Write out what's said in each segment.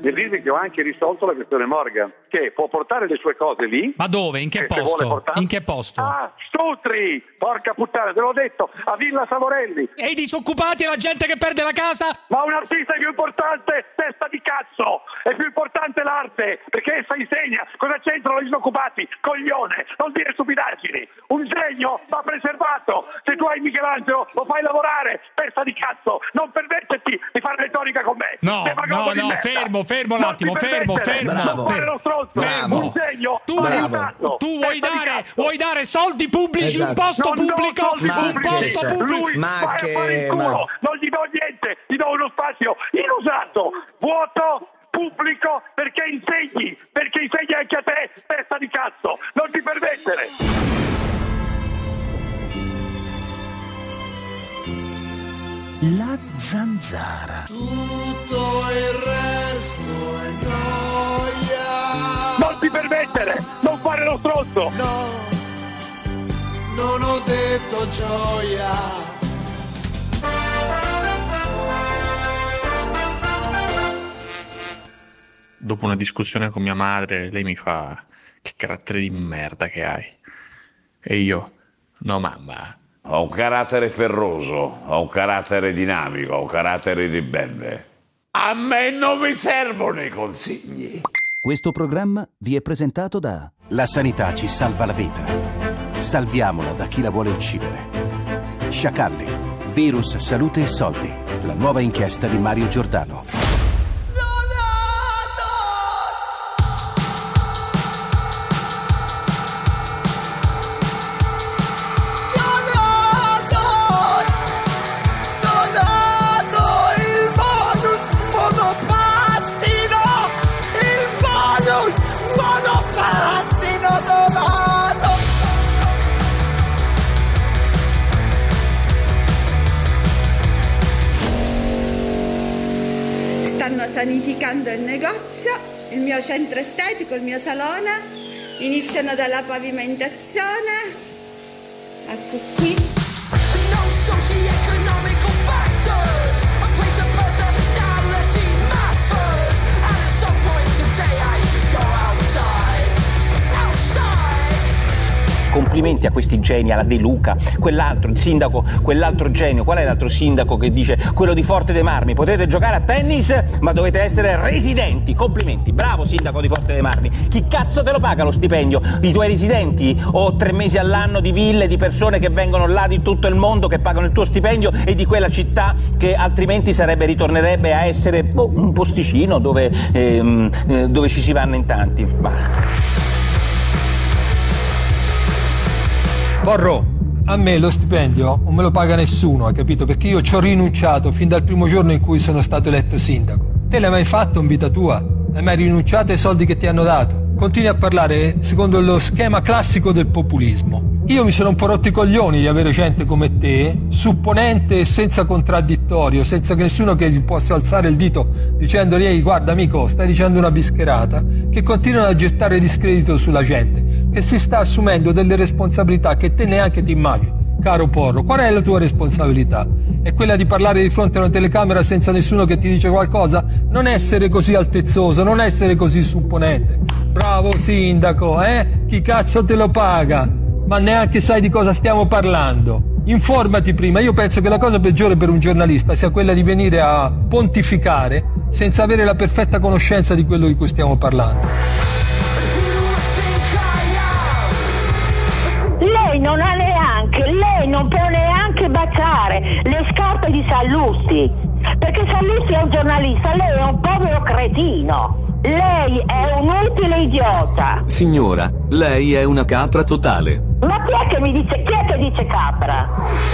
nel dirvi che ho anche risolto la questione Morgan, che può portare le sue cose lì. Ma dove? In che posto? In che posto? Ah, Stutri! Porca puttana, te l'ho detto, a Villa Savorelli. E i disoccupati e la gente che perde la casa? Ma un artista è più importante, testa di cazzo! È più importante l'arte, perché essa insegna cosa c'entrano i disoccupati, coglione, non dire stupidaggini. Un genio va preservato. Se tu hai Michelangelo, lo fai lavorare, testa di cazzo. Non permetterti di fare retorica con me. No, fermo un attimo, fermo. Un genio, tu vuoi dare soldi pubblici, un posto pubblico, Lui ma che non gli do niente, gli do uno spazio inusato, vuoto, pubblico, perché insegni anche a te, testa di cazzo, non ti permettere. La zanzara. Tutto il resto è noia. Non ti permettere, non fare lo stronzo. No, non ho detto gioia. Dopo una discussione con mia madre, lei mi fa: che carattere di merda che hai. E io: no mamma, ho un carattere ferroso, ho un carattere dinamico, ho un carattere ribelle. A me non mi servono i consigli. Questo programma vi è presentato da La sanità ci salva la vita. Salviamola da chi la vuole uccidere. Sciacalli, virus, salute e soldi. La nuova inchiesta di Mario Giordano. Stanno sanificando il negozio, il mio centro estetico, il mio salone. Iniziano dalla pavimentazione. Ecco qui. Complimenti a questi geni, alla De Luca, quell'altro, il sindaco, quell'altro genio. Qual è l'altro sindaco che dice? Quello di Forte dei Marmi. Potete giocare a tennis, ma dovete essere residenti. Complimenti, bravo sindaco di Forte dei Marmi. Chi cazzo te lo paga lo stipendio? I tuoi residenti? O 3 mesi all'anno di ville, di persone che vengono là di tutto il mondo, che pagano il tuo stipendio, e di quella città che altrimenti ritornerebbe a essere un posticino dove ci si vanno in tanti. Porro, a me lo stipendio non me lo paga nessuno, hai capito? Perché io ci ho rinunciato fin dal primo giorno in cui sono stato eletto sindaco. Te l'hai mai fatto in vita tua? Hai mai rinunciato ai soldi che ti hanno dato? Continui a parlare secondo lo schema classico del populismo. Io mi sono un po' rotto i coglioni di avere gente come te, supponente e senza contraddittorio, senza che nessuno che gli possa alzare il dito dicendogli: ehi, guarda amico, stai dicendo una bischerata, che continuano a gettare discredito sulla gente, che si sta assumendo delle responsabilità che te neanche ti immagini. Caro Porro, qual è la tua responsabilità? È quella di parlare di fronte a una telecamera senza nessuno che ti dice qualcosa? Non essere così altezzoso, non essere così supponente. Bravo sindaco, Chi cazzo te lo paga? Ma neanche sai di cosa stiamo parlando. Informati prima. Io penso che la cosa peggiore per un giornalista sia quella di venire a pontificare senza avere la perfetta conoscenza di quello di cui stiamo parlando. Lei non può neanche baciare le scarpe di Sallusti, perché Sallusti è un giornalista, lei è un povero cretino, lei è un utile idiota. Signora, lei è una capra totale. Ma chi è che dice capra?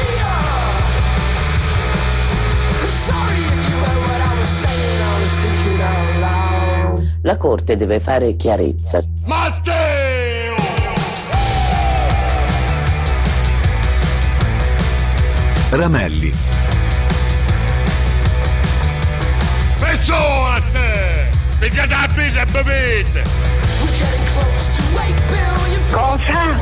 La corte deve fare chiarezza. Matteo! Ramelli. Persona a te! Mica da pizza e bevete! Cosa?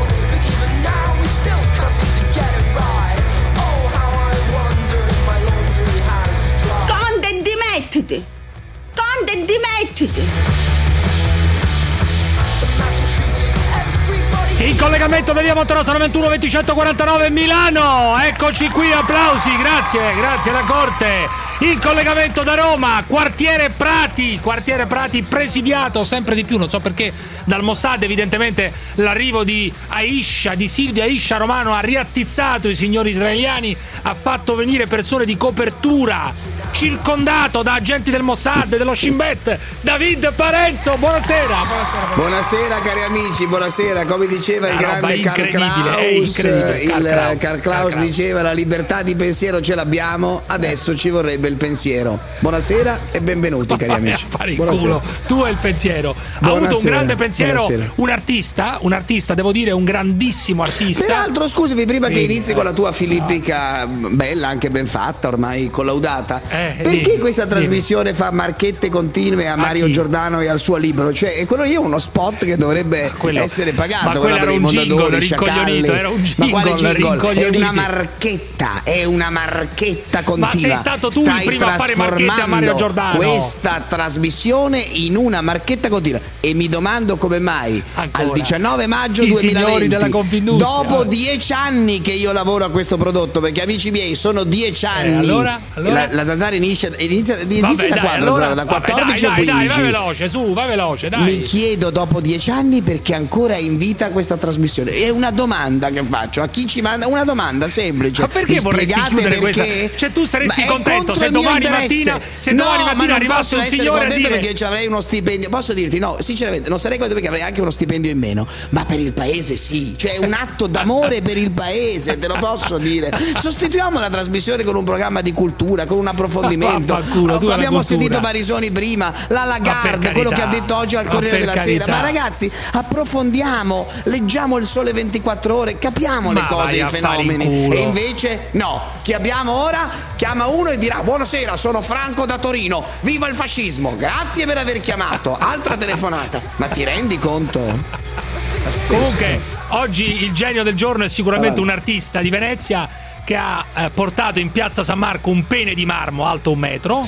Conte, dimettiti! In collegamento da via Monterosa 91 20149 Milano. Eccoci qui, applausi, grazie alla Corte. In collegamento da Roma, quartiere Prati presidiato sempre di più, non so perché, dal Mossad. Evidentemente l'arrivo di Silvia Aisha Romano ha riattizzato i signori israeliani, ha fatto venire persone di copertura, circondato da agenti del Mossad, dello Shin Bet. David Parenzo, buonasera. Buonasera cari amici, buonasera. Come diceva il grande Karl Kraus, diceva: la libertà di pensiero ce l'abbiamo, adesso ci vorrebbe il pensiero. Buonasera e benvenuti cari amici. Culo. Tu e il pensiero. Ha avuto un grande pensiero, un artista, devo dire, un grandissimo artista. Peraltro, scusami, prima che inizi con la tua filippica bella, anche ben fatta, ormai collaudata, perché questa trasmissione fa marchette continue a Mario Giordano e al suo libro? Cioè, è quello lì è uno spot che dovrebbe essere pagato. Ma quello era un jingle rincoglionito, era un jingle. Ma quale jingle? È una marchetta continua. Ma sei stato tu il primo a fare marchette a Mario Giordano. Questa trasmissione in una marchetta continua. E mi domando come mai al 19 maggio 2020, dopo 10 anni che io lavoro a questo prodotto, perché amici miei sono 10 anni. Allora? La Zanzara esiste da quando? Da 14 o 15? Vai veloce, dai. Mi chiedo dopo 10 anni perché ancora è in vita questa trasmissione. È una domanda che faccio a chi ci manda, una domanda semplice. Ma perché vorresti chiudere questa? Cioè tu saresti contento se domani mattina arrivasse un signore a dire, perché avrei uno stipendio. Posso dirti, no, sinceramente non sarei contento perché avrei anche uno stipendio in meno, ma per il paese sì, cioè un atto d'amore per il paese, te lo posso dire. Sostituiamo la trasmissione con un programma di cultura, con un approfondimento. Abbiamo sentito Barisoni prima, la Lagarde, quello che ha detto oggi al Corriere della Sera. Ma ragazzi, approfondiamo, leggiamo il Sole 24 Ore, capiamo le cose, i fenomeni. E invece no, chi abbiamo ora? Chiama uno e dirà: buonasera, sono Franco da Torino, viva il fascismo, grazie per aver chiamato. Altra telefonata. Ma ti rendi conto? Comunque oggi il genio del giorno è sicuramente un artista di Venezia che ha portato in piazza San Marco un pene di marmo alto 1 metro,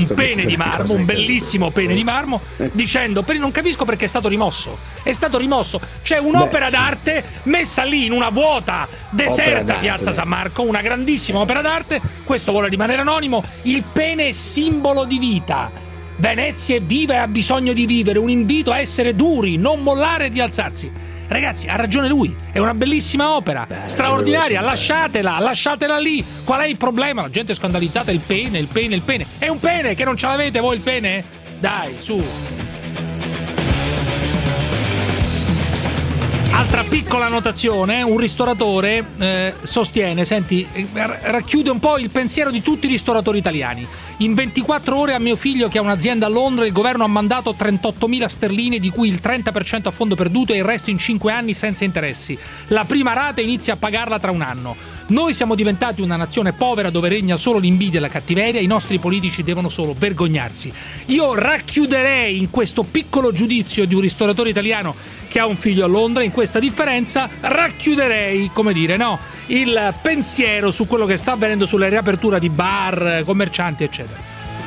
un bellissimo pene di marmo, dicendo: non capisco perché è stato rimosso. C'è un'opera d'arte messa lì in una vuota, deserta piazza San Marco, una grandissima opera d'arte. Questo vuole rimanere anonimo. Il pene è simbolo di vita. Venezia è viva e ha bisogno di vivere. Un invito a essere duri, non mollare e di alzarsi. Ragazzi, ha ragione lui, è una bellissima opera, straordinaria, lasciatela lì. Qual è il problema? La gente è scandalizzata, il pene. È un pene, che non ce l'avete voi il pene? Dai, su. Altra piccola notazione, un ristoratore sostiene, racchiude un po' il pensiero di tutti i ristoratori italiani. In 24 ore a mio figlio, che ha un'azienda a Londra, il governo ha mandato 38.000 sterline, di cui il 30% a fondo perduto e il resto in 5 anni senza interessi. La prima rata inizia a pagarla tra un anno. Noi siamo diventati una nazione povera dove regna solo l'invidia e la cattiveria, i nostri politici devono solo vergognarsi. Io racchiuderei in questo piccolo giudizio di un ristoratore italiano che ha un figlio a Londra, in questa differenza, racchiuderei, il pensiero su quello che sta avvenendo sulla riapertura di bar, commercianti, eccetera.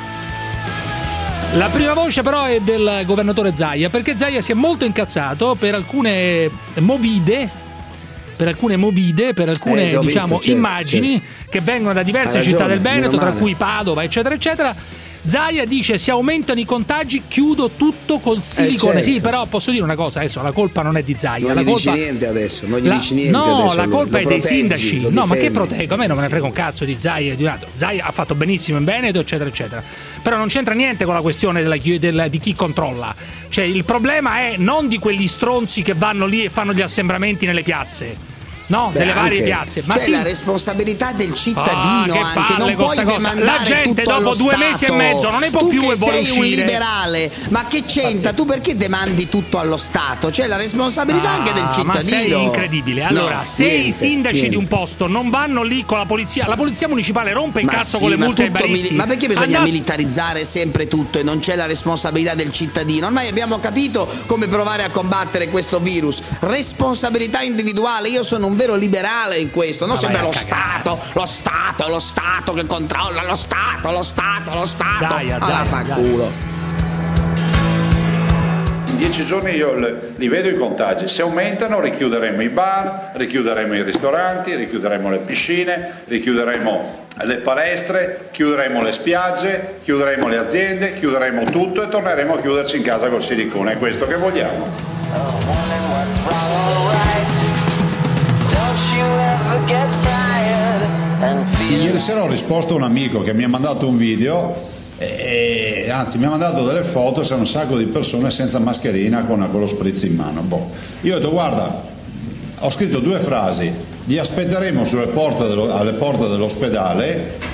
La prima voce però è del governatore Zaia, perché Zaia si è molto incazzato per alcune movide, per alcune immagini che vengono da diverse città del Veneto, tra cui Padova, eccetera eccetera. Zaia dice: se aumentano i contagi chiudo tutto col silicone. Sì, però posso dire una cosa, adesso la colpa non è di Zaia. Non gli dici niente adesso, non gli dici niente. No, adesso la colpa è dei sindaci. No, ma che proteggo? A me non me ne frega un cazzo di Zaia e di un altro. Zaia ha fatto benissimo in Veneto, eccetera eccetera. Però non c'entra niente con la questione di chi controlla. Cioè, il problema è non di quegli stronzi che vanno lì e fanno gli assembramenti nelle piazze. No, delle varie piazze. Ma c'è la responsabilità del cittadino, che anche non puoi demandare la gente tutto dopo 2 mesi e mezzo non ne può più e vuole uscire. Tu sei un liberale, ma che c'entra? Tu perché demandi tutto allo Stato? C'è la responsabilità anche del cittadino. Ma sei incredibile. Allora, se i sindaci di un posto non vanno lì con la polizia municipale rompe il cazzo con le multe ai baristi. Ma perché bisogna militarizzare sempre tutto e non c'è la responsabilità del cittadino? Ormai abbiamo capito come provare a combattere questo virus. Responsabilità individuale. Io sono un vero liberale in questo, non sempre lo Stato che controlla, lo Stato. Zaia, fa culo. In 10 giorni io li vedo i contagi, se aumentano richiuderemo i bar, richiuderemo i ristoranti, richiuderemo le piscine, richiuderemo le palestre, chiuderemo le spiagge, chiuderemo le aziende, chiuderemo tutto e torneremo a chiuderci in casa col silicone. È questo che vogliamo. Ieri sera ho risposto a un amico che mi ha mandato un video, anzi mi ha mandato delle foto, c'è un sacco di persone senza mascherina con lo spritz in mano. Io ho detto guarda, ho scritto 2 frasi, li aspetteremo alle porte dell'ospedale.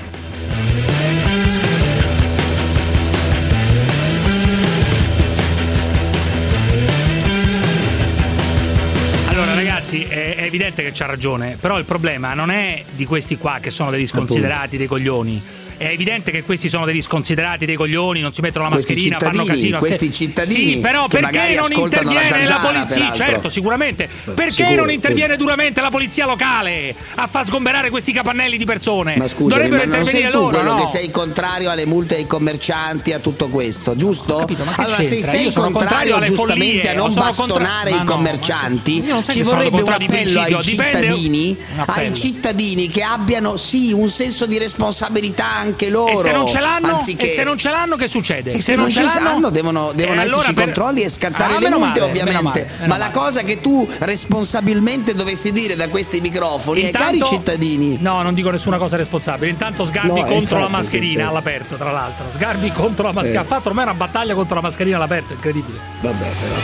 Ragazzi, è evidente che c'ha ragione, però il problema non è di questi qua che sono degli sconsiderati, dei coglioni. È evidente che questi sono degli sconsiderati, dei coglioni, non si mettono la mascherina, fanno casino. Questi cittadini, sì, però perché non interviene la polizia? Certo, sicuramente. Perché non interviene duramente la polizia locale a far sgomberare questi capannelli di persone? Ma scusami, dovrebbero ma non sei intervenire tu loro, quello no? che sei contrario alle multe ai commercianti, a tutto questo, giusto? Capito, ma allora, se sei contrario giustamente a non bastonare i commercianti, ci vorrebbe un appello ai cittadini che abbiano un senso di responsabilità anche loro. E se non ce l'hanno, che succede? E se non ce l'hanno devono esserci i controlli e scattare le multe, ovviamente. Ma la cosa che tu responsabilmente dovresti dire da questi microfoni è: cari cittadini. No, non dico nessuna cosa responsabile. Intanto Sgarbi contro la mascherina all'aperto, tra l'altro. Sgarbi contro la mascherina. Ha fatto ormai una battaglia contro la mascherina all'aperto, incredibile. Vabbè, però.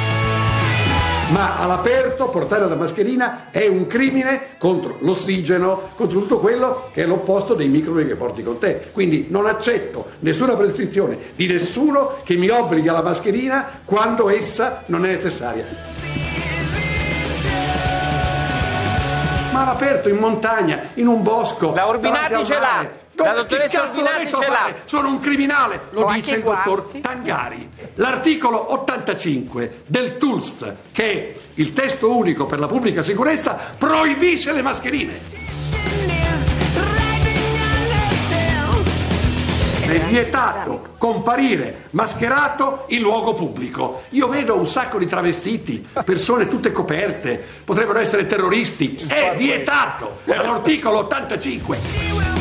Ma all'aperto portare la mascherina è un crimine contro l'ossigeno, contro tutto quello che è l'opposto dei microbi che porti con te. Quindi non accetto nessuna prescrizione di nessuno che mi obblighi alla mascherina quando essa non è necessaria. Ma all'aperto, in montagna, in un bosco. La Urbinati ce l'ha. La dottoressa Urbinati ce l'ha. Sono un criminale, lo dice il dottor Tangari. L'articolo 85 del TULST, che è il testo unico per la pubblica sicurezza, proibisce le mascherine. È vietato comparire mascherato in luogo pubblico. Io vedo un sacco di travestiti, persone tutte coperte, potrebbero essere terroristi. È vietato all'articolo 85.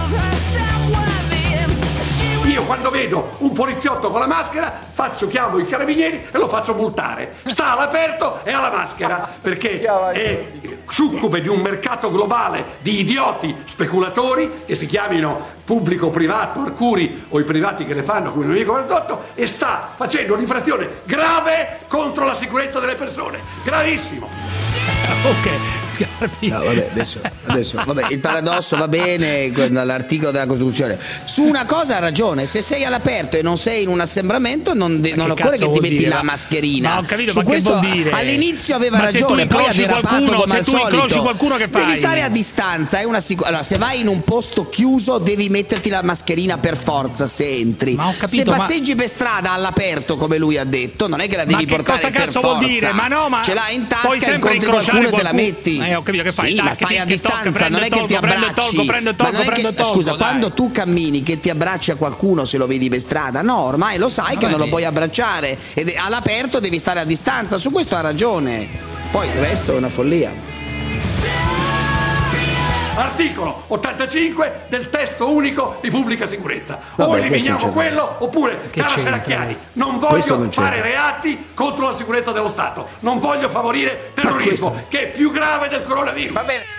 Io quando vedo un poliziotto con la maschera chiamo i carabinieri e lo faccio multare. Sta all'aperto e alla maschera, perché è succube di un mercato globale di idioti speculatori, che si chiamino pubblico o privato, Arcuri o i privati che le fanno come il mio amico Marzotto, e sta facendo un'infrazione grave contro la sicurezza delle persone. Gravissimo. Ok. No, vabbè, adesso vabbè, il paradosso va bene dall'articolo della Costituzione. Su una cosa ha ragione: se sei all'aperto e non sei in un assembramento, non occorre che ti metti la mascherina. Ma ho capito, su ma questo che vuol dire? all'inizio aveva ragione, poi ha derapato come al solito. Incroci qualcuno, che fai? Devi stare a distanza, è una allora, se vai in un posto chiuso devi metterti la mascherina per forza se entri. Ma ho capito, se passeggi per strada all'aperto, come lui ha detto, non è che la devi portare per forza. Ma cosa cazzo vuol dire? Ma no, ma ce l'hai in tasca, incontri qualcuno e te la metti. Ho capito che fai. Sì, ma stai a distanza, non è che ti abbracci. Scusa, quando tu cammini che ti abbracci a qualcuno se lo vedi per strada, no, ormai lo sai che non lo puoi abbracciare, ed all'aperto devi stare a distanza. Su questo ha ragione. Poi il resto è una follia. Articolo 85 del testo unico di pubblica sicurezza. O eliminiamo quello oppure cara Serracchiani, non voglio fare reati contro la sicurezza dello Stato, non voglio favorire terrorismo, che è più grave del coronavirus. Va bene.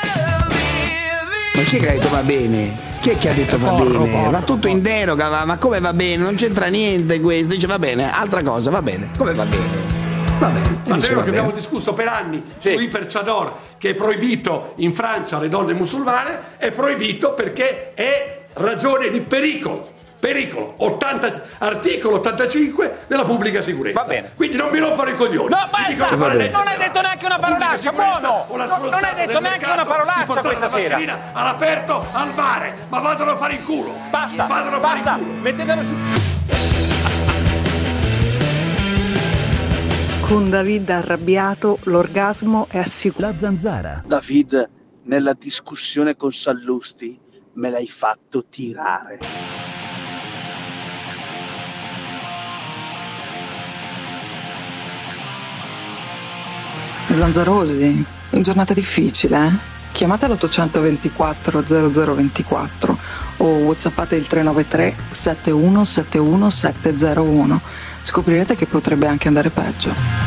Ma chi è che ha detto va bene? Chi è che ha detto va bene? Va tutto in deroga, ma come va bene? Non c'entra niente questo. Dice va bene, altra cosa, va bene. Come va bene? Va bene. Ma che abbiamo discusso per anni su Iper Chador, che è proibito in Francia alle donne musulmane, è proibito perché è ragione di pericolo. Articolo 85 della pubblica sicurezza. Va bene. Quindi non mi rompano i coglioni. No, basta! Non hai detto neanche una parolaccia, buono! Non hai detto neanche una parolaccia questa sera. All'aperto, al mare, ma vadano a fare il culo. Basta, mettetelo giù. Con David arrabbiato, l'orgasmo è assicurato. La zanzara. David, nella discussione con Sallusti, me l'hai fatto tirare. Zanzarosi, giornata difficile, eh? Chiamate l'824 0024 o whatsappate il 393 7171 701. Scoprirete che potrebbe anche andare peggio.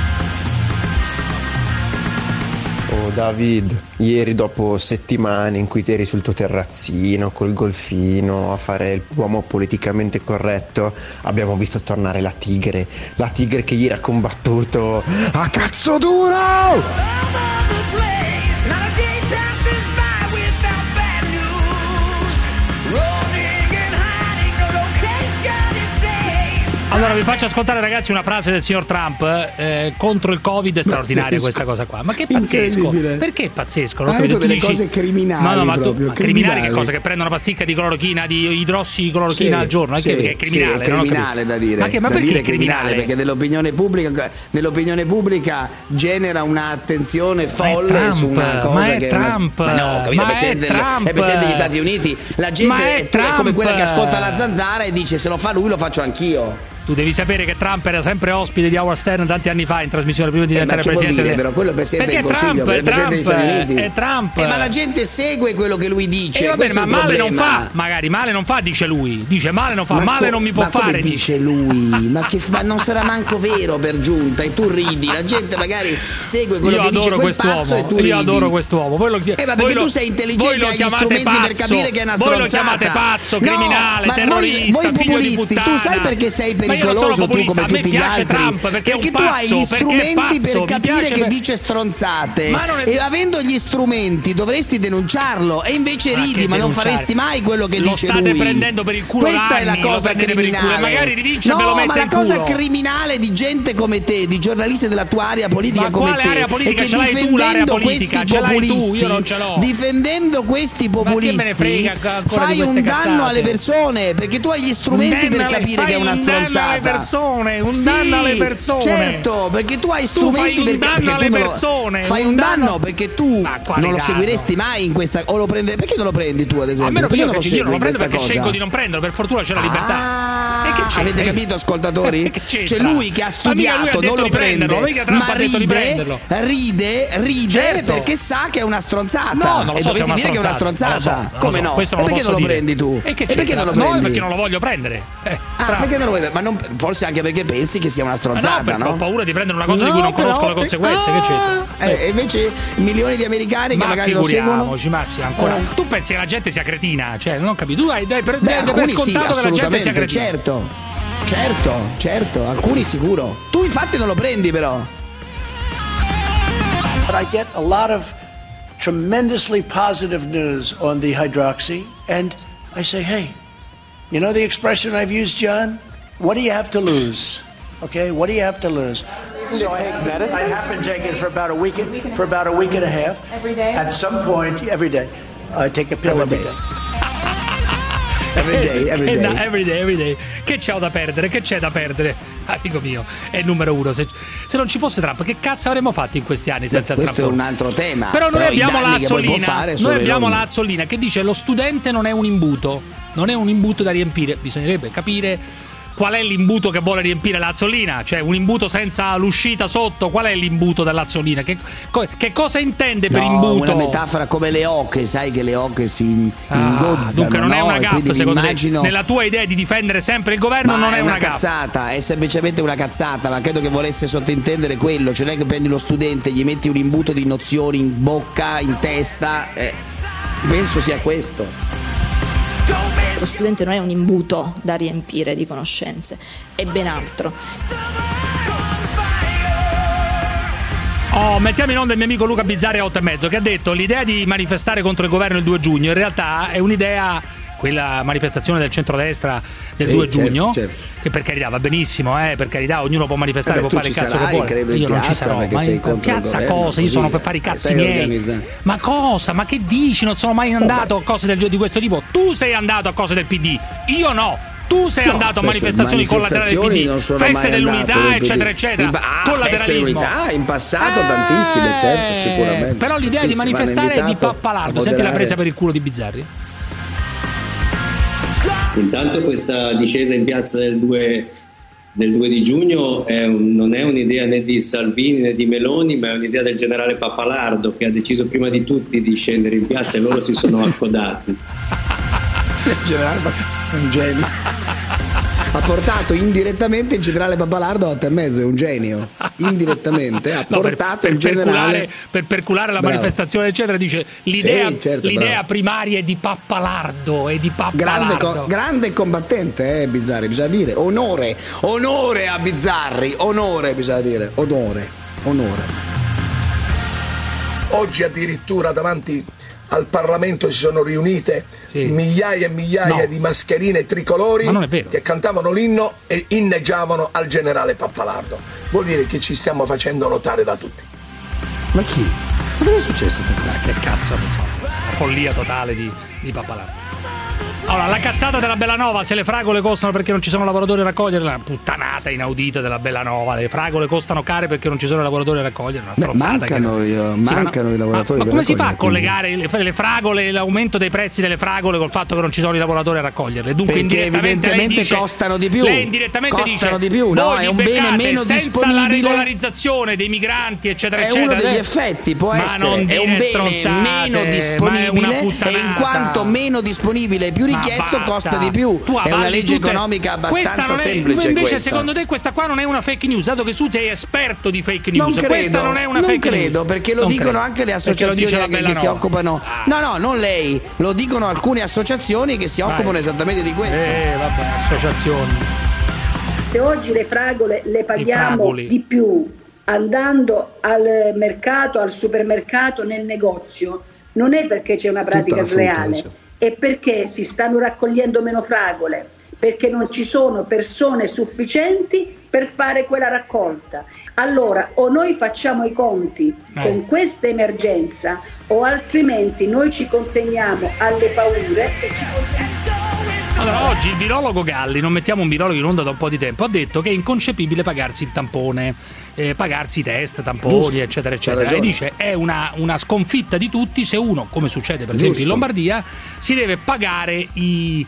Oh David, ieri dopo settimane in cui ti eri sul tuo terrazzino col golfino a fare l'uomo politicamente corretto, abbiamo visto tornare la tigre che ieri ha combattuto a cazzo duro! Allora vi faccio ascoltare, ragazzi, una frase del signor Trump contro il Covid. È straordinaria questa cosa qua. Ma che pazzesco! Perché è pazzesco? Ha detto delle cose criminali. Ma proprio, criminali che cosa? Che prendono una pasticca di clorochina, di idrossiclorochina al giorno? Che è criminale? È criminale da dire. Ma perché è criminale? Perché nell'opinione pubblica genera un'attenzione folle su una cosa ma è che Trump. Ma no, capito? È presidente degli Stati Uniti. La gente è come quella che ascolta la Zanzara e dice: se lo fa lui lo faccio anch'io. Tu devi sapere che Trump era sempre ospite di Howard Stern tanti anni fa in trasmissione prima di diventare presidente. Però quello è presidente del Consiglio, Trump, è presidente degli Stati Uniti. È Trump. Ma la gente segue quello che lui dice. Vabbè, ma male non fa, magari male non fa, dice lui. Dice male non fa, male non mi può fare. Dice lui, ma non sarà manco vero per giunta e tu ridi. La gente magari segue quello che dice quel pazzo e tu ridi. Io adoro quest'uomo. Perché tu sei intelligente e hai gli strumenti per capire che è una stronzata. Voi lo chiamate pazzo, criminale, terrorista, figlio di puttana. Tu sai perché sei pericoloso tu come tutti gli altri? Trump, perché tu hai gli strumenti per capire che dice stronzate e avendo gli strumenti dovresti denunciarlo e invece ridi, ma non faresti mai quello che dice lui. Lo state prendendo per il culo. Questa è la cosa criminale. Magari rivince e me lo mette in culo. Ma la cosa criminale di gente come te, di giornalisti della tua area politica come te, area politica? è che ce l'hai tu l'area politica, ce l'hai tu, io non ce l'ho. Difendendo questi populisti fai un danno alle persone, perché tu hai gli strumenti per capire che è una stronzata. Un danno alle persone. Certo, perché tu hai strumenti per capire alle persone. Fai un danno perché tu non lo seguiresti mai in questa o lo prendi. Perché non lo prendi tu ad esempio? Io non lo prendo perché scelgo di non prenderlo, per fortuna c'è la libertà. E che avete capito, ascoltatori? C'è lui che ha studiato, non lo prende, ma ride perché sa che è una stronzata. No, non lo so, e dovresti dire che è una stronzata. Come no? E perché non lo prendi tu? E perché non lo prendi? No, perché non lo voglio prendere. Perché non lo vuoi? Ma forse anche perché pensi che sia una stronzata, no? Ho paura di prendere una cosa di cui non conosco le conseguenze. Che c'è? E invece milioni di americani che magari lo seguono. Ancora. Tu pensi che la gente sia cretina? Cioè, non ho capito. Tu dai per scontato che la gente sia cretina. Certo, alcuni sicuro. Tu infatti non lo prendi però. But I get a lot of tremendously positive news on the hydroxy and I say, hey, you know the expression I've used, John? What do you have to lose? Okay, what do you have to lose? So I have been taking it for about a week and a half. Every day? At some point, every day. I take a pill every day. Every day. Che c'ho da perdere? Che c'è da perdere? Amico mio, è il numero uno. Se non ci fosse Trump, che cazzo avremmo fatto in questi anni senza Trump? Questo è un altro tema. Però noi abbiamo la Azzolina che dice: lo studente non è un imbuto, non è un imbuto da riempire. Bisognerebbe capire qual è l'imbuto che vuole riempire l'Azzolina, cioè un imbuto senza l'uscita sotto. Qual è l'imbuto dell'Azzolina? Che cosa intende per imbuto? Una metafora come le oche, sai che le oche si ingozzano. Dunque non è una gaffa, secondo te? Nella tua idea di difendere sempre il governo non è una cazzata, è semplicemente una cazzata, ma credo che volesse sottintendere quello, cioè non è che prendi lo studente, gli metti un imbuto di nozioni in bocca, in testa, penso sia questo. Lo studente non è un imbuto da riempire di conoscenze, è ben altro. Mettiamo in onda il mio amico Luca Bizzarri a 8:30 che ha detto: l'idea di manifestare contro il governo il 2 giugno in realtà è un'idea, quella manifestazione del centrodestra del 2 giugno, che per carità va benissimo, per carità, ognuno può manifestare, può fare il cazzo che vuole. Io non ci sarò, ma cazzo cosa, io sono per fare i cazzi miei. Ma cosa? Ma che dici? Non sono mai andato a cose di questo tipo. Tu sei andato a cose del PD, io no. Tu sei andato a manifestazioni collaterali del PD, feste dell'unità, eccetera, eccetera. Collateralismo. In passato tantissime, certo, sicuramente. Però l'idea di manifestare è di Pappalardo. Senti la presa per il culo di Bizzarri. Intanto questa discesa in piazza del 2 del 2 di giugno non è un'idea né di Salvini né di Meloni, ma è un'idea del generale Pappalardo, che ha deciso prima di tutti di scendere in piazza e loro si sono accodati. Il generale è un genio. Ha portato indirettamente il generale Pappalardo a 8,5, è un genio. Indirettamente ha portato il generale per perculare la manifestazione, eccetera. Dice l'idea, sì, certo, l'idea primaria è di Pappalardo, è di Pappalardo. Grande combattente, Bizzarri, bisogna dire. Onore a Bizzarri, onore bisogna dire, onore. Oggi addirittura davanti al Parlamento si sono riunite migliaia e migliaia di mascherine tricolori che cantavano l'inno e inneggiavano al generale Pappalardo. Vuol dire che ci stiamo facendo notare da tutti. Ma chi? Ma dove è successo? Che cazzo, una follia totale di Pappalardo. Allora, la cazzata della Bellanova, se le fragole costano perché non ci sono lavoratori a raccoglierle, una puttanata inaudita della Bellanova. Le fragole costano care perché non ci sono lavoratori a raccoglierle, una stronzata. Mancano i lavoratori. Ma come si fa a collegare le fragole, l'aumento dei prezzi delle fragole col fatto che non ci sono i lavoratori a raccoglierle? Dunque, perché evidentemente costano di più. Lei indirettamente costano dice, di più, no? È un bene meno senza disponibile. La regolarizzazione dei migranti, eccetera, è eccetera. Uno degli effetti può essere, è un bene meno disponibile e in quanto meno disponibile e più richiesto costa di più. È una legge economica abbastanza semplice. Invece questa. Secondo te questa qua non è una fake news, dato che tu sei esperto di fake news? Questa non è una fake news. Non credo, perché lo dicono anche le associazioni che si occupano. No, non lei, lo dicono alcune associazioni che si occupano esattamente di questo. Vabbè, associazioni. Se oggi le fragole le paghiamo di più andando al mercato, al supermercato, nel negozio, non è perché c'è una pratica sleale. È perché si stanno raccogliendo meno fragole, perché non ci sono persone sufficienti per fare quella raccolta. Allora, o noi facciamo i conti con questa emergenza, o altrimenti noi ci consegniamo alle paure e ci consegniamo. Allora, oggi il virologo Galli, non mettiamo un virologo in onda da un po' di tempo, ha detto che è inconcepibile pagarsi il tampone, pagarsi i test, tamponi, eccetera, eccetera. E dice è una sconfitta di tutti se uno, come succede per esempio in Lombardia, si deve pagare i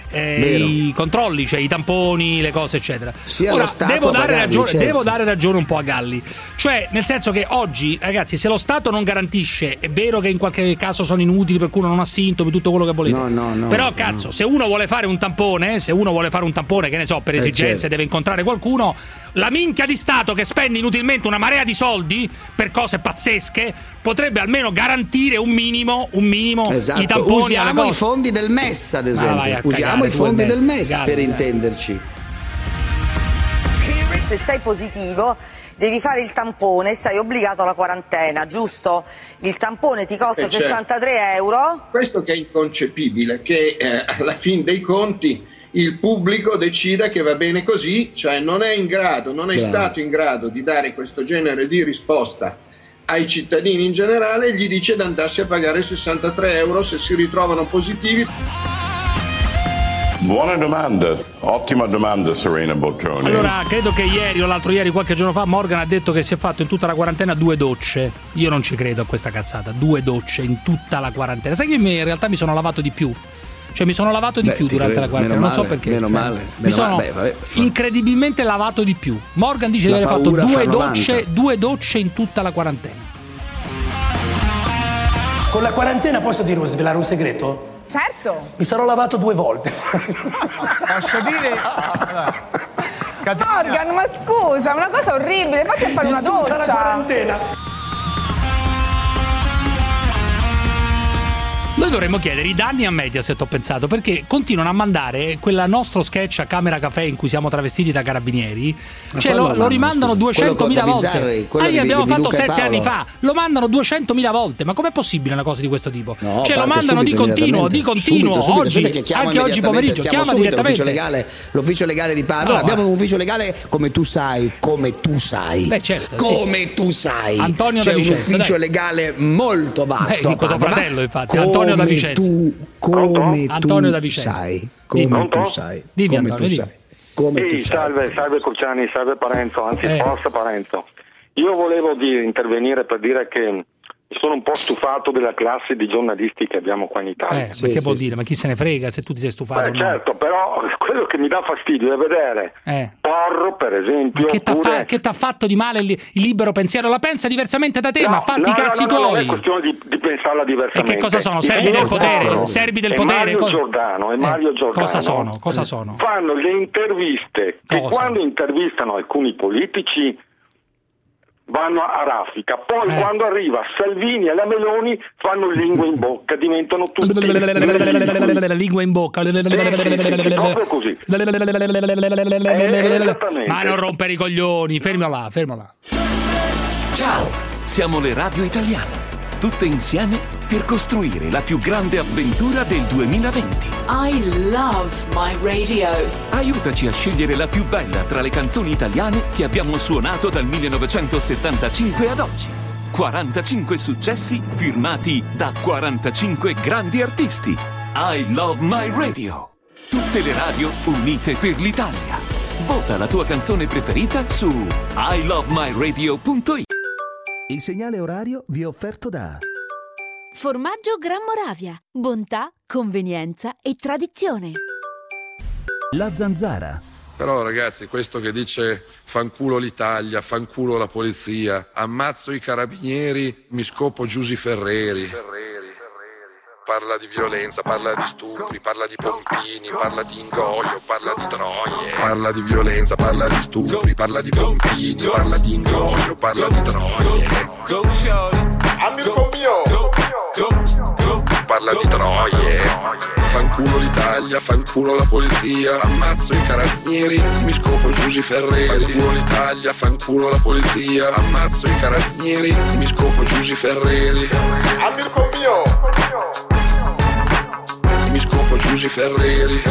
controlli, cioè i tamponi, le cose, eccetera. Ora devo dare ragione un po' a Galli, cioè nel senso che oggi, ragazzi, se lo Stato non garantisce, è vero che in qualche caso sono inutili per cui uno non ha sintomi, tutto quello che volete, però cazzo, se uno vuole fare un tampone, che ne so, per esigenze deve incontrare qualcuno, la minchia di Stato che spende inutilmente una marea di soldi per cose pazzesche potrebbe almeno garantire un minimo i tamponi. Usiamo i fondi del MES, ad esempio. Usiamo i fondi del MES per intenderci. Se sei positivo devi fare il tampone, sei obbligato alla quarantena, giusto? Il tampone ti costa 63 euro. Questo che è inconcepibile, che alla fin dei conti il pubblico decida che va bene così, cioè non è stato in grado di dare questo genere di risposta ai cittadini in generale, e gli dice di andarsi a pagare 63 euro se si ritrovano positivi. Buona domanda, ottima domanda Serena Boltroni. Allora, credo che ieri o l'altro ieri, qualche giorno fa, Morgan ha detto che si è fatto in tutta la quarantena 2 docce. Io non ci credo a questa cazzata, 2 docce in tutta la quarantena. Sai che in realtà mi sono lavato di più? Cioè mi sono lavato di più durante la quarantena, non so perché. Mi sono incredibilmente lavato di più. Morgan dice di aver fatto 2 docce in tutta la quarantena. Con la quarantena posso svelare un segreto? Certo. Mi sarò lavato 2 volte. Posso dire? Morgan, ma scusa, una cosa orribile, fatti a fare una doccia. Tutta la quarantena. Noi dovremmo chiedere i danni a Mediaset, ho pensato, perché continuano a mandare quel nostro sketch a Camera Café in cui siamo travestiti da carabinieri, cioè lo rimandano 200.000 volte. Gli abbiamo fatto 7 anni fa, lo mandano 200.000 volte. Ma com'è possibile una cosa di questo tipo? No, cioè lo mandano di continuo, oggi, anche oggi pomeriggio, chiama direttamente l'ufficio legale di Padova. Abbiamo un ufficio legale come tu sai. Beh, certo, come tu sai. Antonio c'è da Vicenza, un ufficio legale molto vasto. Tuo fratello, infatti, Antonio da Vicenza. Antonio da Vicenza. Sai, come tu sai. Dimmi, Antonio, salve Cruciani, salve Parenzo, anzi forza Parenzo. Io volevo intervenire per dire che sono un po' stufato della classe di giornalisti che abbiamo qua in Italia. Ma che vuol dire? Ma chi se ne frega se tu ti sei stufato? Certo, però quello che mi dà fastidio è vedere Porro, per esempio. Ma che t'ha fatto di male il libero pensiero? La pensa diversamente da te, ma fatti i cazzi tuoi. Non è questione di pensarla diversamente. E che cosa sono? Servi del potere? Servi del potere? Mario Giordano. Cosa sono? Fanno le interviste che quando intervistano alcuni politici vanno a raffica, poi quando arriva Salvini e la Meloni fanno lingua in bocca, diventano tutti lingua in bocca, proprio così. Ma non rompere i coglioni, fermala. Ciao, siamo le Radio Italiane, tutte insieme per costruire la più grande avventura del 2020. I love my radio. Aiutaci a scegliere la più bella tra le canzoni italiane che abbiamo suonato dal 1975 ad oggi. 45 successi firmati da 45 grandi artisti. I love my radio. Tutte le radio unite per l'Italia. Vota la tua canzone preferita su ilovemyradio.it. Il segnale orario vi è offerto da Formaggio Gran Moravia. Bontà, convenienza e tradizione. La Zanzara. Però ragazzi, questo che dice fanculo l'Italia, fanculo la polizia, ammazzo i carabinieri, mi scopo Giusy Ferreri. Parla di violenza, parla di stupri, parla di pompini, parla di ingoio, parla di troie. Parla di violenza, parla di stupri, parla di pompini, parla di ingoio, parla di troie. Amico mio! Parla di troie. Fanculo l'Italia, fanculo la polizia, ammazzo i carabinieri, mi scopo Giusy Ferreri. Fanculo l'Italia, fanculo la polizia, ammazzo i carabinieri, mi scopo Giusy Ferreri. Amico mio! Mi scopo Giusy Ferreri.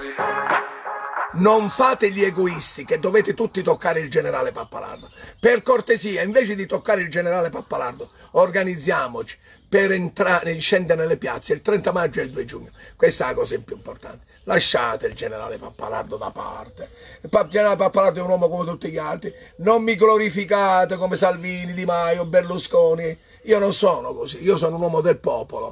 Non fate gli egoisti che dovete tutti toccare il generale Pappalardo. Per cortesia, invece di toccare il generale Pappalardo, organizziamoci per scendere nelle piazze il 30 maggio e il 2 giugno. Questa è la cosa più importante. Lasciate il generale Pappalardo da parte. Il generale Pappalardo è un uomo come tutti gli altri. Non mi glorificate come Salvini, Di Maio, Berlusconi. Io non sono così, io sono un uomo del popolo.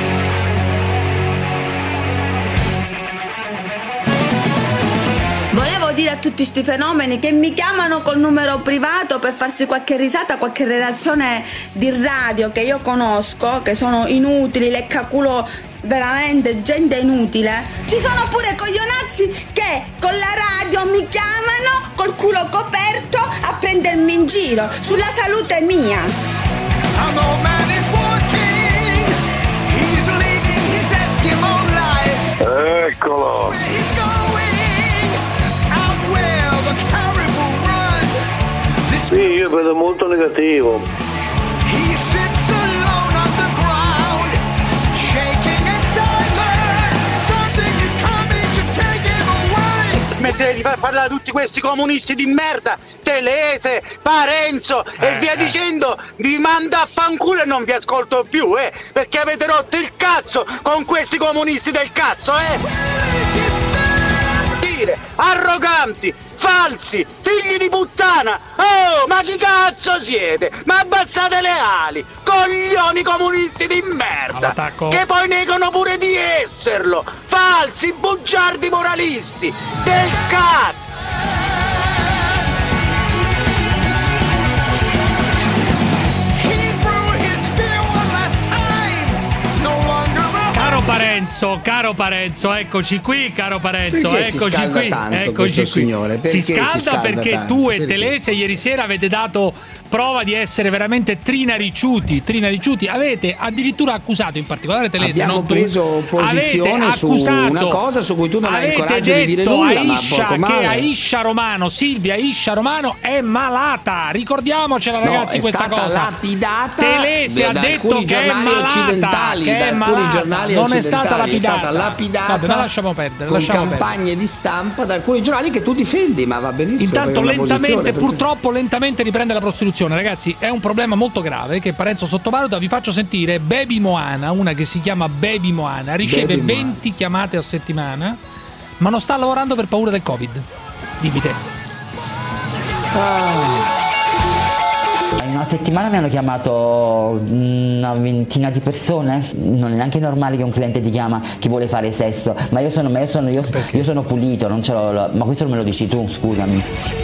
Volevo dire a tutti sti fenomeni che mi chiamano col numero privato per farsi qualche risata, qualche redazione di radio che io conosco, che sono inutili, leccaculo, veramente gente inutile. Ci sono pure coglionazzi che con la radio mi chiamano col culo coperto a prendermi in giro sulla salute mia. Eccolo! Sì, io vedo molto negativo. Smettete di far parlare tutti questi comunisti di merda, Telese, Parenzo e via dicendo, vi manda a fanculo e non vi ascolto più, perché avete rotto il cazzo con questi comunisti del cazzo, arroganti, falsi, figli di puttana. Oh, ma chi cazzo siete? Ma abbassate le ali, coglioni comunisti di merda, che poi negano pure di esserlo, falsi, bugiardi moralisti del cazzo. Caro Parenzo, eccoci qui, caro Parenzo, perché eccoci qui, eccoci qui. Signore? Si scalda perché tanto? tu e Telese ieri sera avete dato prova di essere veramente trinariciuti. Avete addirittura accusato, in particolare Telese, abbiamo preso posizione su una cosa su cui tu non hai il coraggio di dire nulla, ma poco male. Che Aisha Romano, Silvia Aisha Romano è malata, ricordiamocela ragazzi, questa cosa. È stata lapidata Telese ha detto che è malata, che è malata. Non è stata lapidata. Vabbè, ma lasciamo perdere, con campagne di stampa da alcuni giornali che tu difendi, ma va benissimo. Intanto purtroppo lentamente riprende la prostituzione. Ragazzi, è un problema molto grave che Parenzo sottovaluta. Vi faccio sentire Baby Moana, una che si chiama Baby Moana, riceve 20 chiamate a settimana, ma non sta lavorando per paura del Covid. Dimmi te. una settimana mi hanno chiamato una ventina di persone. Non è neanche normale che un cliente ti chiama che vuole fare sesso, ma io sono pulito, non ce l'ho, ma questo non me lo dici tu, scusami.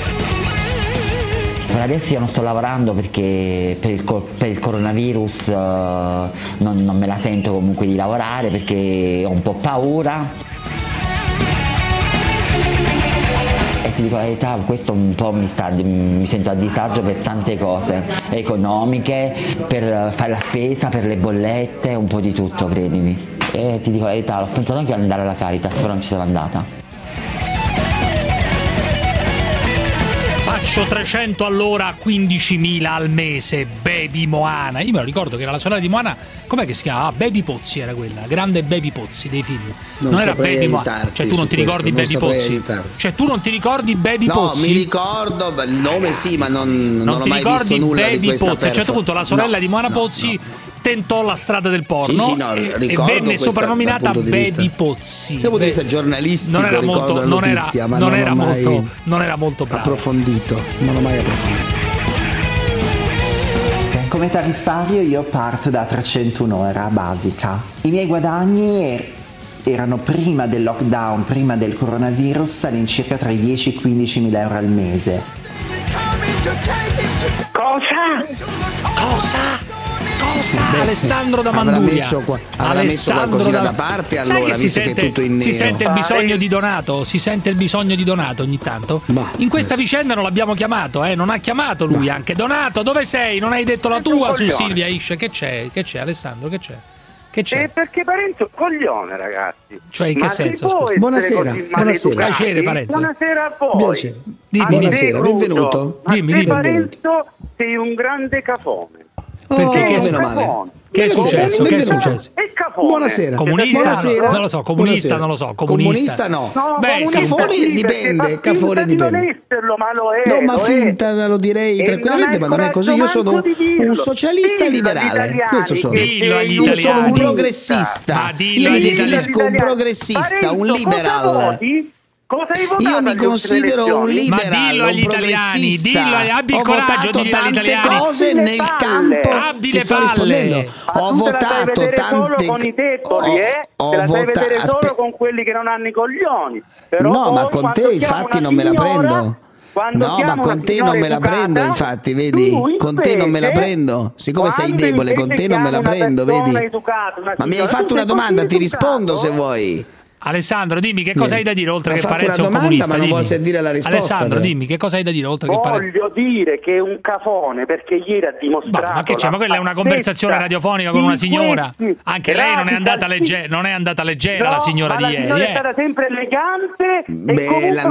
Per adesso io non sto lavorando perché per il coronavirus non me la sento comunque di lavorare perché ho un po' paura. Ti dico la verità, questo un po' mi sento a disagio per tante cose economiche, per fare la spesa, per le bollette, un po' di tutto, credimi. E ti dico la verità, ho pensato anche ad andare alla Caritas, però non ci sono andata. Faccio 300 all'ora a 15.000 al mese, Baby Moana. Io me lo ricordo che era la sorella di Moana, com'è che si chiama? Baby Pozzi era quella, grande Baby Pozzi dei film. Non era Baby Moana. Cioè tu non ti ricordi Baby Pozzi? Cioè tu non ti ricordi Baby Pozzi? No, mi ricordo il nome sì, ma non ho mai visto nulla Baby di questa Pozzi. A un certo punto la sorella di Moana Pozzi tentò la strada del porno e venne soprannominata Baby Pozzi. Dal punto di vista giornalistico ricordo la notizia, ma non era molto bravo. Approfondito, non ho mai approfondito. Come tariffario io parto da 301 ora basica. I miei guadagni erano prima del lockdown, prima del coronavirus, all'incirca tra i 10 e i 15.000 euro al mese. Cosa? Alessandro da Manduria avrà messo qualcosina da parte, allora, visto che è tutto in nero. Si sente il bisogno di Donato ogni tanto. In questa vicenda non l'abbiamo chiamato, non ha chiamato lui anche. Donato, dove sei? Non hai detto la tua su Silvia Ish. Che c'è Alessandro? Che c'è? Perché Parenzo è un coglione, ragazzi. Cioè, in che senso? Buonasera. Piacere, Parenzo. Buonasera a voi. Buonasera, benvenuto. Dimmi. Parenzo, sei un grande cafone. Perché che è successo? Che è successo? Buonasera. Comunista? Non lo so. Comunista? No. Beh, Cafone dipende. Cafone dipende. No, ma finta lo direi tranquillamente, ma non è così. Io sono un socialista liberale. Questo sono. Io sono un progressista. Io mi definisco un progressista, un liberal. Io mi considero un liberal, un progressista. Abbi il coraggio di dire agli italiani tante cose nel campo che sto rispondendo. Ho votato tante con i deboli, te la sai vedere solo con quelli che non hanno i coglioni. Però no, ma con te infatti non me la prendo. No, ma con te non me la prendo, infatti, vedi? Con te non me la prendo. Siccome sei debole, con te non me la prendo, vedi? Ma mi hai fatto una domanda, ti rispondo se vuoi. Alessandro, dimmi che cosa hai da dire oltre che Parenzo è un comunista. Ma non vuol sentire la risposta. Alessandro, dimmi che cosa hai da dire oltre che Parenzo. Voglio dire che è un cafone perché ieri ha dimostrato. Ma che c'è? Ma quella è una conversazione radiofonica con una signora. Anche lei non è andata leggera, la signora di ieri. È stata sempre elegante. Beh, la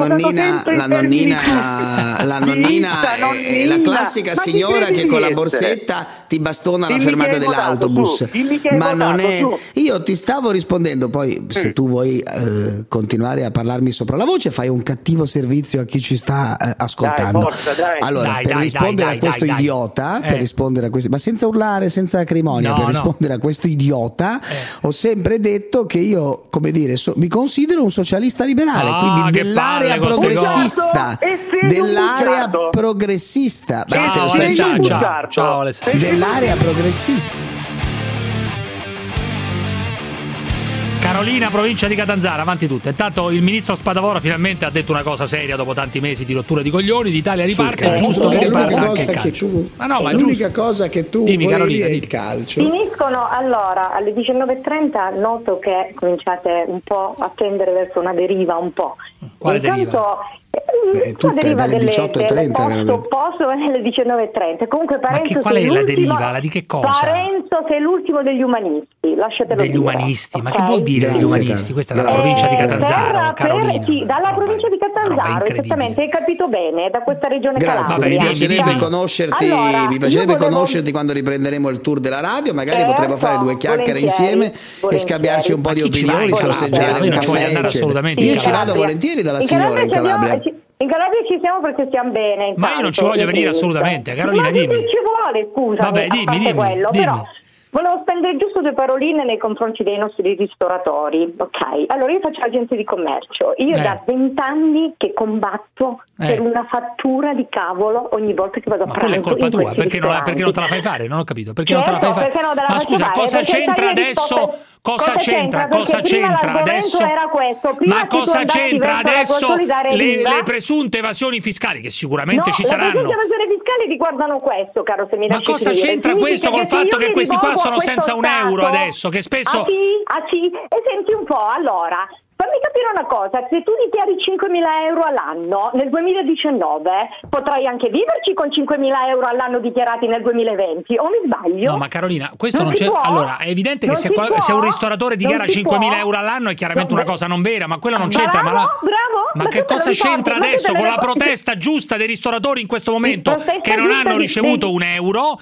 nonnina è la classica signora che con la borsetta ti bastona alla fermata dell'autobus. Ma non è. Io ti stavo rispondendo, poi se tu vuoi continuare a parlarmi sopra la voce fai un cattivo servizio a chi ci sta ascoltando. Allora, per rispondere a questo idiota, ma senza urlare, senza acrimonia, rispondere a questo idiota, ho sempre detto che io, come dire, mi considero un socialista liberale, quindi dell'area progressista. Ciao Alessandro. Dell'area progressista. Carolina, provincia di Catanzaro, avanti tutte. Intanto il ministro Spadavora finalmente ha detto una cosa seria dopo tanti mesi di rottura di coglioni. L'Italia riparte, è giusto che riparta anche il calcio. L'unica cosa che tu volevi è il calcio. Finiscono allora alle 19:30, noto che cominciate un po' a tendere verso una deriva un po'. Quale deriva? Tutte dalle 18:30 posto alle 19:30. Comunque Parenzo, qual è la deriva? Di che cosa? Parenzo sei l'ultimo degli umanisti, lasciatelo degli umanisti, ma che vuol dire degli umanisti? Questa è dalla provincia di Catanzaro, Carolina. Sì, dalla provincia di Catanzaro, esattamente, hai capito bene, da questa regione Calabria. Mi piacerebbe conoscerti quando riprenderemo il tour della radio, magari potremo fare due chiacchiere insieme e scambiarci un po' di opinioni, sorseggiare un caffè. Io ci vado volentieri dalla signora in Calabria. In Calabria ci siamo perché stiamo bene. Intanto, ma io non ci voglio venire assolutamente, Carolina, dimmi. Ci vuole, scusa. Vabbè, dimmi. Però Volevo spendere giusto 2 paroline nei confronti dei nostri ristoratori, ok? Allora io faccio l'agente di commercio, io da 20 anni che combatto per una fattura di cavolo ogni volta che vado a pranzo. Ma quella è colpa tua, perché non te la fai fare? Non ho capito, perché non te la fai fare? Ma scusa, cosa c'entra adesso? Cosa c'entra adesso? Ma cosa c'entra adesso le presunte evasioni fiscali che sicuramente ci saranno? Le presunte evasioni fiscali riguardano questo, caro Semina. Ma cosa c'entra questo col fatto che questi qua sono senza un euro adesso, che spesso... Ah sì? E senti un po', allora, fammi capire una cosa, se tu dichiari 5.000 euro all'anno nel 2019, potrai anche viverci con 5.000 euro all'anno dichiarati nel 2020, o mi sbaglio? No, ma Carolina, questo non c'è... Allora, è evidente che se un ristoratore dichiara 5.000 euro all'anno è chiaramente una cosa non vera, ma quella non c'entra. Bravo! Ma che cosa c'entra adesso con la protesta giusta dei ristoratori in questo momento che non hanno ricevuto un euro?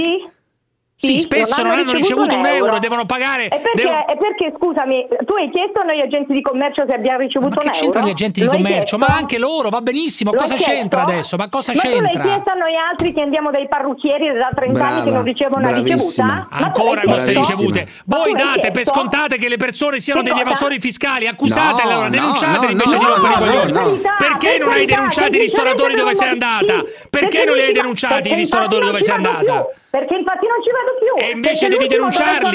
Sì, spesso non hanno ricevuto un euro, devono pagare. E perché, scusami, tu hai chiesto a noi agenti di commercio se abbiamo ricevuto un euro? Ma che c'entra gli agenti di commercio? Ma anche loro, va benissimo, cosa c'entra adesso? Ma cosa c'entra? Ma tu l'hai chiesto a noi altri che andiamo dai parrucchieri da 30 anni che non ricevono una ricevuta? Ancora queste ricevute. Voi date per scontate che le persone siano degli evasori fiscali, accusatele allora, denunciateli invece di rompere i coglioni. Perché non hai denunciato i ristoratori dove sei andata? Perché non li hai denunciati i ristoratori dove sei andata? Perché infatti non ci vado più. E invece devi denunciarli.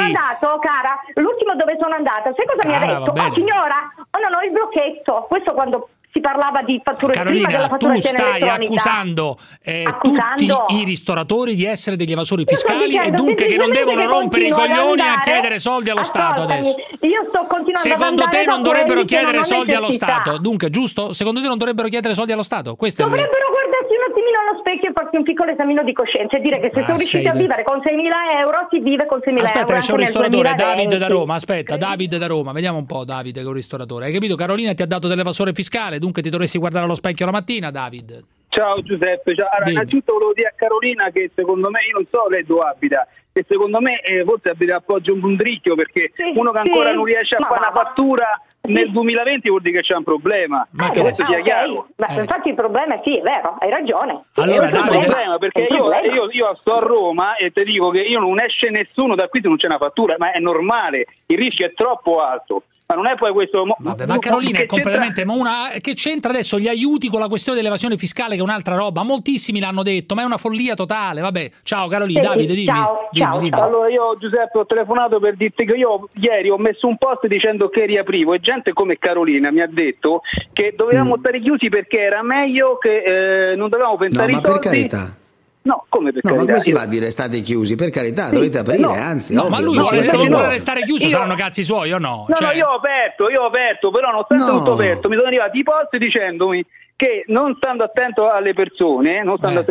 L'ultimo dove sono andata, sai cosa mi ha detto? Signora, non ho il blocchetto. Questo quando si parlava di fatture prima della fatturazione elettronica. Carolina, tu stai accusando tutti i ristoratori di essere degli evasori fiscali e dunque che non devono rompere i coglioni a chiedere soldi allo Stato adesso. Io sto continuando secondo te non dovrebbero chiedere soldi allo Stato? Dunque, giusto? Secondo te non dovrebbero chiedere soldi allo Stato? Questo dovrebbero guardarsi un attimino allo specchio e farsi un piccolo esamino di coscienza e dire che se sono riusciti a vivere con 6.000 euro si vive con 6.000 euro. Aspetta, c'è un ristoratore, Davide da Roma. Aspetta, Davide da Roma, vediamo un po'. Davide, che è un ristoratore. Hai capito? Carolina ti ha dato dell'evasore fiscale, dunque ti dovresti guardare allo specchio la mattina, David. Ciao Giuseppe, allora, innanzitutto volevo dire a Carolina che secondo me, io non so lei dove abita, e secondo me forse abita appoggio un puntricchio, perché uno che ancora non riesce a fare una fattura nel 2020 vuol dire che c'è un problema. Ma che adesso sia chiaro. Ma infatti il problema è è vero, hai ragione. Allora è un problema, perché io sto a Roma e ti dico che io non esce nessuno da qui se non c'è una fattura, ma è normale, il rischio è troppo alto. Ma non è poi questo. Vabbè, ma Carolina è completamente. Che c'entra adesso gli aiuti con la questione dell'evasione fiscale, che è un'altra roba? Moltissimi l'hanno detto, ma è una follia totale. Vabbè, ciao Carolina, Davide, dimmi. Dimmi. Allora, io Giuseppe ho telefonato per dirti che io ieri ho messo un post dicendo che riaprivo e gente come Carolina mi ha detto che dovevamo stare chiusi perché era meglio, che non dovevamo pensare ai soldi. Per carità. No, come per carità? Ma come si va a dire state chiusi? Per carità, dovete aprire, anzi. No, ma lui vuole restare chiuso, saranno cazzi suoi o no? No, io ho aperto, però nonostante tutto aperto, mi sono arrivati i post dicendomi che non stando attento alle persone,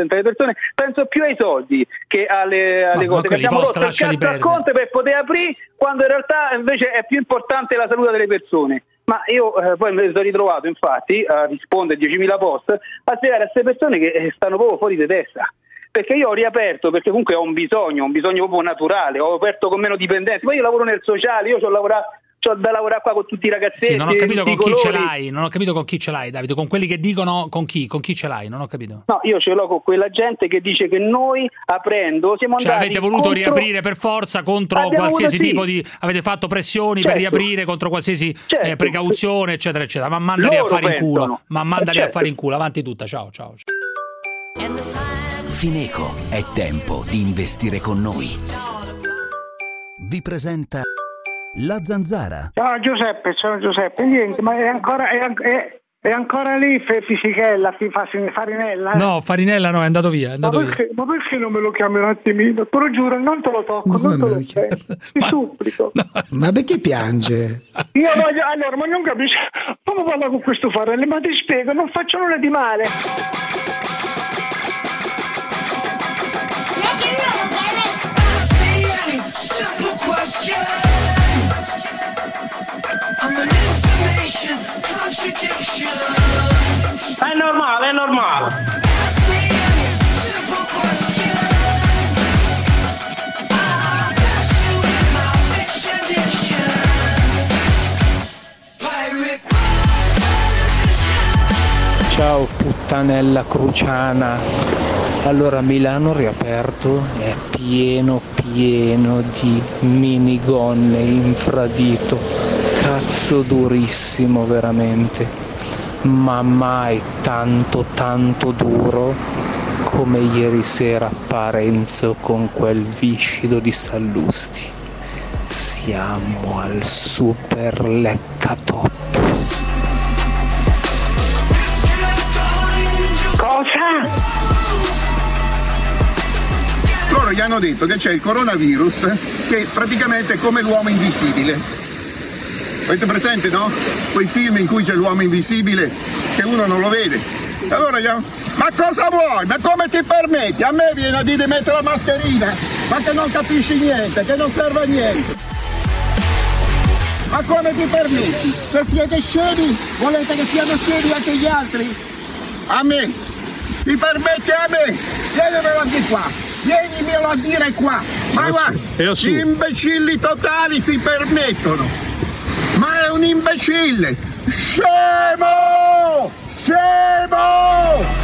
penso più ai soldi che alle cose che abbiamo rotto il cazzo al conto per poter aprire, quando in realtà invece è più importante la salute delle persone. Ma io poi mi sono ritrovato infatti a rispondere 10.000 post a spiegare a queste persone che stanno proprio fuori di testa. Perché io ho riaperto perché comunque ho un bisogno proprio naturale, ho aperto con meno dipendenti, poi io lavoro nel sociale, io c'ho da lavorare qua con tutti i ragazzetti. Sì, non ho capito con chi ce l'hai, non ho capito con chi ce l'hai, Davide, con quelli che dicono con chi ce l'hai, non ho capito. No, io ce l'ho con quella gente che dice che noi aprendo siamo andati avete voluto riaprire per forza contro qualsiasi tipo di avete fatto pressioni per riaprire contro qualsiasi precauzione, eccetera eccetera, ma mandali a fare in culo, a fare in culo, avanti tutta, ciao. Fineco, è tempo di investire con noi. Vi presenta La Zanzara. Ciao Giuseppe, niente, ma è ancora lì Fisichella, Farinella? No, Farinella no, è andato via. Ma perché non me lo chiami un attimino? Te lo giuro, non te lo tocco, non te lo chiedo. Ti supplico. No. Ma perché piange? Io voglio, allora, ma non capisco. Come parla con questo Farelli? Ma ti spiego, non faccio nulla di male. È normale. Ciao puttanella cruciana. Allora Milano riaperto è pieno di minigonne infradito, cazzo durissimo veramente, ma mai tanto duro come ieri sera a Parenzo con quel viscido di Sallusti. Siamo al super leccatop. Cosa? Loro gli hanno detto che c'è il coronavirus che praticamente è come l'uomo invisibile. Avete presente, no? Quei film in cui c'è l'uomo invisibile che uno non lo vede. Allora ma cosa vuoi? Ma come ti permetti? A me viene a dire di mettere la mascherina, ma che non capisci niente, che non serve a niente. Ma come ti permetti? Se siete scemi, volete che siano scemi anche gli altri? A me, si permette a me, vienimelo di qua. Vienimelo a dire qua, ma guarda, gli imbecilli totali si permettono, ma è un imbecille, scemo, scemo!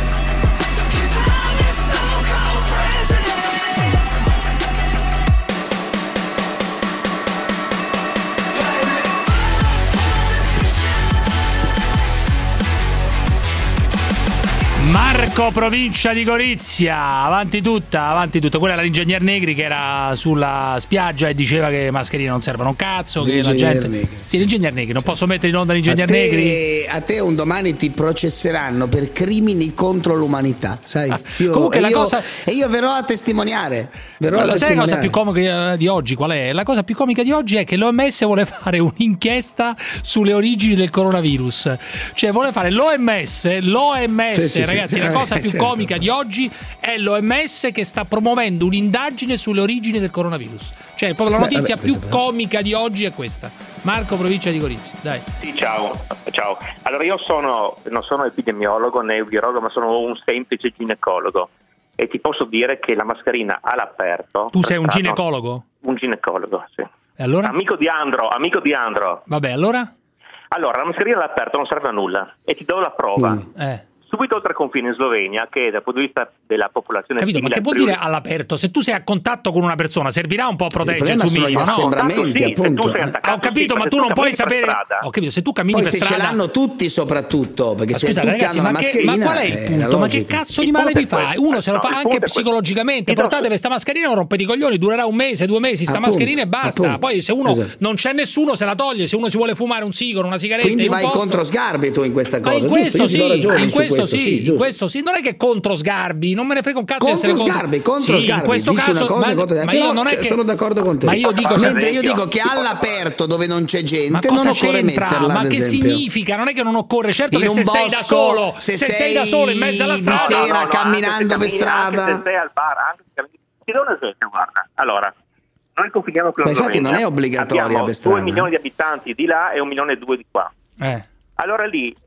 Marco, provincia di Gorizia, avanti tutta. Quella era l'ingegner Negri che era sulla spiaggia e diceva che mascherine non servono un cazzo, che la gente... Negri. Sì, l'ingegner Negri, non posso mettere in onda l'ingegner Negri? A te un domani ti processeranno per crimini contro l'umanità, sai? Io verrò a testimoniare. Sai la cosa più comica di oggi qual è? La cosa più comica di oggi è che l'OMS vuole fare un'inchiesta sulle origini del coronavirus. Cioè vuole fare l'OMS, sì, ragazzi, la cosa più comica di oggi è l'OMS che sta promuovendo un'indagine sulle origini del coronavirus. Cioè proprio la notizia più comica di oggi è questa. Marco, provincia di Gorizia, dai. Sì, ciao. Allora io non sono epidemiologo né virologo, ma sono un semplice ginecologo. E ti posso dire che la mascherina all'aperto... Tu sei un ginecologo? Un ginecologo, sì. E allora? Amico di Andro. Vabbè, allora? Allora, la mascherina all'aperto non serve a nulla. E ti do la prova. Subito oltre confine in Slovenia, che dal punto di vista della popolazione... Capito, ma che vuol dire all'aperto? Se tu sei a contatto con una persona, servirà un po' a proteggersi un minimo, appunto. Ho capito, ma tu non puoi sapere... Ho capito, se tu cammini per strada... Poi se ce l'hanno tutti soprattutto, perché se tutti hanno la mascherina... Ma qual è il punto? Ma che cazzo di male vi fa? Uno se lo fa anche psicologicamente. Portatevi questa mascherina, non rompete i coglioni, durerà 1 mese, 2 mesi, sta mascherina e basta. Poi se uno non c'è nessuno se la toglie, se uno si vuole fumare un sigaro, una sigaretta... Quindi vai contro Sgarbi tu in questa cosa, giusto? Io ti do ragione in questo, sì, giusto. Sì, non è che contro Sgarbi, non me ne frega un cazzo contro Sgarbi, in questo caso, ma io non è che sono d'accordo con te. Ma io dico, mentre io dico che all'aperto dove non c'è gente non occorre metterla. Ma che significa? Non è che non occorre, certo che se sei da solo, se sei da solo in mezzo alla strada, di sera camminando per strada, anche se sei al bar, ti do un esempio, guarda. Allora, noi confiniamo con la Slovenia. Infatti non è obbligatoria per strada. 2 milioni di abitanti di là e 1,2 milioni di qua. Allora lì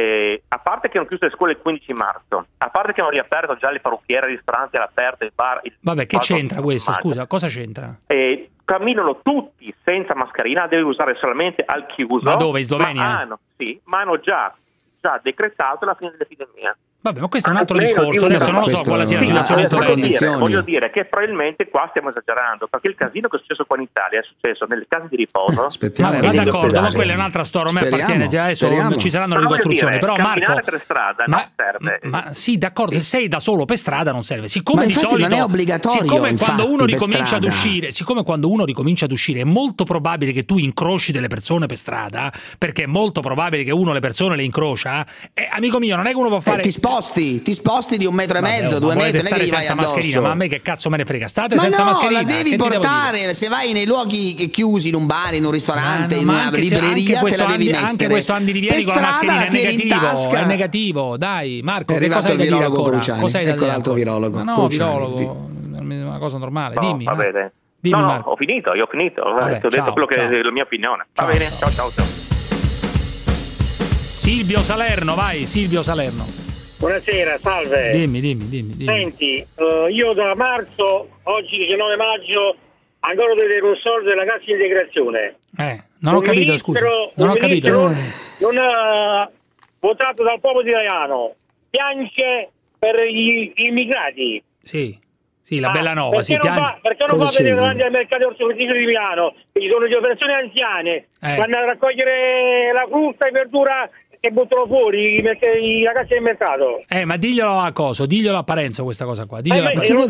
a parte che hanno chiuso le scuole il 15 marzo, a parte che hanno riaperto già le parrucchiere, i ristoranti all'aperto, il bar. Vabbè, che c'entra questo? Scusa, cosa c'entra? Camminano tutti senza mascherina, devi usare solamente al chiuso. Ma dove? In Slovenia? Ma hanno già decretato la fine dell'epidemia. Vabbè, ma questo è un altro discorso, adesso non lo so quale sia la situazione in Slovenia. Voglio dire che probabilmente qua stiamo esagerando, perché il casino che è successo qua in Italia è successo nelle case di riposo. Vabbè, ma d'accordo, ma quella è un'altra storia, a me appartiene, adesso ci saranno ricostruzioni, però Marco, per strada non serve. Ma sì, d'accordo, se sei da solo per strada non serve. Siccome di solito non è obbligatorio, siccome quando uno ricomincia ad uscire, è molto probabile che tu incroci delle persone per strada, perché è molto probabile che uno le persone le incrocia, amico mio, non è che uno può fare ti sposti di 1,5 metri, 2 metri, non è che vai mascherina, ma a me che cazzo me ne frega, state senza mascherina. Ma no, la devi portare, se vai nei luoghi chiusi, in un bar, in un ristorante, in una libreria, te la devi mettere. Anche questo Andy Rivieri con la mascherina è negativo, dai Marco, che cosa hai da dire ancora? Ecco l'altro virologo. Ma no, virologo, è una cosa normale, dimmi. Va bene. No, ho finito. Ti ho detto quello che è la mia opinione. Va bene, ciao. Silvio Salerno, vai, Silvio Salerno. Buonasera, salve. Dimmi. Senti, io da marzo, oggi 19 maggio, ancora devo un soldo della cassa integrazione. Non ho capito, scusa. Non ho capito. Non ha votato dal popolo italiano. piange per gli immigrati. Sì, la Bellanova, perché non va a vedere davanti al mercato ortofrutticolo di Milano? Ci sono le persone anziane, vanno a raccogliere la frutta e verdura che buttano fuori i ragazzi del mercato. Ma diglielo a Coso, diglielo a Parenzo questa cosa qua. Ma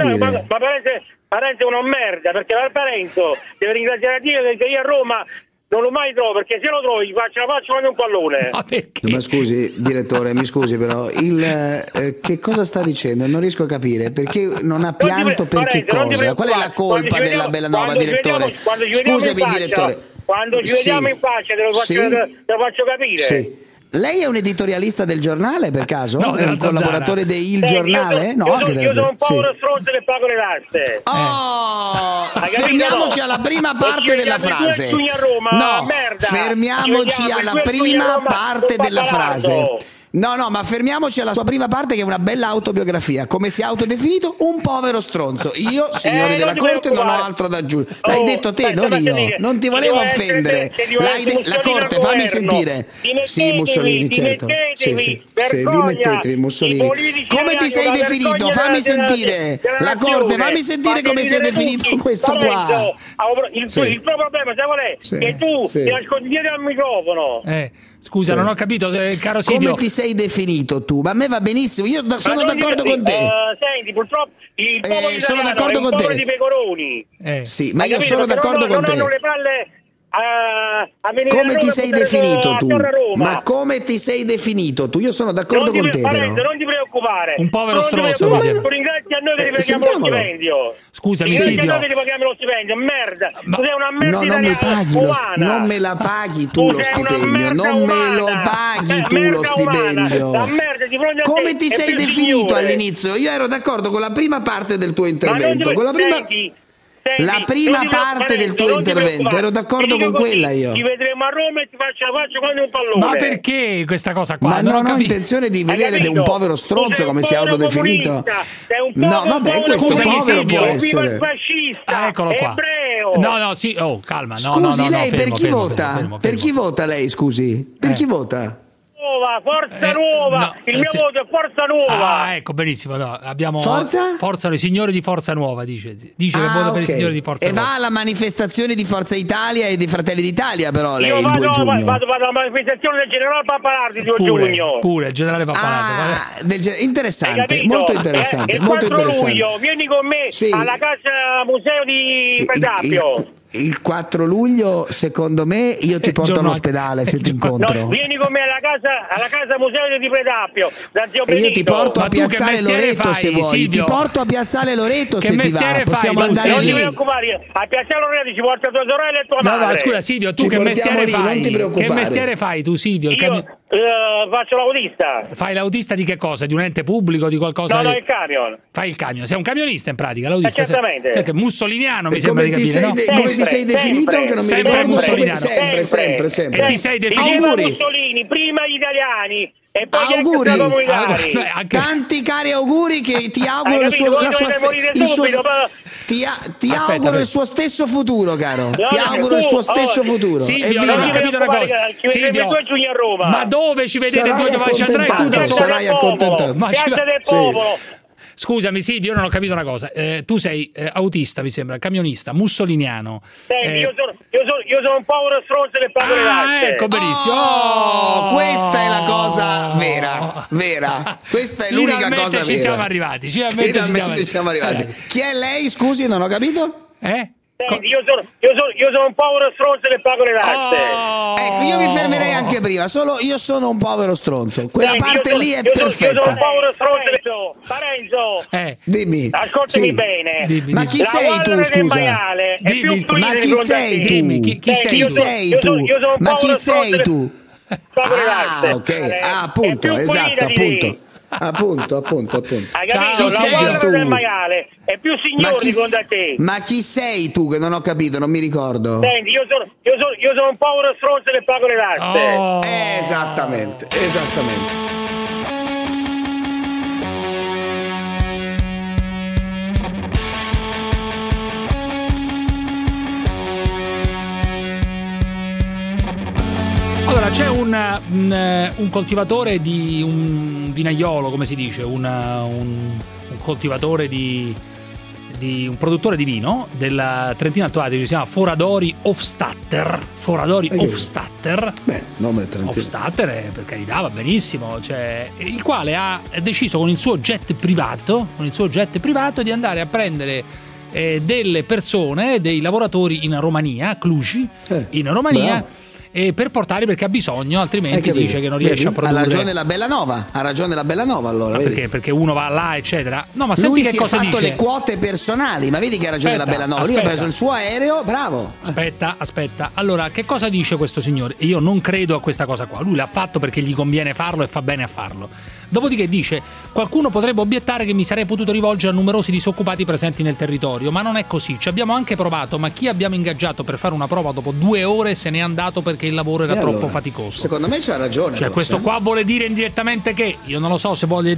Parenzo è una merda, perché Parenzo deve ringraziare Dio che io a Roma non lo mai trovo, perché se lo trovi ce la faccio come un pallone. Ma scusi, direttore, mi scusi però, che cosa sta dicendo? Non riesco a capire, perché non ha pianto per che cosa? Qual è la colpa della Bellanova, direttore? Scusami, direttore. Quando ci vediamo in faccia te lo faccio capire. Sì. Lei è un editorialista del giornale per caso? No, è un collaboratore del Giornale? Io sono un povero stronzo che pago le tasse. Fermiamoci alla prima parte della frase. Fermiamoci alla prima parte della frase. No, ma fermiamoci alla sua prima parte, che è una bella autobiografia. Come si è autodefinito? Un povero stronzo. Io, signori della Corte, non ho altro da aggiungere. L'hai detto te, non io. Non ti volevo offendere. La Corte, fammi sentire. Sì, Mussolini, certo. Sì, dimettetevi, Mussolini. Come ti sei definito? Fammi sentire. La Corte, fammi sentire come sei definito questo qua. Il tuo problema, sai qual è? Che tu ti nascondi dietro al microfono. Scusa, non ho capito, caro Silvio. Come ti sei definito tu? Ma a me va benissimo, io sono d'accordo con te. Senti, purtroppo il popolo sono d'accordo con te. Di pecoroni. Sì, ma io sono d'accordo con te. Non hanno le palle come ti sei definito tu? Ma come ti sei definito tu? Io sono d'accordo con te, però. Non ti preoccupare. Un povero stronzo. Ringrazi a noi che ti paghiamo lo stipendio. Scusami, Silvio. Noi ti paghiamo lo stipendio, merda. Tu sei una merda. No, non me la paghi tu lo stipendio. Non me lo paghi tu lo stipendio. Come ti sei definito all'inizio? Io ero d'accordo con la prima parte del tuo intervento. Con la prima parte del tuo intervento, ero d'accordo con quella io. Ci vedremo a Roma e ti faccio come un pallone. Ma perché questa cosa qua? Ma non ho intenzione di vedere un povero stronzo come si è autodefinito. No, vabbè, questo povero può essere. Eccolo qua. No, sì, calma. Scusi, lei per chi vota? Per chi vota lei, scusi? Per chi vota? Forza Nuova, il mio voto è Forza Nuova. Ecco, benissimo. Abbiamo Forza? I signori di Forza Nuova, dice che vota per i signori di Forza Nuova. E va alla manifestazione di Forza Italia e di Fratelli d'Italia, però lei il 2 giugno. Vado alla manifestazione del generale Pappalardi il 2 giugno. Pure il generale Pappalardi. Interessante, molto interessante. Il 4 luglio vieni con me alla casa museo di Predappio. Il 4 luglio, secondo me, io ti porto all'ospedale se ti incontro. No, vieni con me alla casa museo di Predappio, da zio Benito. E io ti porto a Piazzale Loreto se vuoi. Silvio? Ti porto a Piazzale Loreto se ti va. Possiamo andare non lì. ti preoccupare, a Piazzale Loreto ci porta tua sorella e tua madre. No, scusa Silvio, tu che mestiere fai? Non ti preoccupare. Che mestiere fai tu, Silvio? Io faccio l'autista. Fai l'autista di che cosa? Di un ente pubblico, di qualcosa? No, il camion. Fai il camion. Sei un camionista in pratica, l'autista. Certamente. Perché mussoliniano mi sembra di capire, no? Come ti sei definito? Che non mi ricordo. Sempre. E ti sei definito? Mussolini, prima gli italiani. E poi auguri, tanti cari auguri che ti auguro ti auguro il suo stesso futuro, caro. Ti auguro il suo stesso futuro. Silvio, non ho capito una cosa. Silvio, ma dove ci vedete due? Dove ci andrai tu da solo? Sarai accontentato. Piazza del Popolo. Scusami, Silvio, io non ho capito una cosa. Tu sei autista, mi sembra, camionista, mussoliniano. Senti, io sono un povero stronzo che pago le tasse. Ecco, benissimo. Questa è la cosa vera. Questa è l'unica cosa vera. Ci siamo arrivati. Finalmente siamo arrivati. Chi è lei, scusi, non ho capito? Senti, io sono un povero stronzo che pago le tasse. Ecco, io mi fermerei anche prima. Solo io sono un povero stronzo. Quella parte lì è perfetta. Io sono un povero stronzo. Parenzo, dimmi. Ascoltami bene. Ma chi sei tu, scusa? Ma chi sei tu? Chi sei tu? Ma chi sei tu? Ok. Appunto, esatto, appunto. Hai capito? Chi sei tu? Del maiale è più signori secondo te. Ma chi sei tu che non ho capito, non mi ricordo. Senti, io sono un povero stronzo che pago le tasse. Esattamente. Allora, c'è un coltivatore di un vinaiolo, come si dice, un coltivatore di un produttore di vino del Trentino Alto Adige, si chiama Foradori Hofstadter. Nome trentino. Hofstadter, per carità, va benissimo, cioè, il quale ha deciso con il suo jet privato di andare a prendere delle persone, dei lavoratori in Romania, a Cluj, in Romania. Bravo. Per portare, perché ha bisogno, altrimenti dice che non riesce a produrre. Ha ragione la Bellanova allora. Perché uno va là, eccetera. No, ma senti lui che cosa dice. Lui si è fatto le quote personali, ma vedi che ha ragione la Bellanova. Lui ha preso il suo aereo, bravo. Aspetta. Allora, che cosa dice questo signore? Io non credo a questa cosa qua. Lui l'ha fatto perché gli conviene farlo e fa bene a farlo. Dopodiché dice: qualcuno potrebbe obiettare che mi sarei potuto rivolgere a numerosi disoccupati presenti nel territorio, ma non è così. Ci abbiamo anche provato, ma chi abbiamo ingaggiato per fare una prova dopo 2 ore se n'è andato perché il lavoro era troppo faticoso. Secondo me c'ha ragione. Cioè, questo qua vuole dire indirettamente che, io non lo so se vuole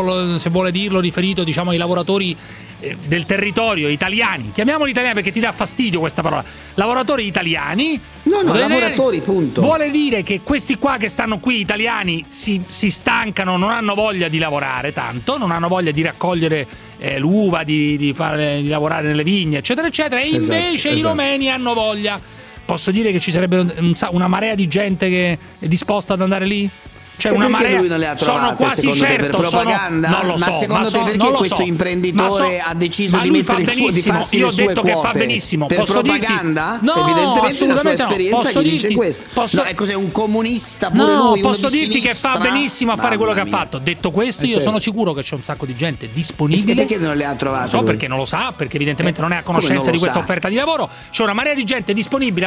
dirlo riferito, diciamo, ai lavoratori del territorio italiani. Chiamiamoli italiani perché ti dà fastidio questa parola. Lavoratori italiani. No, lavoratori, punto. Vuole dire che questi qua che stanno qui italiani si stancano, non hanno voglia di lavorare tanto, non hanno voglia di raccogliere l'uva, di lavorare nelle vigne, eccetera, eccetera. E invece i romeni hanno voglia. Posso dire che ci sarebbe una marea di gente che è disposta ad andare lì? Cioè, una marea, lui non le ha trovate, sono quasi certo, per propaganda? Non lo so, secondo te perché questo imprenditore ha deciso di mettere di farsi le sue quote? Io ho detto che fa benissimo. Per posso propaganda? No, evidentemente la sua esperienza gli dice questo. No, cos'è un comunista pure lui? Posso dirti che fa benissimo a fare quello che ha fatto. Detto questo, io sono sicuro che c'è un sacco di gente disponibile. Perché non le ha trovate? So perché non lo sa, perché evidentemente non è a conoscenza di questa offerta di lavoro. C'è una marea di gente disponibile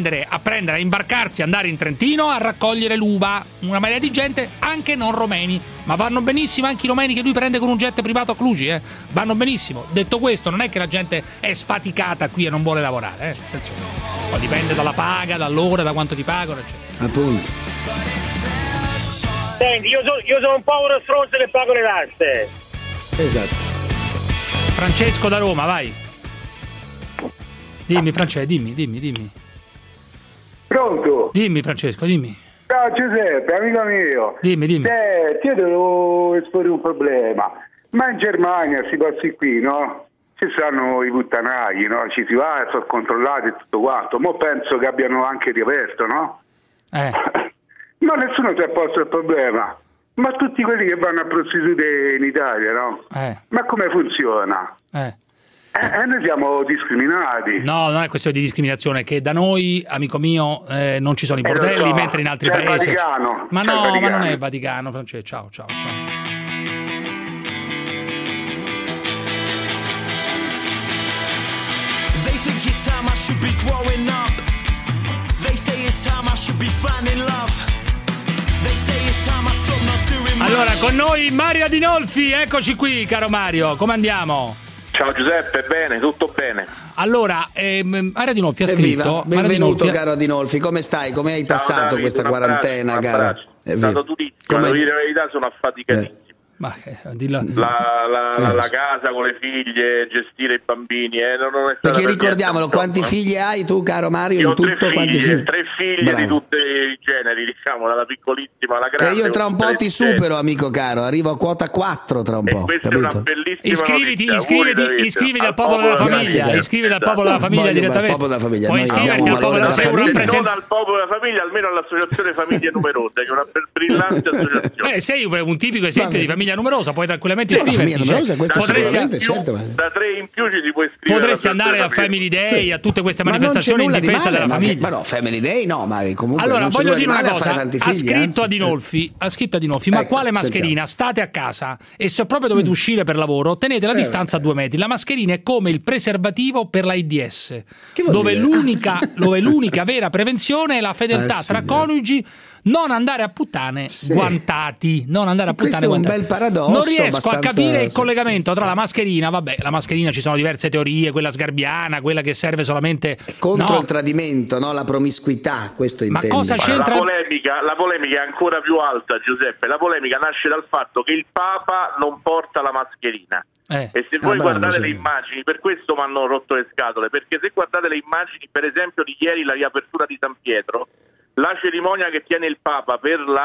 a imbarcarsi, andare in Trentino a raccogliere l'uva. Una marea di gente, anche non romeni, ma vanno benissimo anche i romeni che lui prende con un jet privato a Cluj, vanno benissimo. Detto questo, non è che la gente è sfaticata qui e non vuole lavorare, attenzione. Poi dipende dalla paga, dall'ora, da quanto ti pagano, eccetera. Appunto. Senti, io sono un povero stronzo che pago le tasse. Esatto. Francesco da Roma, vai. Dimmi Francesco, dimmi. Pronto? Dimmi Francesco, dimmi. Ciao Giuseppe, amico mio. Dimmi. Ti devo esporre un problema. Ma in Germania, questi posti qui, no? Ci stanno i puttanai, no? Ci si va, sono controllati e tutto quanto. Mo penso che abbiano anche riaperto, no? Ma nessuno si è posto il problema. Ma tutti quelli che vanno a prostituire in Italia, no? Ma come funziona? Noi siamo discriminati. No, non è questione di discriminazione, che da noi, amico mio, non ci sono i bordelli, mentre in altri paesi. Vaticano. Ma no, ma non è il Vaticano, Francesco. Ciao. They think it's time I should be growing up. They say it's time I should be finding love. They say it's time I stop not doing. Allora, con noi Mario Adinolfi, eccoci qui, caro Mario, come andiamo? Ciao Giuseppe, bene, tutto bene. Allora, Mario Adinolfi ha scritto. Benvenuto caro Adinolfi, come stai? Come hai passato Davide, questa quarantena, caro? È stato durissimo, devo dire la verità, sono affaticatissimo. La casa con le figlie, gestire i bambini, non è perché ricordiamolo, quanti figli hai tu, caro Mario? Io ho tre figlie di tutti i generi, diciamo, dalla piccolissima alla grande. E io tra un po' ti supero, amico caro, arrivo a quota 4 tra un po'. Questa è una bellissima iscriviti al popolo della famiglia, iscriviti al popolo della famiglia direttamente. Puoi iscriverti al popolo della famiglia, non al popolo della famiglia, almeno all'associazione Famiglie Numerose, che è una brillante associazione. Sei un tipico esempio di famiglia numerosa, puoi tranquillamente iscriverti. Da 3 in più ci puoi iscrivere. Potresti andare a Family Day, a tutte queste manifestazioni in difesa della famiglia. Ma no, Family Day no, ma comunque. Allora, voglio dire una cosa: ha scritto Adinolfi, ma quale mascherina? State a casa e se proprio dovete uscire per lavoro, tenete la distanza a 2 metri. La mascherina è come il preservativo per l'AIDS, dove l'unica vera prevenzione è la fedeltà tra coniugi. Non andare a puttane guantati. Questo è un bel paradosso. Non riesco a capire il collegamento tra la mascherina. Vabbè, la mascherina ci sono diverse teorie, quella sgarbiana, quella che serve solamente contro il tradimento, no? La promiscuità, questo intendo. Ma cosa c'entra? La polemica è ancora più alta, Giuseppe. La polemica nasce dal fatto che il Papa non porta la mascherina. E se voi guardate le immagini, per questo mi hanno rotto le scatole, perché se guardate le immagini, per esempio di ieri, la riapertura di San Pietro, la cerimonia che tiene il Papa per la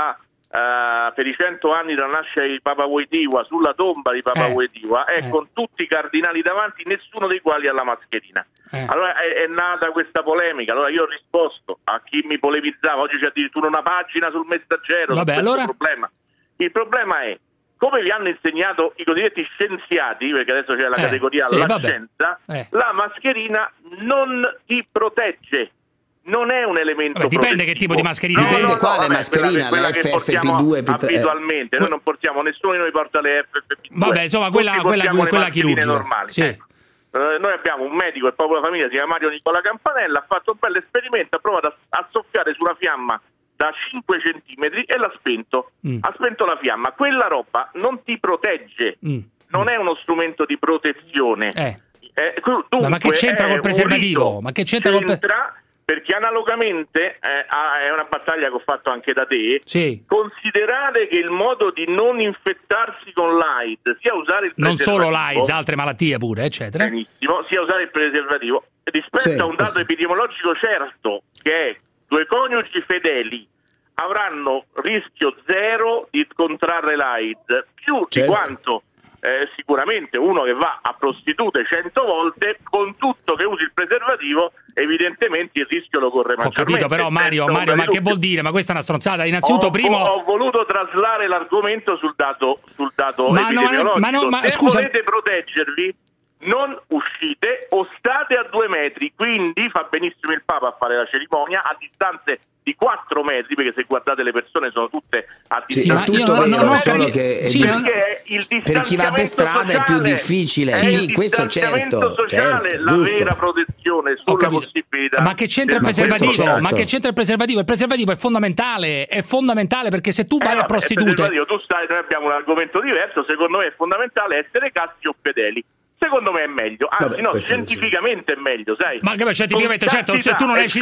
per i 100 anni dalla nascita di Papa Wojtyła, sulla tomba di Papa Wojtyła, con tutti i cardinali davanti, nessuno dei quali ha la mascherina. Allora è nata questa polemica. Allora io ho risposto a chi mi polemizzava. Oggi c'è addirittura una pagina sul Messaggero su questo problema. Il problema è, come vi hanno insegnato i cosiddetti scienziati, perché adesso c'è la categoria scienza, la mascherina non ti protegge. Non è un elemento dipende che tipo di mascherina. Dipende quale mascherina, quella la che portiamo FFP2 abitualmente. Noi non portiamo, nessuno di noi porta le FFP2. Vabbè, insomma, quella chirurgica. Normali. Sì. Noi abbiamo un medico del Popolo Famiglia, si chiama Mario Nicola Campanella, ha fatto un bel esperimento, ha provato a soffiare su una fiamma da 5 centimetri e l'ha spento. Ha spento la fiamma. Quella roba non ti protegge, non è uno strumento di protezione. Dunque, ma che c'entra col preservativo? Ma che c'entra perché analogamente è una battaglia che ho fatto anche da te. Considerate che il modo di non infettarsi con l'AIDS sia usare il preservativo, non solo l'AIDS, altre malattie pure, eccetera. Benissimo, sia usare il preservativo rispetto a un dato epidemiologico certo, che è 2 coniugi fedeli avranno rischio 0 di contrarre l'AIDS, più di quanto sicuramente uno che va a prostitute 100 volte, con tutto che usi il preservativo, evidentemente il rischio lo corre maggiormente. Ho capito, però Mario, ma che vuol dire? Ma questa è una stronzata. Innanzitutto ho voluto traslare l'argomento sul dato epidemiologico. Se volete proteggervi, non uscite o state a 2 metri, quindi fa benissimo il Papa a fare la cerimonia a distanze di 4 metri, perché se guardate le persone sono tutte a distanza. Sì, è tutto vero, solo che perché il per chi va per strada è più difficile. Sì, questo certo. Sociale, la vera protezione sulla possibilità. Ma che c'entra il preservativo? Certo. Ma che c'entra il preservativo? Il preservativo è fondamentale perché se tu vai a prostitute. Noi abbiamo un argomento diverso. Secondo me è fondamentale essere casti o fedeli. Secondo me è meglio, anzi scientificamente è meglio, sai? Ma che scientificamente, certo, se tu non esci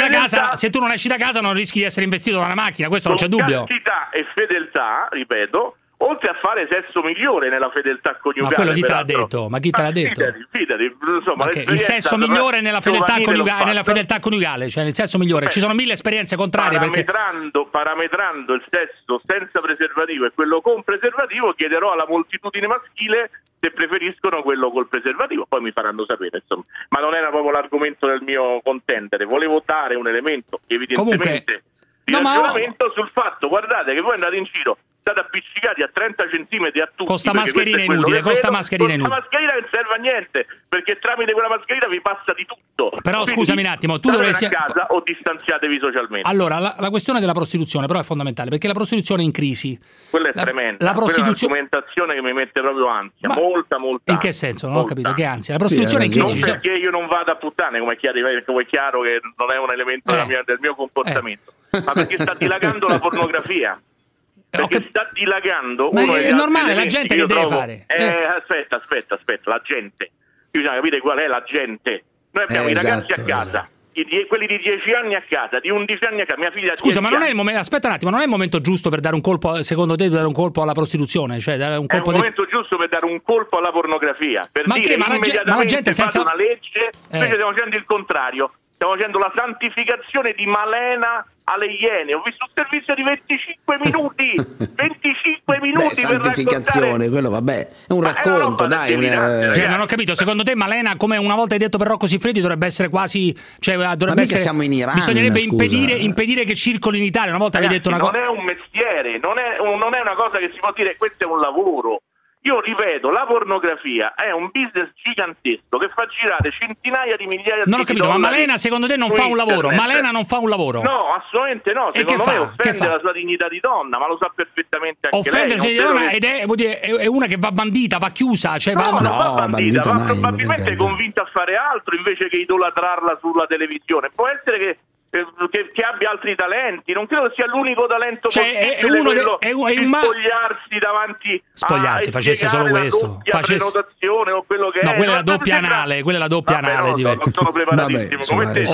da casa non rischi di essere investito da una macchina, questo non c'è dubbio. Castità e fedeltà, ripeto, oltre a fare sesso migliore nella fedeltà coniugale. Ma quello chi te l'ha detto? Ma chi te l'ha detto? Fidati, insomma, il sesso migliore nella fedeltà coniugale, cioè nel sesso migliore. Ci sono 1000 esperienze contrarie. Parametrando il sesso senza preservativo e quello con preservativo, chiederò alla moltitudine maschile se preferiscono quello col preservativo, poi mi faranno sapere, insomma. Ma non era proprio l'argomento del mio contendere, volevo dare un elemento evidentemente di ragionamento sul fatto, guardate che voi andate in giro, state appiccicati a 30 centimetri a tutti. Costa mascherina inutile, costa mascherina inutile. La mascherina non serve a niente, perché tramite quella mascherina vi passa di tutto. Però quindi, scusami un attimo, tu dovresti a casa o distanziatevi socialmente. Allora, la questione della prostituzione però è fondamentale, perché la prostituzione è in crisi. Quella è tremenda, quella è un'argomentazione che mi mette proprio ansia, molta in che senso? Non ho capito, che ansia? La prostituzione è in crisi. Non perché io non vada a puttane, come è chiaro che non è un elemento del mio comportamento, ma perché sta dilagando la pornografia. Perché sta dilagando. Ma è normale, la gente che deve fare? Aspetta, la gente. Bisogna capire qual è la gente. Noi abbiamo i ragazzi a casa, quelli di 10 anni a casa, di 11 anni a casa, mia figlia. Scusa, ma non è il momento. Aspetta un attimo, non è il momento giusto per dare un colpo, secondo te, dare un colpo alla prostituzione? Cioè, dare un colpo è il momento giusto per dare un colpo alla pornografia. Per dire immediatamente la gente senza una legge, invece stiamo facendo il contrario. Stiamo facendo la santificazione di Malena alle Iene. Ho visto un servizio di 25 minuti 25 minuti santificazione, quello vabbè, è un racconto, dai. Non ho capito, secondo te Malena, come una volta hai detto per Rocco Siffredi, dovrebbe essere quasi, cioè dovrebbe essere, siamo in Iran, bisognerebbe impedire che circoli in Italia. Una volta avevi detto una cosa. Non è un mestiere, non è una cosa che si può dire questo è un lavoro. Io ripeto, la pornografia è un business gigantesco che fa girare centinaia di migliaia di Non ho capito, ma Malena secondo te non fa un lavoro? Malena non fa un lavoro? No, assolutamente no. Secondo me offende la sua dignità di donna, ma lo sa perfettamente anche lei. Offende la donna ed è una che va bandita, va chiusa. Cioè non va bandita, va probabilmente convinta a fare altro invece che idolatrarla sulla televisione. Può essere che abbia altri talenti, non credo sia l'unico talento possibile, spogliarsi davanti facesse solo questo, prenotazione o quello che no, quella è la doppia anale, non sono preparatissimo come te.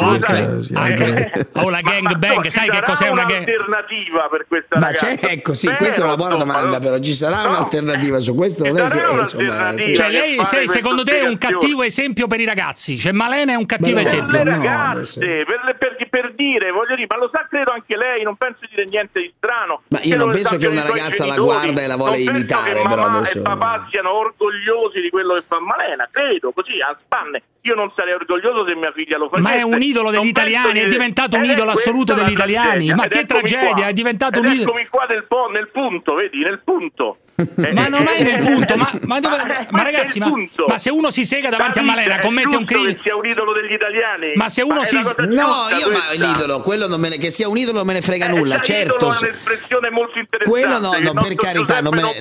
La gang bang, sai che cos'è una gang? Un'alternativa per questa ragazza? Questa è una buona domanda, però ci sarà un'alternativa su questo? Non è che cioè lei secondo te è un cattivo esempio per i ragazzi? Cioè Malena è un cattivo esempio? Le ragazze, per dire, voglio dire, ma lo sa credo anche lei, non penso di dire niente di strano. Ma io non penso che una ragazza la guarda e la vuole imitare, però adesso... e papà siano orgogliosi di quello che fa Malena, credo, così a spanne. Io non sarei orgoglioso se mia figlia lo facesse. Ma è un idolo degli italiani, è diventato un idolo assoluto degli italiani. Ma che tragedia, è diventato un idolo. Eccomi qua nel punto, vedi, nel punto. Ma non è nel punto, ma ragazzi, ma se uno si sega davanti a Malena commette un crimine. Che sia un idolo degli italiani. Ma se uno si l'idolo, quello non me ne, che sia un idolo non me ne frega nulla, certo. È un'espressione molto interessante. Quello no, per carità, non me ne,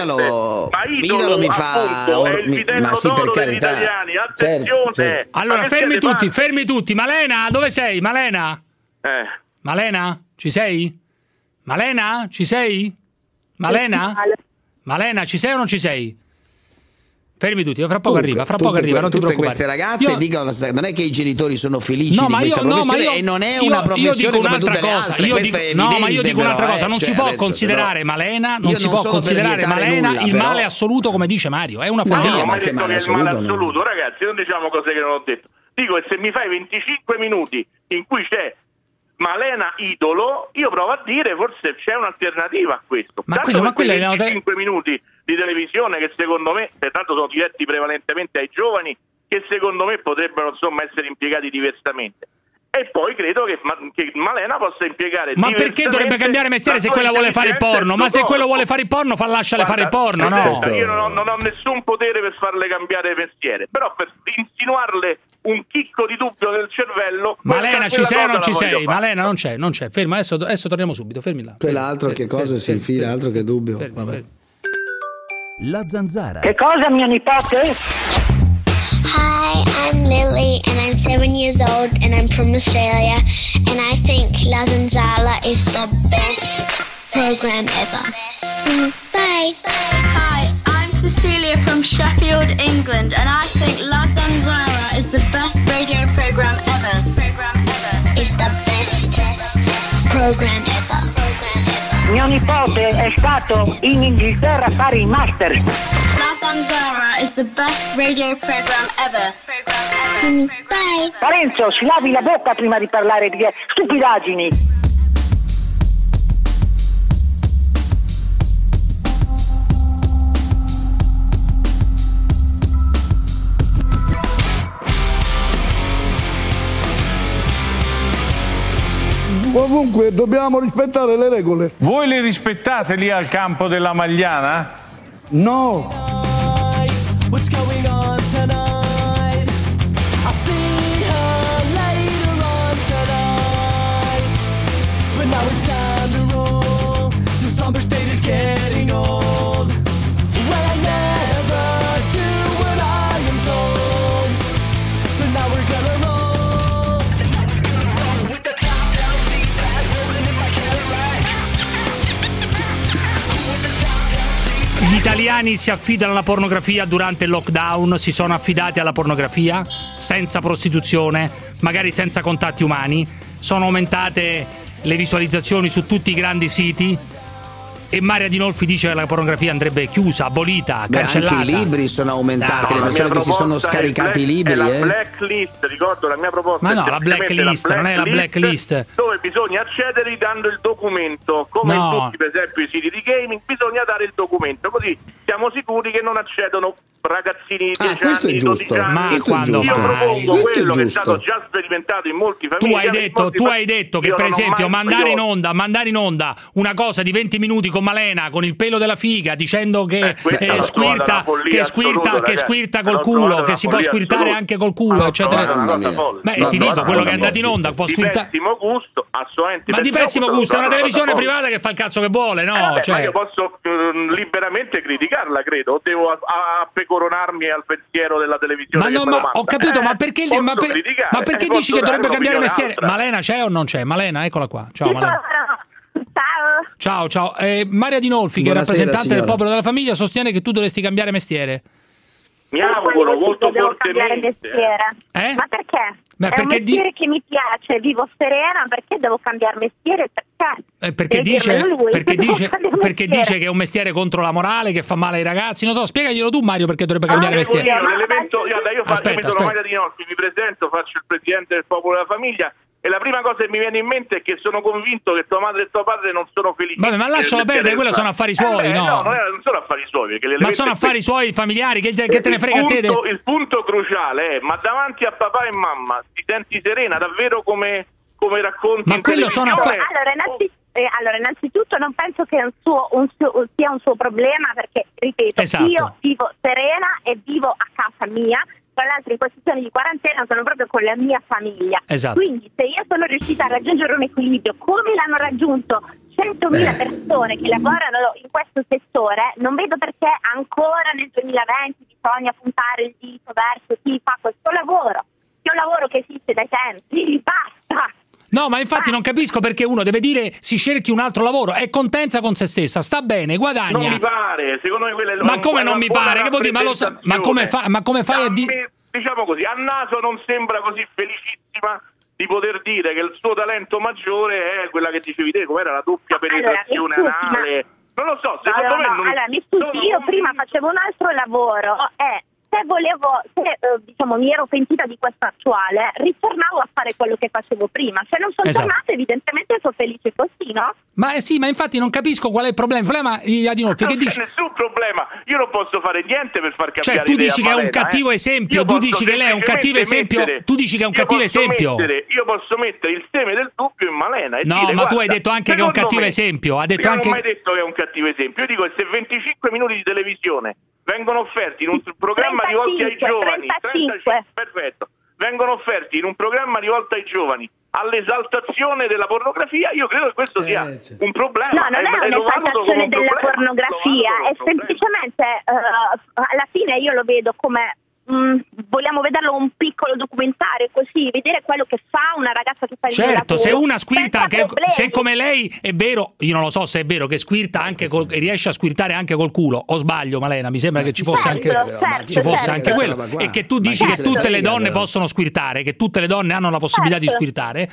idolo mi fa ma sì, per carità. Attenzione. Certo. Allora, fermi tutti. Malena, dove sei? Malena? Malena? Ci sei? Malena? Ci sei? Malena? Malena, ci sei o non ci sei? Fermi tutti, fra poco arriva, non ti preoccupare. Tutte queste ragazze dicono, non è che i genitori sono felici di questa professione, e non è una professione come tutte le altre. Ma io dico un'altra cosa, non si può considerare Malena, non si può considerare Malena il male assoluto, come dice Mario, è una follia. No, non ho detto che è il male assoluto, ragazzi, non diciamo cose che non ho detto. Dico che se mi fai 25 minuti in cui c'è Malena idolo, io provo a dire forse c'è un'alternativa a questo. Ma quello è 25 minuti di televisione che secondo me, pertanto sono diretti prevalentemente ai giovani, che secondo me potrebbero insomma essere impiegati diversamente. E poi credo che Malena possa impiegare. Ma perché dovrebbe cambiare mestiere se quella vuole fare il porno? Ma se quello vuole fare il porno, lasciale fare il porno, no? Io non ho nessun potere per farle cambiare mestiere, però per insinuarle un chicco di dubbio nel cervello. Malena, ci sei o non ci sei? Malena, non c'è. Ferma, adesso torniamo subito, fermi là. Quell'altro che cosa si infila, altro che dubbio. Vabbè. La Zanzara. Che cosa, mia nipote? Hi, I'm Lily and I'm 7 years old and I'm from Australia and I think La Zanzara is the best program ever. Bye. Hi, I'm Cecilia from Sheffield, England and I think La Zanzara is the best radio program ever. It's the best program ever. Mio nipote è stato in Inghilterra a fare il master. La Zanzara is the best radio program ever. Bye. Parenzo, si lavi la bocca prima di parlare di stupidaggini. Comunque dobbiamo rispettare le regole. Voi le rispettate lì al campo della Magliana? No. What's going on tonight? I'll see her later on tonight. But now it's time to roll. The somber state is getting old. Well, I never do what I am told. So now we're gonna roll. Gli italiani si affidano alla pornografia durante il lockdown, si sono affidati alla pornografia senza prostituzione, magari senza contatti umani, sono aumentate le visualizzazioni su tutti i grandi siti e Maria Dinolfi dice che la pornografia andrebbe chiusa, abolita, cancellata. Anche i libri sono aumentati, le persone che si sono scaricati i libri. È la blacklist, ricordo la mia proposta. Ma no, la blacklist, non è la blacklist. Dove bisogna accedere dando il documento, come in tutti per esempio i siti di gaming, bisogna dare il documento, così siamo sicuri che non accedono ragazzini di 10 anni, 12 anni. Ma quando io propongo quello che è stato già sperimentato in molti famiglie. Tu hai detto che per esempio mandare in onda una cosa di 20 minuti con Malena con il pelo della figa dicendo che squirta col culo, che si può squirtare anche col culo, eccetera. Beh, ti dico, quello che è andato in onda può squirtare. Di pessimo gusto, assolutamente. Ma di pessimo gusto, è una televisione privata che fa il cazzo che vuole, no? Ma io posso liberamente criticarla, credo, devo appecoronarmi al pensiero della televisione. Ma no, ma ho capito, ma perché dici che dovrebbe cambiare mestiere? Malena c'è o non c'è? Malena, eccola qua. Ciao Malena. Ciao. Maria Dinolfi, che è rappresentante del Popolo della Famiglia, sostiene che tu dovresti cambiare mestiere. Mi auguro molto fortemente. Ma perché? È un mestiere che mi piace, vivo serena, perché devo cambiare mestiere? Perché dice che è un mestiere contro la morale, che fa male ai ragazzi. Non so, spiegaglielo tu, Mario, perché dovrebbe cambiare mestiere. Io mi sono Maria Dinolfi, mi presento, faccio il presidente del Popolo della Famiglia e la prima cosa che mi viene in mente è che sono convinto che tua madre e tuo padre non sono felici. Vabbè, ma lascialo perdere, quello sono affari suoi, no? No, non sono affari suoi. Ma sono affari suoi, familiari, che te ne frega a te? Il punto cruciale è, ma davanti a papà e mamma ti senti serena davvero come racconti? Ma quello sono affari... Allora, innanzitutto non penso che sia un suo problema, perché, ripeto, esatto. Io vivo serena e vivo a casa mia. Tra l'altro in questioni di quarantena sono proprio con la mia famiglia. Esatto. Quindi se io sono riuscita a raggiungere un equilibrio come l'hanno raggiunto 100.000 persone che lavorano in questo settore, non vedo perché ancora nel 2020 bisogna puntare il dito verso chi fa questo lavoro. È un lavoro che esiste dai tempi, basta. No, ma infatti non capisco perché uno deve dire si cerchi un altro lavoro, è contenta con se stessa, sta bene, guadagna. Non mi pare, secondo me quella è Ma come non mi pare? Che vuol dire? Ma come fai a dire? Diciamo così, a naso non sembra così felicissima di poter dire che il suo talento maggiore è quella che dicevi te, com'era la doppia penetrazione anale. Non lo so, secondo me non... Allora, mi scusi, io prima facevo un altro lavoro e se mi ero pentita di questo attuale, ritornavo a fare quello che facevo prima. Se non sono tornata, evidentemente sono felice così, no? Ma sì, ma infatti non capisco qual è il problema. Il problema di Adinolfi, che dici? Non c'è nessun problema. Io non posso fare niente per far cambiare idea. Cioè, tu dici che è un cattivo esempio, tu dici che lei è un cattivo esempio, tu dici che è un cattivo esempio. Io posso mettere il seme del dubbio in Malena e no, dire, ma tu hai detto anche che è un cattivo esempio. Ha detto anche... non ho mai detto che è un cattivo esempio. Io dico che se 25 minuti di televisione vengono offerti in un programma 35, rivolto ai giovani, 35. Perfetto, vengono offerti in un programma rivolto ai giovani all'esaltazione della pornografia, io credo che questo sia un problema. No, non è un'esaltazione della pornografia, è semplicemente alla fine io lo vedo come vogliamo vederlo un piccolo documentario, così vedere quello che fa una ragazza che fa il lavoro. Se una squirta, se come lei è vero, io non lo so se è vero che squirta anche riesce a squirtare anche col culo, o sbaglio Malena, mi sembra che ci fosse anche quello, e che tu dici che tutte le donne possono squirtare, che tutte le donne hanno la possibilità di squirtare,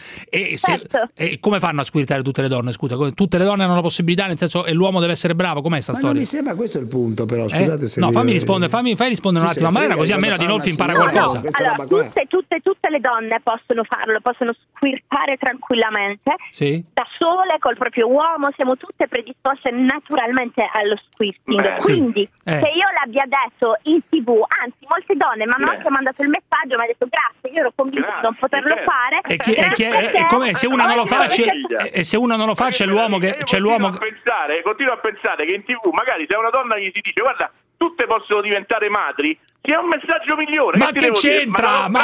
e come fanno a squirtare tutte le donne? Scusa, tutte le donne hanno la possibilità, nel senso, e l'uomo deve essere bravo, com'è sta storia? Non mi sembra questo il punto, però scusate se no, fai rispondere un attimo a Malena, così almeno Adinolfi impara qualcosa. Allora, tutte le donne possono farlo, possono squirtare tranquillamente, da sole, col proprio uomo, siamo tutte predisposte naturalmente allo squirting. Quindi, se io l'abbia detto in TV, anzi, molte donne mi hanno anche mandato il messaggio, mi hanno detto grazie, io ero convinta di non poterlo fare. E come se uno non lo faccia, e se uno non lo faccia, l'uomo che c'è l'uomo continuo a pensare che in TV magari se una donna gli si dice guarda, tutte possono diventare madri, che è un messaggio migliore. Ma che c'entra? Ma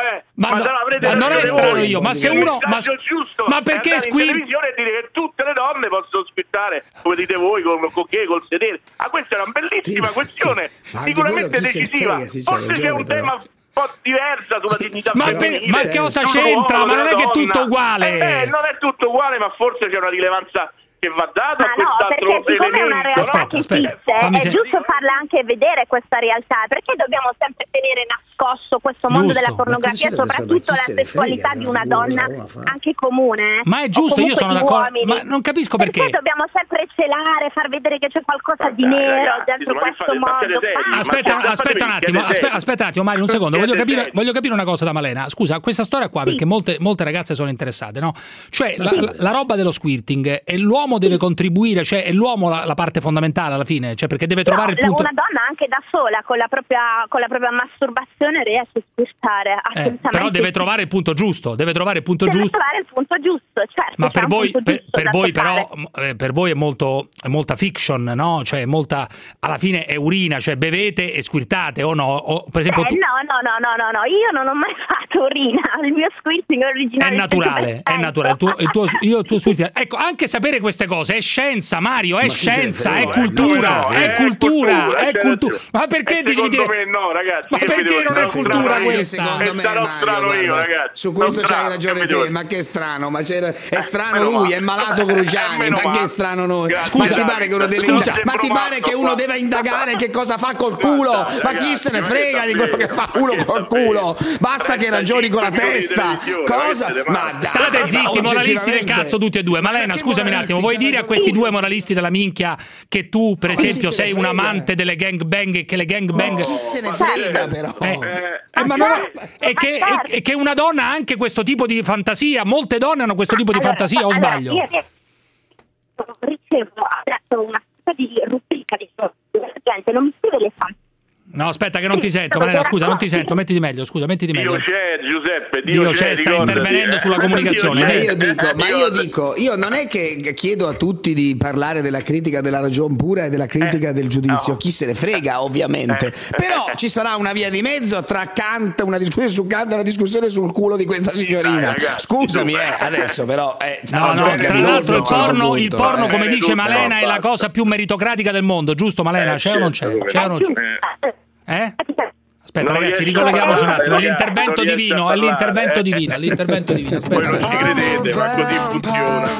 non è strano io, ma se uno ma perché in televisione e dire che tutte le donne possono squittare, come dite voi, col sedere. Questa è una bellissima questione, sicuramente decisiva. Forse c'è un tema un po' diversa sulla dignità femminile. Ma che cosa c'entra? Ma non è che è tutto uguale. Non è tutto uguale, ma forse c'è una rilevanza che va dato a quest'altro perché siccome è una realtà che esiste, è giusto farla anche vedere questa realtà, perché dobbiamo sempre tenere nascosto questo mondo della pornografia, soprattutto la sessualità di una donna anche comune. Ma è giusto, io sono d'accordo, ma non capisco perché dobbiamo sempre celare, far vedere che c'è qualcosa di nero dentro questo mondo. Aspetta un attimo Mario, un secondo, voglio capire una cosa da Malena. Scusa, questa storia qua, perché molte ragazze sono interessate, no? Cioè la roba dello squirting è l'uomo deve contribuire, cioè è l'uomo la parte fondamentale alla fine, cioè perché deve trovare il punto. Una donna anche da sola con la propria masturbazione riesce a squirtare assolutamente. Però deve trovare il punto giusto, certo. Ma per voi è molta fiction, no? Cioè alla fine è urina, cioè bevete e squirtate o no? O, per esempio, no, io non ho mai fatto urina, il mio squirting originale è naturale, il tuo squirting. Ecco, anche sapere queste cose è scienza, Mario, è scienza, è cultura, è cultura. Ma perché devi dire? Me no, ragazzi. Ma perché non è cultura questa? Secondo me, Mario, su questo c'hai ragione te, ma che strano, è strano lui, è malato Cruciani, ma che strano noi. Ma ti pare che uno deve uno deve indagare che cosa fa col culo? Ma chi se ne frega di quello che fa uno col culo? Basta che ragioni con la testa. Cosa? State zitti, moralisti del cazzo tutti e due. Malena, scusami un attimo, vuoi dire a questi due moralisti della minchia che tu, per esempio, sei un amante delle gangbang e che le gangbang... Chi se ne frega, però? Ma che una donna ha anche questo tipo di fantasia. Molte donne hanno questo tipo di fantasia, o sbaglio? Io ricevo adesso una sorta di rubrica di gente, non mi scrive le fantasie. No, aspetta che non ti sento, Malena, scusa, non ti sento, mettiti meglio, scusa, mettiti meglio. Dio c'è, Giuseppe, Dio c'è, sta intervenendo sulla comunicazione. Io non è che chiedo a tutti di parlare della critica della ragion pura e della critica del giudizio, chi se ne frega, ovviamente. Però ci sarà una via di mezzo tra Kant, una discussione su Kant e una discussione sul culo di questa signorina. Scusami, adesso però tra l'altro il porno, come dice Malena, è la cosa più meritocratica del mondo, giusto Malena? C'è o non c'è? Aspetta ragazzi, ricolleghiamoci un attimo. È l'intervento divino, Aspetta. Voi non ci credete, ma così funziona.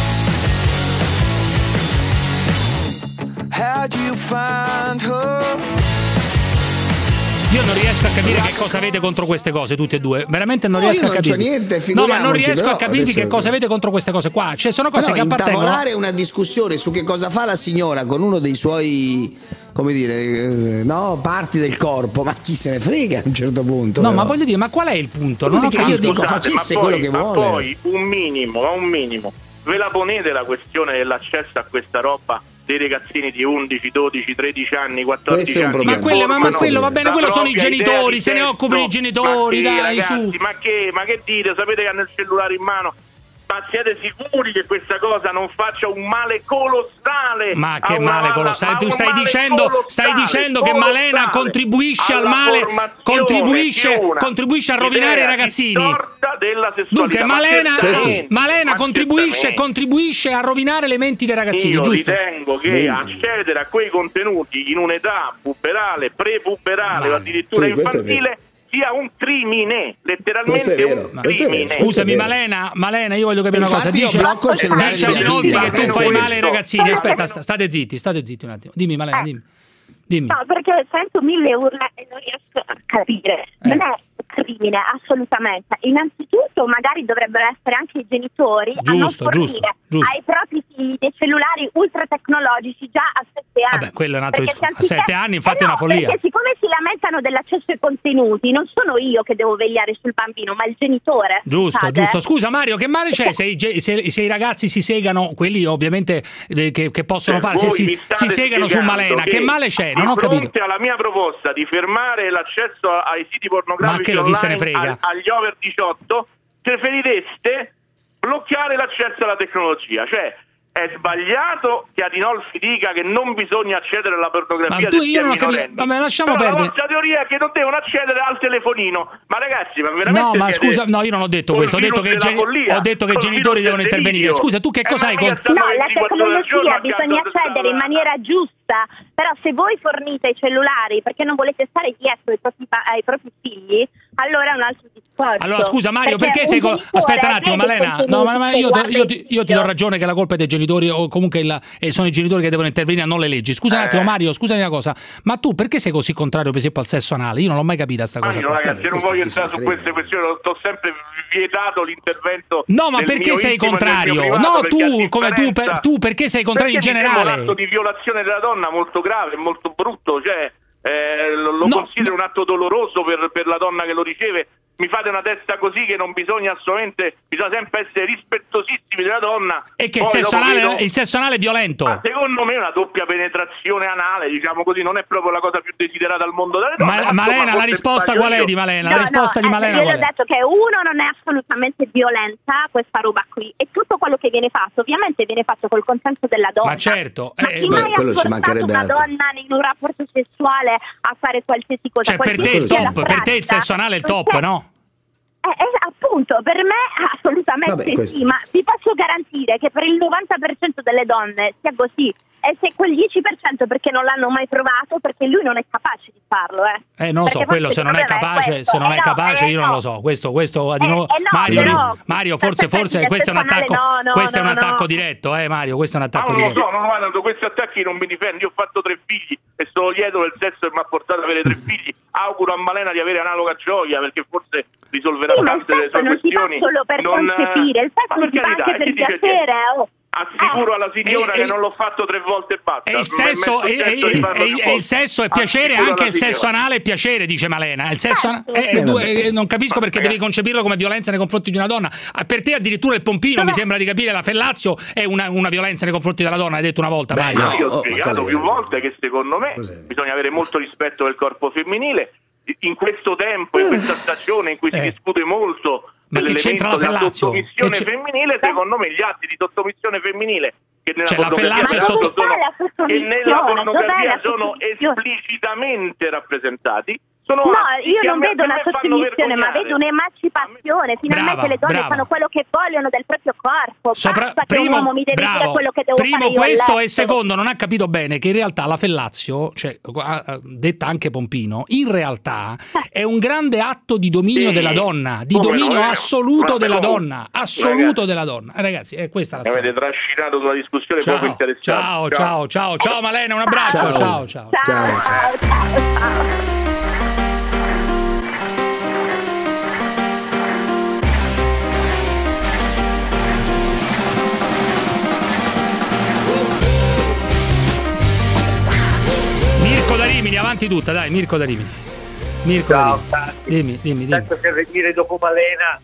Io non riesco a capire che cosa avete contro queste cose, tutte e due. Veramente non riesco a capire. Niente, no, ma non riesco a capirvi che cosa avete contro queste cose qua. Cioè, sono cose che appartengono. Intavolare una discussione su che cosa fa la signora con uno dei suoi, come dire, parti del corpo, ma chi se ne frega a un certo punto. No, però. Ma voglio dire, ma qual è il punto? Non che io dico, facesse quello che vuole. Ma poi un minimo. Ve la ponete la questione dell'accesso a questa roba? Dei ragazzini di 11, 12, 13 anni, 14 anni. Ma quello va bene, quello sono i genitori, se ne occupano i genitori, dai, ragazzi, su. Ma che dite? Sapete che hanno il cellulare in mano? Ma siete sicuri che questa cosa non faccia un male colossale? Ma che male colossale? Tu stai dicendo che Malena contribuisce al male, contribuisce a rovinare i ragazzini. Dunque Malena contribuisce a rovinare le menti dei ragazzini, io giusto? Ritengo che accedere a quei contenuti in un'età puberale, prepuberale o addirittura infantile sia un crimine, letteralmente un crimine. Scusami Malena, io voglio capire una cosa. Dice che tu fai male ai ragazzini. Aspetta, state zitti un attimo. Dimmi Malena, dimmi. No, perché sento mille urla e non riesco a capire. Non è crimine, assolutamente. Innanzitutto magari dovrebbero essere anche i genitori a non fornire ai propri figli dei cellulari ultra tecnologici già a 7 anni. Vabbè, quello è un altro discorso. A 7 anni infatti è una follia. Perché siccome si lamentano dell'accesso ai contenuti, non sono io che devo vegliare sul bambino, ma il genitore. Giusto. Scusa Mario, che male c'è se i ragazzi si segano, quelli ovviamente che possono fare, se si segano su Malena, che male c'è? Non ho capito. Di fronte alla mia proposta di fermare l'accesso ai siti pornografici online agli over 18, preferireste bloccare l'accesso alla tecnologia, cioè è sbagliato che Adinolfi dica che non bisogna accedere alla pornografia del minorenni. Vabbè, lasciamo perdere. La vostra teoria è che non devono accedere al telefonino. Ma ragazzi, ma veramente scusa, io non ho detto questo, ho detto che i genitori devono intervenire. Scusa, tu che cosa hai contro? No, la tecnologia bisogna accedere in maniera giusta, però se voi fornite i cellulari perché non volete stare dietro ai propri figli, allora è un altro discorso. Allora scusa Mario, perché sei aspetta un attimo Malena, ma io ti do ragione che la colpa è dei genitori, o comunque sono i genitori che devono intervenire, non le leggi. Scusa un attimo Mario, scusami una cosa, ma tu perché sei così contrario per esempio al sesso anale? Io non l'ho mai capita sta cosa. Io ragazzi non voglio entrare su queste questioni, ho sempre vietato l'intervento. No, ma perché sei contrario? No, tu perché sei contrario in generale? È un atto di violazione della donna molto grave, molto brutto, cioè lo considero un atto doloroso per la donna che lo riceve. Mi fate una testa così che non bisogna assolutamente, bisogna sempre essere rispettosissimi della donna. E che il sesso anale è violento. Ma secondo me una doppia penetrazione anale, diciamo così, non è proprio la cosa più desiderata al mondo delle donne. Malena, la risposta qual è di Malena? La risposta di Malena io ho detto che uno non è assolutamente violenta questa roba qui, e tutto quello che viene fatto ovviamente viene fatto col consenso della donna. Ma certo, quello ci mancherebbe una donna in un rapporto sessuale a fare qualsiasi cosa. Cioè per te il sesso anale è il top, no? Appunto, per me assolutamente sì, ma vi posso garantire che per il 90% delle donne sia così, e se quel 10% perché non l'hanno mai provato, perché lui non è capace di farlo. Non lo so, quello se non è capace, io non lo so. Questo Mario, forse questo è un attacco, questo è un attacco diretto, Mario, questo è un attacco diretto. Non lo so, questi attacchi non mi difendo, io ho fatto 3 figli e sono lieto del sesso che mi ha portato ad avere 3 figli. Auguro a Malena di avere analoga gioia, perché forse risolverà tante delle sue questioni. Solo per concepire, il sesso non si fa anche per piacere. Assicuro alla signora che non l'ho fatto 3 volte e basta. E il sesso è piacere, anche il sesso anale è piacere, dice Malena. Il sesso non capisco perché devi concepirlo come violenza nei confronti di una donna. Per te addirittura il pompino, mi sembra di capire, la fellatio è una violenza nei confronti della donna, hai detto una volta. Io ho spiegato più volte che secondo me bisogna avere molto rispetto del corpo femminile. In questo tempo, in questa stagione in cui si discute molto dell'elemento della sottomissione femminile, secondo me gli atti di sottomissione femminile che nella pornografia sono esplicitamente rappresentati. Io non vedo una sottomissione, ma vedo un'emancipazione. Finalmente le donne fanno quello che vogliono del proprio corpo. Basta che un uomo mi deve dire quello che devo fare io. Questo, e secondo, non ha capito bene che in realtà la fellatio, cioè detta anche pompino, in realtà è un grande atto di dominio della donna, di dominio assoluto della donna, della donna. Ragazzi, è questa la storia. Avete trascinato una discussione poco interessante. Ciao Malena, un abbraccio. Ciao. Mirko da Rimini, avanti tutta, dai, Mirko da Rimini. Ciao, dimmi. Penso che venire dopo Malena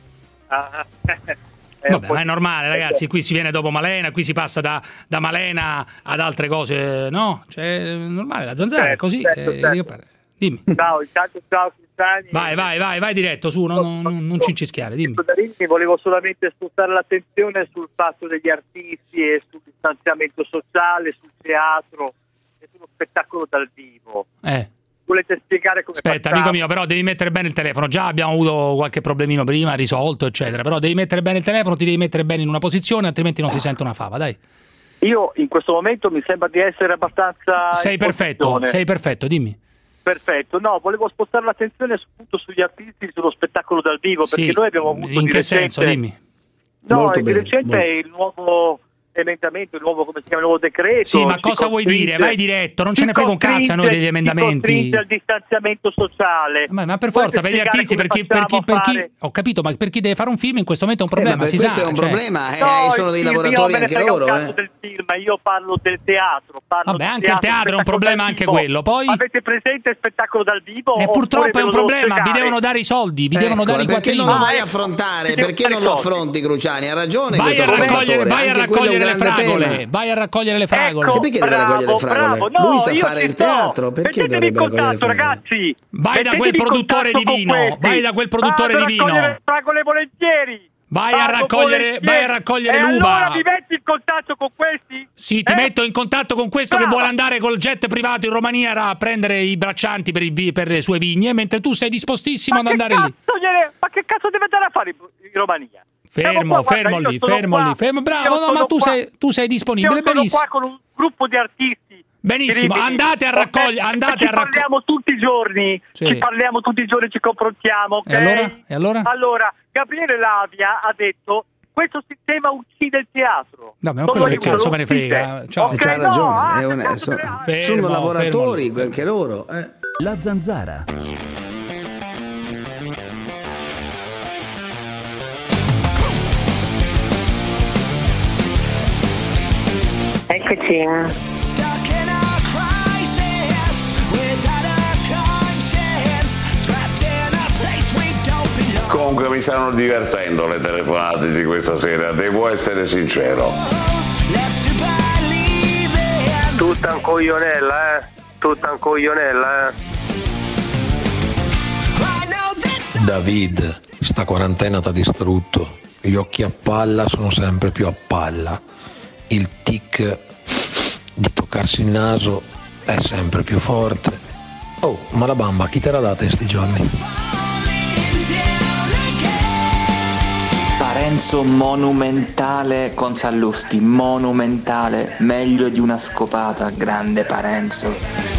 vabbè, ma è normale, ragazzi, qui si viene dopo Malena, qui si passa da Malena ad altre cose, no? Cioè, è normale, la zanzara è così. Certo. Dimmi. Ciao Cristiani. Vai diretto, su, non ci incischiare, dimmi. Volevo solamente spostare l'attenzione sul fatto degli artisti e sul distanziamento sociale, sul teatro e sullo spettacolo dal vivo. Volete spiegare come Aspetta, amico mio, però devi mettere bene il telefono. Già abbiamo avuto qualche problemino prima, risolto, eccetera. Però devi mettere bene il telefono, ti devi mettere bene in una posizione, altrimenti non si sente una fava, dai. Io in questo momento mi sembra di essere abbastanza... Sei perfetto, dimmi. Perfetto, no, volevo spostare l'attenzione appunto sugli artisti, sullo spettacolo dal vivo, perché noi abbiamo avuto in che senso, dimmi? No, di recente è il nuovo emendamento, il nuovo, come si chiama, il nuovo decreto. Sì, ma cosa vuoi dire? Vai diretto, non ce ne frega un cazzo a noi degli emendamenti. Il distanziamento sociale. Ma per forza, per gli artisti, per chi ho capito, ma per chi deve fare un film in questo momento è un problema. Questo è un problema, sono dei lavoratori anche loro. Del film, io parlo del teatro. Vabbè, anche il teatro è un problema, anche quello. Poi avete presente il spettacolo dal vivo? Purtroppo è un problema, vi devono dare i soldi, vi devono dare i quattrini. Perché non lo vai a affrontare? Perché non lo affronti, Cruciani? Ha ragione. Vai a raccogliere le fragole. Vai a raccogliere le fragole. E perché deve raccogliere le fragole? Lui sa fare il teatro. Perché dovrebbe raccogliere le fragole? Ragazzi, vai da quel produttore di vino. Vai da quel produttore di vino. Le fragole volentieri. Vai a raccogliere l'uva. Allora mi metti in contatto con questi? Sì, ti metto in contatto con questo che vuole andare col jet privato in Romania a prendere i braccianti per le sue vigne, mentre tu sei dispostissimo ad andare lì. Ma che cazzo deve andare a fare in Romania? Fermo lì. Bravo, no, ma tu sei disponibile, io sono benissimo. qua con un gruppo di artisti. Benissimo, andate a raccogliere. Parliamo tutti i giorni. Sì. Ci parliamo tutti i giorni, ci confrontiamo. Okay? E allora? Allora, Gabriele Lavia ha detto: questo sistema uccide il teatro. No, ma quello che cazzo me ne frega. Ciao. Okay, c'ha ragione. Sono lavoratori anche loro. La Zanzara. Eccoci. Comunque mi stanno divertendo le telefonate di questa sera, devo essere sincero. Tutta un coglionella, David, sta quarantena t'ha distrutto. Gli occhi a palla sono sempre più a palla. Il tic di toccarsi il naso è sempre più forte. Oh, ma la bamba chi te l'ha data in sti giorni? Parenzo monumentale con Sallusti, monumentale, meglio di una scopata, grande Parenzo.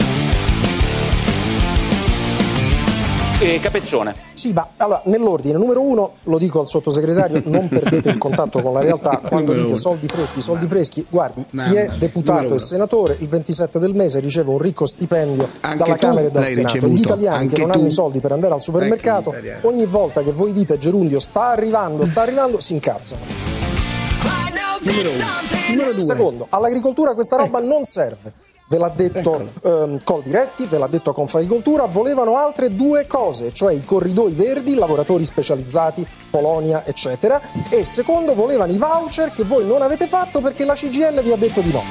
Capezzone. Sì, ma allora nell'ordine, numero 1, lo dico al sottosegretario, non perdete il contatto con la realtà. Quando dite soldi freschi, guardi, chi è deputato e senatore il 27 del mese riceve un ricco stipendio dalla Camera e dal Senato. Gli italiani che non hanno i soldi per andare al supermercato, ogni volta che voi dite gerundio sta arrivando, si incazzano. Numero 2. Secondo, all'agricoltura questa roba non serve. Ve l'ha detto Coldiretti, ve l'ha detto Confagricoltura, volevano altre due cose, cioè i corridoi verdi, lavoratori specializzati, Polonia, eccetera, e secondo volevano i voucher che voi non avete fatto perché la CGIL vi ha detto di no.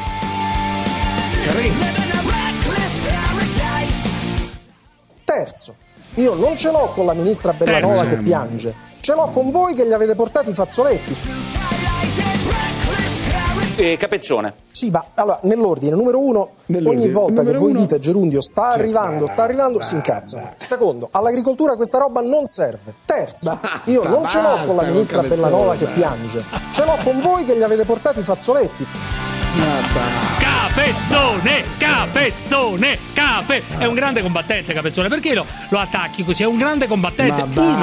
Terzo, io non ce l'ho con la ministra Bellanova che piange, ce l'ho con voi che gli avete portato i fazzoletti. Capezzone. Sì, ma allora, nell'ordine, numero 1, ogni volta che voi dite Gerundio sta arrivando, si incazzano. Secondo, all'agricoltura questa roba non serve. Terzo, io non ce l'ho con la ministra Bellanova che piange, ce l'ho con voi che gli avete portato i fazzoletti. Capezzone, è un grande combattente Capezzone, perché lo attacchi così? È un grande combattente.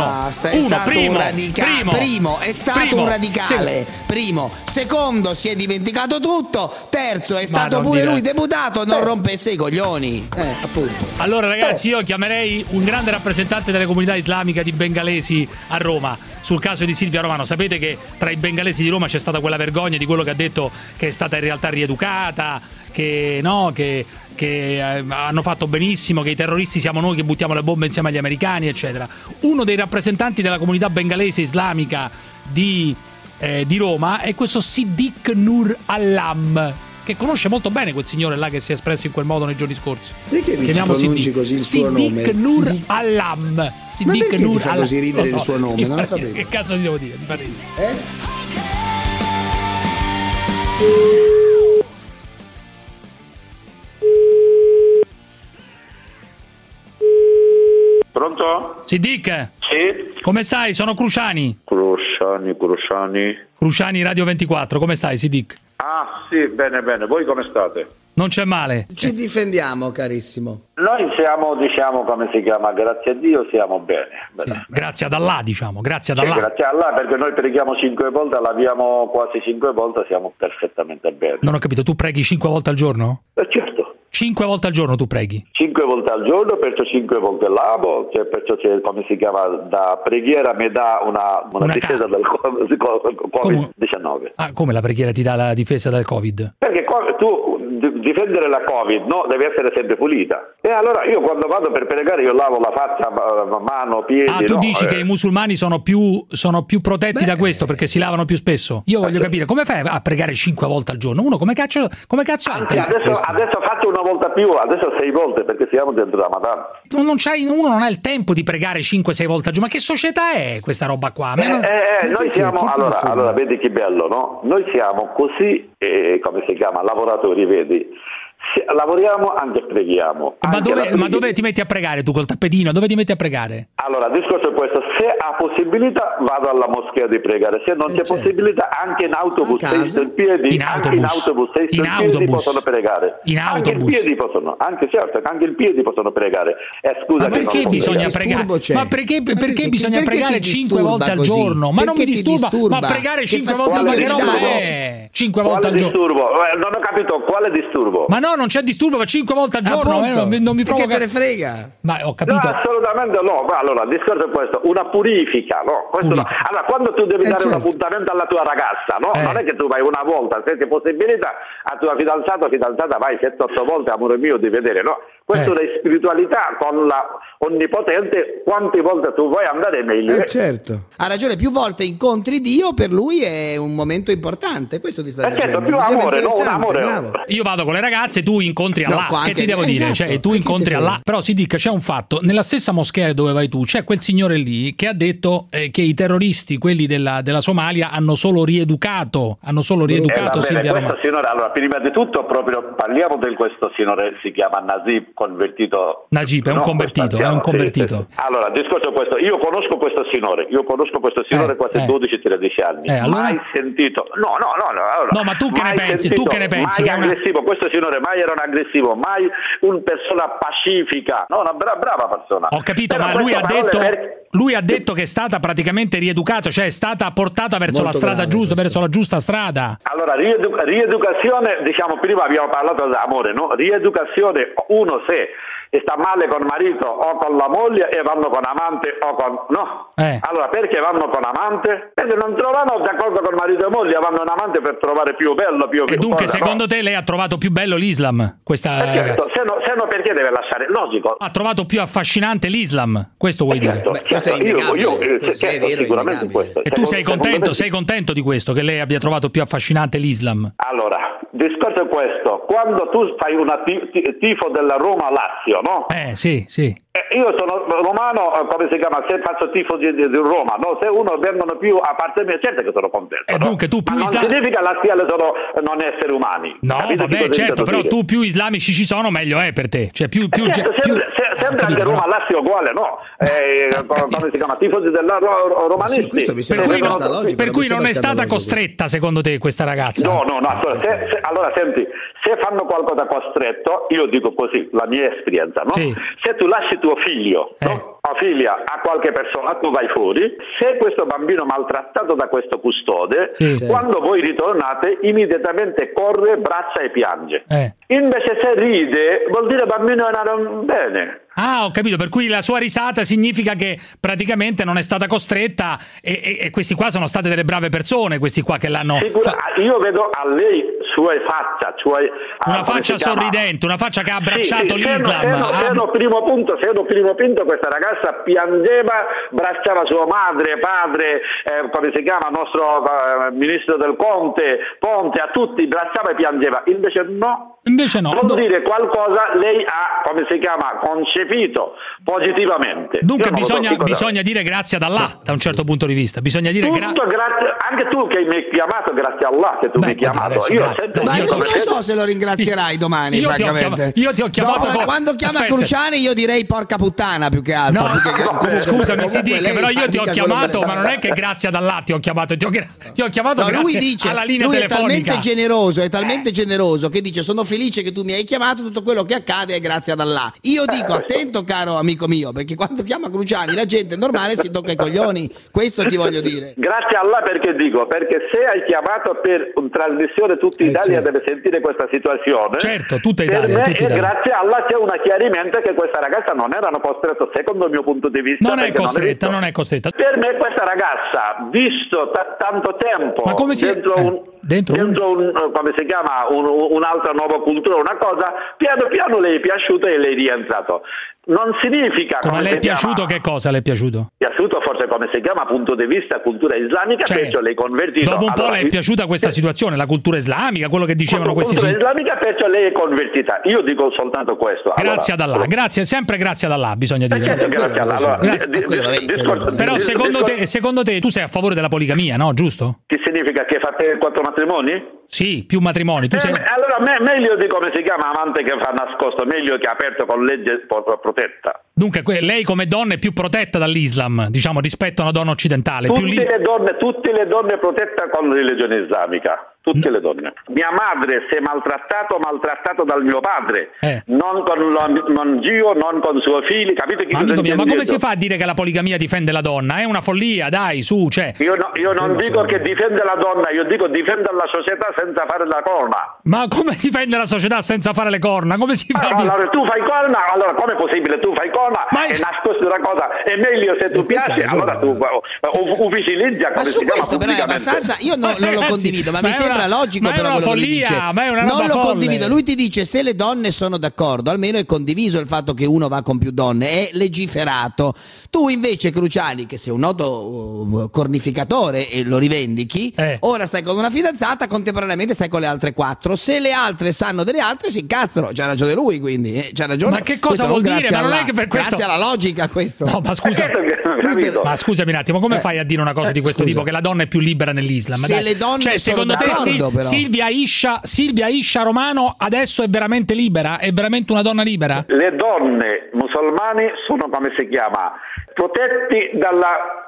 Primo, è stato un radicale. Sì. Primo, secondo, si è dimenticato tutto. Terzo, è stato pure lui deputato, non rompesse i coglioni. Appunto. Allora ragazzi, io chiamerei un grande rappresentante delle comunità islamiche di bengalesi a Roma sul caso di Silvia Romano. Sapete che tra i bengalesi di Roma c'è stata quella vergogna di quello che ha detto che è stata in realtà rieducata, che hanno fatto benissimo, che i terroristi siamo noi che buttiamo le bombe insieme agli americani, eccetera. Uno dei rappresentanti della comunità bengalese islamica di Roma è questo Siddiq Nur Alam, che conosce molto bene quel signore là che si è espresso in quel modo nei giorni scorsi. Perché mi pronunci così il suo nome? Siddiq Nur Alam. Siddiq Nur Alam. Così ridere il suo nome? Non ho capito. Che cazzo ti devo dire? Mi fa ridere. Pronto? Siddiq? Sì. Come stai? Sono Cruciani. Cruciani Radio 24. Come stai, Siddiq? Ah, sì, bene. Voi come state? Non c'è male. Ci difendiamo, carissimo. Noi siamo, come si chiama, grazie a Dio siamo bene. Sì, grazie ad Allah, grazie ad Allah. Sì, grazie a Allah, perché noi preghiamo 5 volte, laviamo quasi 5 volte, siamo perfettamente bene. Non ho capito, tu preghi 5 volte al giorno? Certo. 5 volte al giorno tu preghi? 5 volte al giorno, perciò 5 volte lavo, perciò c'è, come si chiama, da preghiera mi dà una difesa dal Covid-19. Ah, come la preghiera ti dà la difesa dal Covid? Perché tu difendere la Covid, no, deve essere sempre pulita. E allora io quando vado per pregare io lavo la faccia, mano, piedi. Ah, tu dici che i musulmani sono più protetti da questo perché si lavano più spesso? Io voglio capire, come fai a pregare 5 volte al giorno? Uno come cazzo adesso faccio una volta più, adesso 6 volte perché siamo dentro Ramadan. Uno non ha il tempo di pregare 5-6 volte al giorno. Ma che società è questa roba qua? Noi siamo allora vedi che bello, no? Noi siamo così, come si chiama, lavoratori, vedi? Lavoriamo anche preghiamo. Ma dove ti metti a pregare tu col tappetino? Dove ti metti a pregare? Allora, il discorso è questo: se ha possibilità vado alla moschea di pregare, se non c'è possibilità anche in autobus, senza in piedi, possono pregare. Anche in piedi possono, anche in piedi possono pregare. Scusa, ma perché bisogna pregare? Ma perché bisogna pregare 5 volte al giorno? Ma non mi disturba, ma pregare 5 volte al giorno, che roba è? 5 volte al giorno. Non ho capito quale disturbo. Ma no, non c'è disturbo, ma 5 volte al giorno non mi provoca. Che te ne frega? Ma ho capito. No, assolutamente no. Allora, il discorso è questo: una purifica, no? No. Allora, quando tu devi dare un appuntamento alla tua ragazza, no? Non è che tu vai una volta, se c'è possibilità, a tua fidanzata vai 7-8 volte, amore mio, di vedere, no? Questa è spiritualità con la Onnipotente, quante volte tu vuoi andare meglio. Certo. Ha ragione, più volte incontri Dio, per lui è un momento importante, questo ti sta dicendo. Certo, più amore, no? Un amore. Bravo. Io vado con le ragazze, tu incontri Allah, che ti devo dire? Cioè, tu incontri Allah. Però si dica, c'è un fatto, nella stessa moschea dove vai tu, c'è quel signore lì che ha detto che i terroristi, quelli della Somalia, hanno solo rieducato Silvia Romano. Signore, allora, prima di tutto proprio parliamo di questo signore, si chiama Najib, convertito. Najib, è un convertito, è un convertito. Sì. Allora, il discorso è questo, io conosco questo signore quasi 12-13 anni. Allora? Mai sentito. No, allora, no, ma tu che ne pensi? Tu che ne pensi? Mai aggressivo, questo signore mai era un aggressivo, mai una persona pacifica, no, una brava persona. Ho capito, ma lui ha detto che è stata praticamente rieducata, cioè è stata portata verso la strada giusta, verso la giusta strada. Allora, rieducazione, diciamo, prima abbiamo parlato d'amore, no? Rieducazione, uno se sta male con marito o con la moglie e vanno con amante o con... No. Allora perché vanno con amante? Perché non trovano d'accordo con marito e moglie, vanno con amante per trovare più bello, più... E dunque secondo te lei ha trovato più bello l'Islam, questa ragazza? Se no perché deve lasciare? Logico. Ha trovato più affascinante l'Islam, questo vuoi dire? Questo è innegabile. Sicuramente questo. E tu sei contento di questo, che lei abbia trovato più affascinante l'Islam? Allora, il discorso è questo: quando tu fai una tifo della Roma-Lazio, no? Sì. Io sono romano, come si chiama? Se faccio tifo di Roma, no? Se uno vengono più a parte mia, certo che sono contento. E dunque tu più non significa laziale sono non esseri umani. No, vabbè, certo, però tu più islamici ci sono, meglio è per te. Cioè più sempre anche Roma-Lazio uguale, no? Come si chiama? Tifosi della romanisti. Per cui non è stata costretta, secondo te, questa ragazza? No. Allora, senti, se fanno qualcosa costretto, io dico così, la mia esperienza, no? Sì. Se tu lasci tuo figlio, no? O figlia a qualche persona, tu vai fuori, se questo bambino maltrattato da questo custode, quando voi ritornate, immediatamente corre, braccia e piange. Invece se ride, vuol dire il bambino era bene. Ah, ho capito, per cui la sua risata significa che praticamente non è stata costretta e questi qua sono state delle brave persone, questi qua che l'hanno... Io vedo a lei sua faccia, una faccia sorridente, una faccia che ha abbracciato l'Islam. Se no primo punto, questa ragazza piangeva, abbracciava sua madre, padre, come si chiama, nostro ministro del Ponte, a tutti, abbracciava e piangeva. Invece no. Vuol dire qualcosa lei ha, come si chiama, concepito positivamente. Dunque bisogna dire grazie ad Allah, da un certo punto di vista. Bisogna dire grazie. Anche tu che mi hai chiamato, grazie a Allah che tu mi hai chiamato. Io non so se lo ringrazierai domani, francamente. Io ti ho chiamato quando chiama Cruciani io direi porca puttana più che altro. Scusami, si dica, però io ti ho chiamato, ma non è che grazie ad Allah ti ho chiamato, ti ho chiamato grazie alla linea telefonica. È talmente generoso che dice sono felice che tu mi hai chiamato, tutto quello che accade è grazie ad Allah. Io dico attento caro amico mio, perché quando chiama Cruciani la gente normale si tocca i coglioni, questo ti voglio dire. Grazie a Allah perché se hai chiamato per una trasmissione tutta Italia deve sentire questa situazione. Certo, tutta Italia. Grazie a Allah c'è un chiarimento che questa ragazza non erano costretta, secondo il mio punto di vista. Non è costretta. Per me questa ragazza, visto tanto tempo dentro un come si chiama, un'altra nuova cultura, una cosa, piano piano lei è piaciuto e lei è rientrato. Non significa come le è piaciuto, che cosa le è piaciuto? Piaciuto forse come si chiama punto di vista cultura islamica, perciò lei è convertito. Dopo un po' le è piaciuta questa situazione, la cultura islamica, quello che dicevano questi cultura islamica, perciò lei è convertita. Io dico soltanto questo. Grazie ad Allah, sempre grazie ad Allah, bisogna dire. Grazie ad Allah. Però secondo te tu sei a favore della poligamia, no? Giusto? Che significa che fa 4 matrimoni? Sì, più matrimoni. Allora meglio di come si chiama amante che fa nascosto, meglio che aperto con legge protetta. Dunque lei come donna è più protetta dall'Islam, diciamo, rispetto a una donna occidentale. Tutte le donne protette con la religione islamica. Tutte le donne. Mia madre si è maltrattato dal mio padre, non con zio, non con suoi figli, capite? Amico mio, ma come si fa a dire che la poligamia difende la donna? È una follia, dai, su, cioè. Io non dico che difende la donna, io dico difende la società senza fare la corna. Ma come difende la società senza fare le corna? Come si fa? Allora tu fai corna, allora com'è possibile? Tu fai corna e nascosti una cosa, è meglio se tu piaci, allora tu ufficializza come si chiama pubblicamente. Però è abbastanza, io non lo condivido, ma mi sembra logico però quello che dice. Non lo condivido. Lui ti dice se le donne sono d'accordo, almeno è condiviso il fatto che uno va con più donne, è legiferato. Tu invece Cruciani, che sei un noto cornificatore e lo rivendichi, ora stai con una fidanzata, contemporaneamente stai con le altre 4. Se le altre sanno delle altre si incazzano. C'ha ragione lui, quindi c'ha ragione. Ma che cosa vuol dire? Ma non è che per questo... Grazie alla logica questo. No, ma scusa. Ma scusami un attimo, come fai a dire una cosa di questo tipo, che la donna è più libera nell'Islam? Se le donne sono d'accordo, però. Silvia Isha Romano adesso è veramente libera? È veramente una donna libera? Le donne musulmane sono, come si chiama, protetti dalla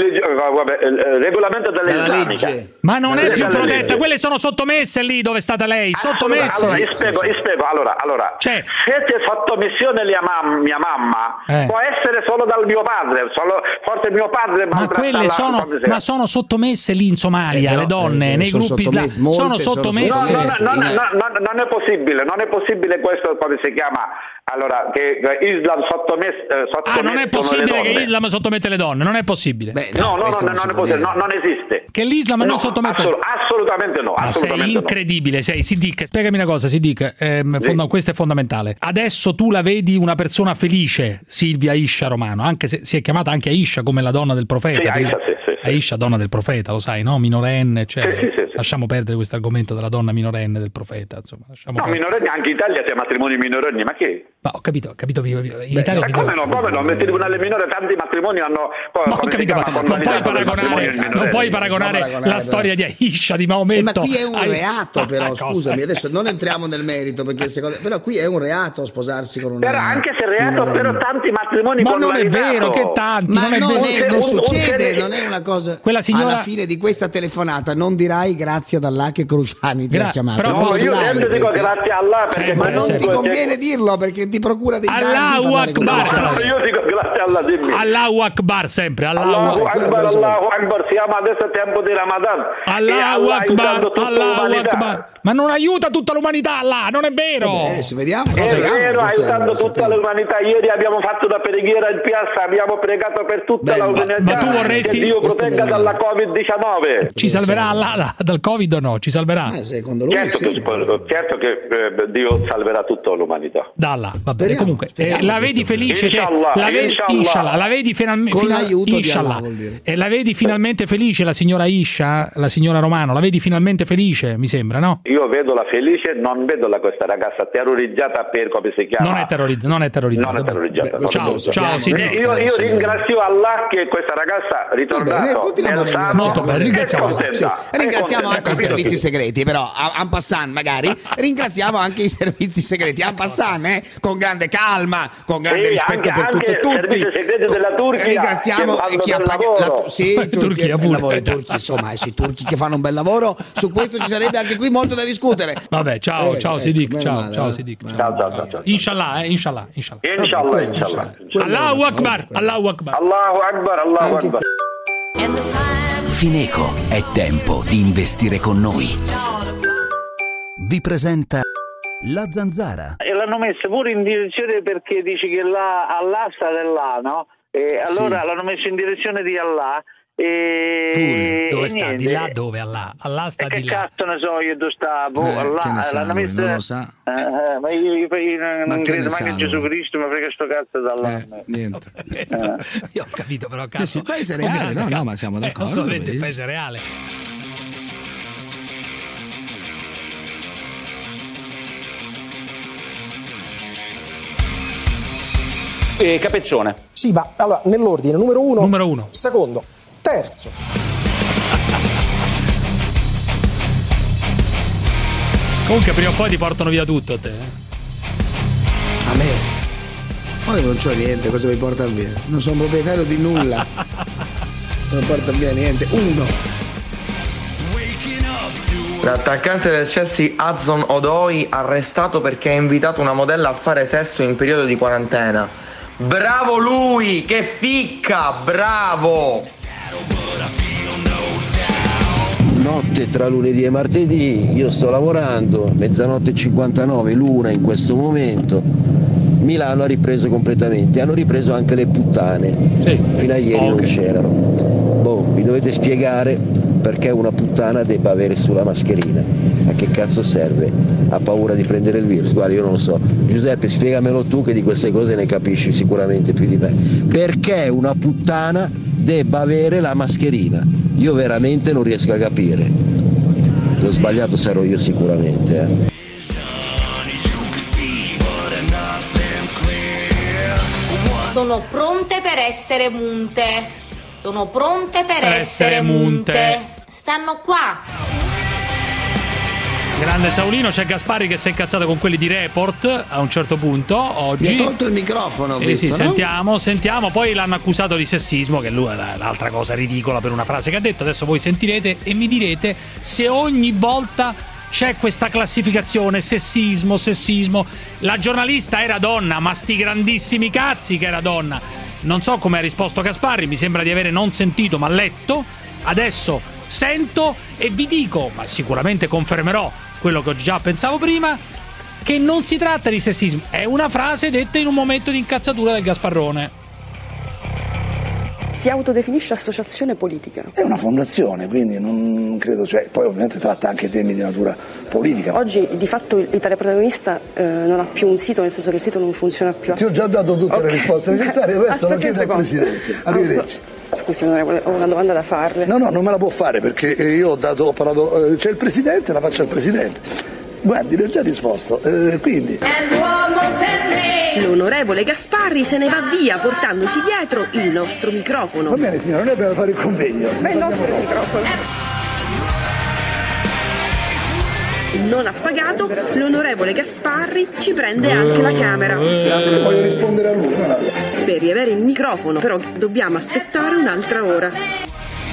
regolamento dell'islamica. Ma non è più protetta, quelle sono sottomesse lì dove è stata lei, sottomesse. Allora, io spiego. Allora, se c'è sottomissione mia mamma, può essere solo dal mio padre, forse mio padre. Ma quelle sono sottomesse lì in Somalia, le donne, nei gruppi sono sottomesse. Non è possibile questo, come si chiama, Allora, che Islam sottomette non è possibile che Islam sottomette le donne, non è possibile. No, non è possibile, non esiste. Che l'Islam non sottomette assolutamente no. Ma sei incredibile, Siddiq, spiegami una cosa, Siddiq, questo è fondamentale. Adesso tu la vedi una persona felice, Silvia Aisha Romano, anche se si è chiamata anche Aisha come la donna del profeta. Sì, Aisha, donna del profeta, lo sai, no? Minorenne, cioè, sì. Lasciamo perdere questo argomento della donna minorenne del profeta, insomma. Minorenni anche in Italia c'è matrimoni minorenni, ma che? Ma ho capito. In Italia come no? Metti alle minore, tanti matrimoni hanno. Ho capito, ma non puoi paragonare la storia di Aisha, di Maometto. Ma qui è un reato, però, scusami, adesso non entriamo nel merito, perché però qui è un reato sposarsi con una. Però anche se è reato, però tanti matrimoni. Ma non è vero che tanti. Ma non succede, non è una cosa. Quella signora... Alla fine di questa telefonata non dirai grazie ad Allah che Cruciani ti ha chiamato. Però io sempre dico grazie a Allah, perché ma non ti conviene dirlo, perché ti procura dei danni. Allahu Akbar. Io dico grazie a Allah, dimmi. Allahu Akbar sempre. Allahu Akbar. Siamo adesso a tempo di Ramadan. Allahu Akbar. Ma non aiuta tutta l'umanità Allah, non è vero. Adesso vediamo. È vero, aiutando tutta l'umanità. Ieri abbiamo fatto una preghiera in piazza, abbiamo pregato per tutta l'umanità. Ma tu vorresti che Dio protegga dalla Covid-19. Ci salverà Allah dal Covid o no? Ci salverà? Secondo lui certo che Dio salverà tutta l'umanità. Dalla, va bene. Comunque, la vedi felice? Inshallah. La vedi finalmente con l'aiuto di Allah, vuol dire. E la vedi finalmente felice la signora Aisha, la signora Romano? La vedi finalmente felice, mi sembra, no? Io vedo la felice, non vedo questa ragazza terrorizzata per come si chiama. Non è terrorizzata. Ciao. Io ringrazio Allah che questa ragazza è ritornata. Ringraziamo anche i servizi segreti, però en passant magari ringraziamo anche i servizi segreti en passant, con grande calma, con grande rispetto per tutti. I servizi segreti della Turchia ringraziamo chi ha pagato Turchia pure. I turchi che fanno un bel lavoro. Su questo ci sarebbe anche qui molto da discutere. Vabbè, ciao Siddiq, ciao Siddiq. Ciao. Inshallah. Allahu Akbar. Fineco, è tempo di investire con noi. Vi presenta La Zanzara. E l'hanno messa pure in direzione, perché dici che Allah sta là, no? E allora l'hanno messo in direzione di Allah. Pure dove sta? Niente. Di là dove Allah? Allah sta di là. Che cazzo ne so io dove sta? Allah l'hanno messo. Non lo sa. Ma io non credo mai che Gesù Cristo mi frega sto cazzo dall'Allah. Niente. Io ho capito, però cazzo. Il paese reale, no, ma siamo d'accordo. Assolutamente il paese reale. Capezzone. Sì, ma allora nell'ordine numero uno. Secondo. Terzo. Comunque prima o poi ti portano via tutto a te. A me? Poi non c'ho niente, cosa mi portano via? Non sono proprietario di nulla. Non portano via niente. Uno. L'attaccante del Chelsea Hudson Odoi arrestato perché ha invitato una modella a fare sesso in periodo di quarantena. Bravo lui, che ficca, bravo! Notte tra lunedì e martedì, io sto lavorando, mezzanotte e 59, l'una in questo momento. Milano ha ripreso completamente, hanno ripreso anche le puttane. Sì. Fino a ieri non c'erano. Vi dovete spiegare perché una puttana debba avere sulla mascherina. A che cazzo serve? Ha paura di prendere il virus? Guarda, io non lo so. Giuseppe, spiegamelo tu, che di queste cose ne capisci sicuramente più di me. Perché una puttana debba avere la mascherina? Io veramente non riesco a capire. L'ho sbagliato sarò io sicuramente. Sono pronte per essere munte. Sono pronte per essere munte. Stanno qua. Grande Saulino, c'è Gaspari che si è incazzato con quelli di Report a un certo punto oggi. Mi ha tolto il microfono, ho visto, sì, no? sentiamo, poi l'hanno accusato di sessismo, che lui è l'altra cosa ridicola per una frase che ha detto. Adesso voi sentirete e mi direte se ogni volta c'è questa classificazione sessismo. La giornalista era donna, ma sti grandissimi cazzi che era donna. Non so come ha risposto Gasparri, mi sembra di avere non sentito ma letto. Adesso sento e vi dico, ma sicuramente confermerò quello che già pensavo prima, che non si tratta di sessismo, è una frase detta in un momento di incazzatura del Gasparrone. Si autodefinisce associazione politica. È una fondazione, quindi non credo, poi ovviamente tratta anche temi di natura politica. Oggi di fatto Italia Protagonista non ha più un sito, nel senso che il sito non funziona più. Ti ho già dato tutte le risposte necessarie, il resto lo chiede al Presidente. Arrivederci. Scusi onorevole, ho una domanda da farle. No, non me la può fare perché io ho parlato, c'è il Presidente, la faccio al Presidente. Guardi, le ho già risposto, quindi... È l'uomo per me! L'onorevole Gasparri se ne va via portandosi dietro il nostro microfono. Va bene signora, noi dobbiamo fare il convegno. È il nostro microfono. Non appagato, l'onorevole Gasparri ci prende anche la camera. Voglio rispondere a lui. Per riavere il microfono, però, dobbiamo aspettare un'altra ora.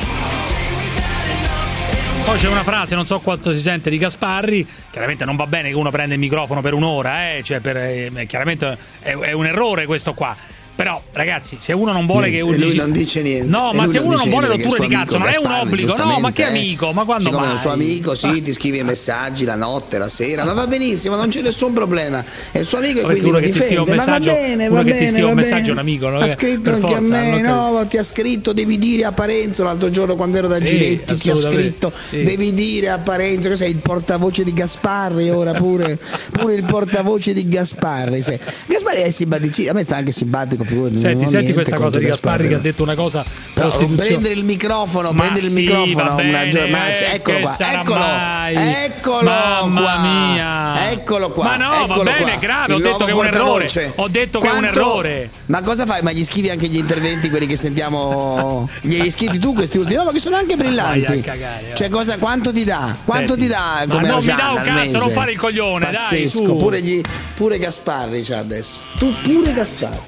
Poi c'è una frase, non so quanto si sente, di Gasparri. Chiaramente non va bene che uno prenda il microfono per un'ora, chiaramente è un errore questo qua. Però, ragazzi, se uno non vuole che uno lui non dice niente. No, ma se uno non vuole rotture di cazzo, non è un obbligo. No, ma che amico? Ma quando mai? È un suo amico, sì, ti scrive messaggi la notte, la sera, ma va benissimo, non c'è nessun problema. È il suo amico e quindi lo difende. Ma va bene, va bene. Che ti scrive un messaggio è un amico, no? Ha scritto anche a me, no, ti ha scritto devi dire a Parenzo l'altro giorno quando ero da Giletti, ti ha scritto devi dire a Parenzo che sei il portavoce di Gasparri, ora pure il portavoce di Gasparri. Gasparri è simpaticissimo, a me sta anche simpatico, Senti questa cosa di Gasparri che ha detto una cosa prostituzione. Prendere il microfono, eccolo mamma mia, eccolo qua. Ma no, va bene, è grave, ho detto che è un errore. Ma cosa fai? Ma gli scrivi anche gli interventi, quelli che sentiamo? Glieli scrivi tu questi ultimi? No, ma che sono anche brillanti. Quanto ti dà? Quanto ti dà? Ma non mi dà un cazzo, non fare il coglione, pazzesco, dai, su. Pure Gasparri c'ha adesso. Tu pure Gasparri.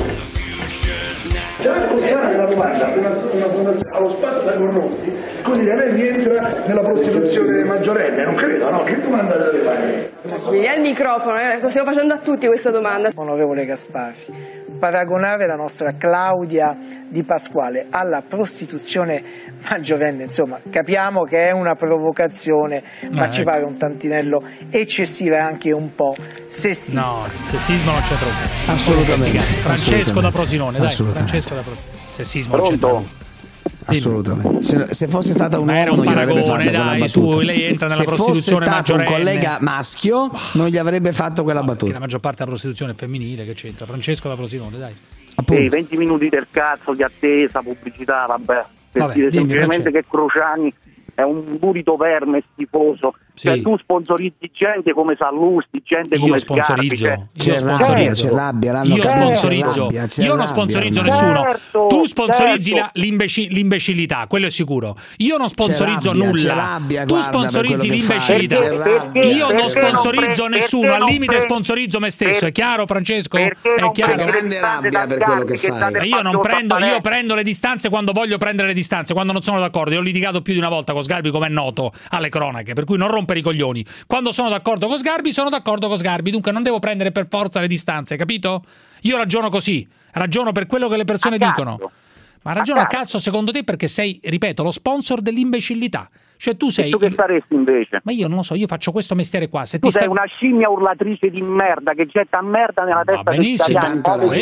Già la domanda, una fondazione allo spazio corrotti, come dire, lei rientra nella prostituzione maggiorenne, non credo, no? Che domanda deve fare? Qui è il microfono, lo stiamo facendo a tutti questa domanda. Onorevole Gasparri, paragonare la nostra Claudia Di Pasquale alla prostituzione maggiorenne, insomma, capiamo che è una provocazione, ma ci pare un tantinello eccessiva e anche un po' sessista. No, sessismo non c'è troppo. Assolutamente. Francesco da Frosinone, dai, Francesco da Frosinone. Sessismo non c'è troppo. Assolutamente. Se fosse stata un uomo non gli avrebbe fatto quella battuta. Lei entra nella prostituzione se fosse stato maggiorenne. Un collega maschio non gli avrebbe fatto quella battuta. La maggior parte della prostituzione è femminile, che c'entra? Francesco da Frosinone, dai. 20 minuti del cazzo di attesa, pubblicità, vabbè per dire semplicemente che Crociani è un burito verme schifoso. Cioè tu sponsorizzi gente come Sallusti, gente come Sgarbi. C'è rabbia, io non sponsorizzo nessuno. Tu sponsorizzi l'imbecillità, quello è sicuro. Io non sponsorizzo nulla. Tu sponsorizzi l'imbecillità. Io non sponsorizzo nessuno, al limite sponsorizzo me stesso. È chiaro, Francesco? È chiaro. Grande rabbia per quello che fai. Io prendo le distanze quando voglio prendere le distanze, quando non sono d'accordo. Io ho litigato più di una volta con Sgarbi, come è noto alle cronache, per cui non rompere i coglioni. Quando sono d'accordo con Sgarbi, sono d'accordo con Sgarbi, dunque non devo prendere per forza le distanze, capito? Io ragiono così, ragiono per quello che le persone dicono. Ma ragiona a cazzo secondo te perché sei, ripeto, lo sponsor dell'imbecillità. Cioè tu sei... E tu che saresti invece? Ma io non lo so, io faccio questo mestiere qua. Se tu sei una scimmia urlatrice di merda che getta merda nella testa degli italiani.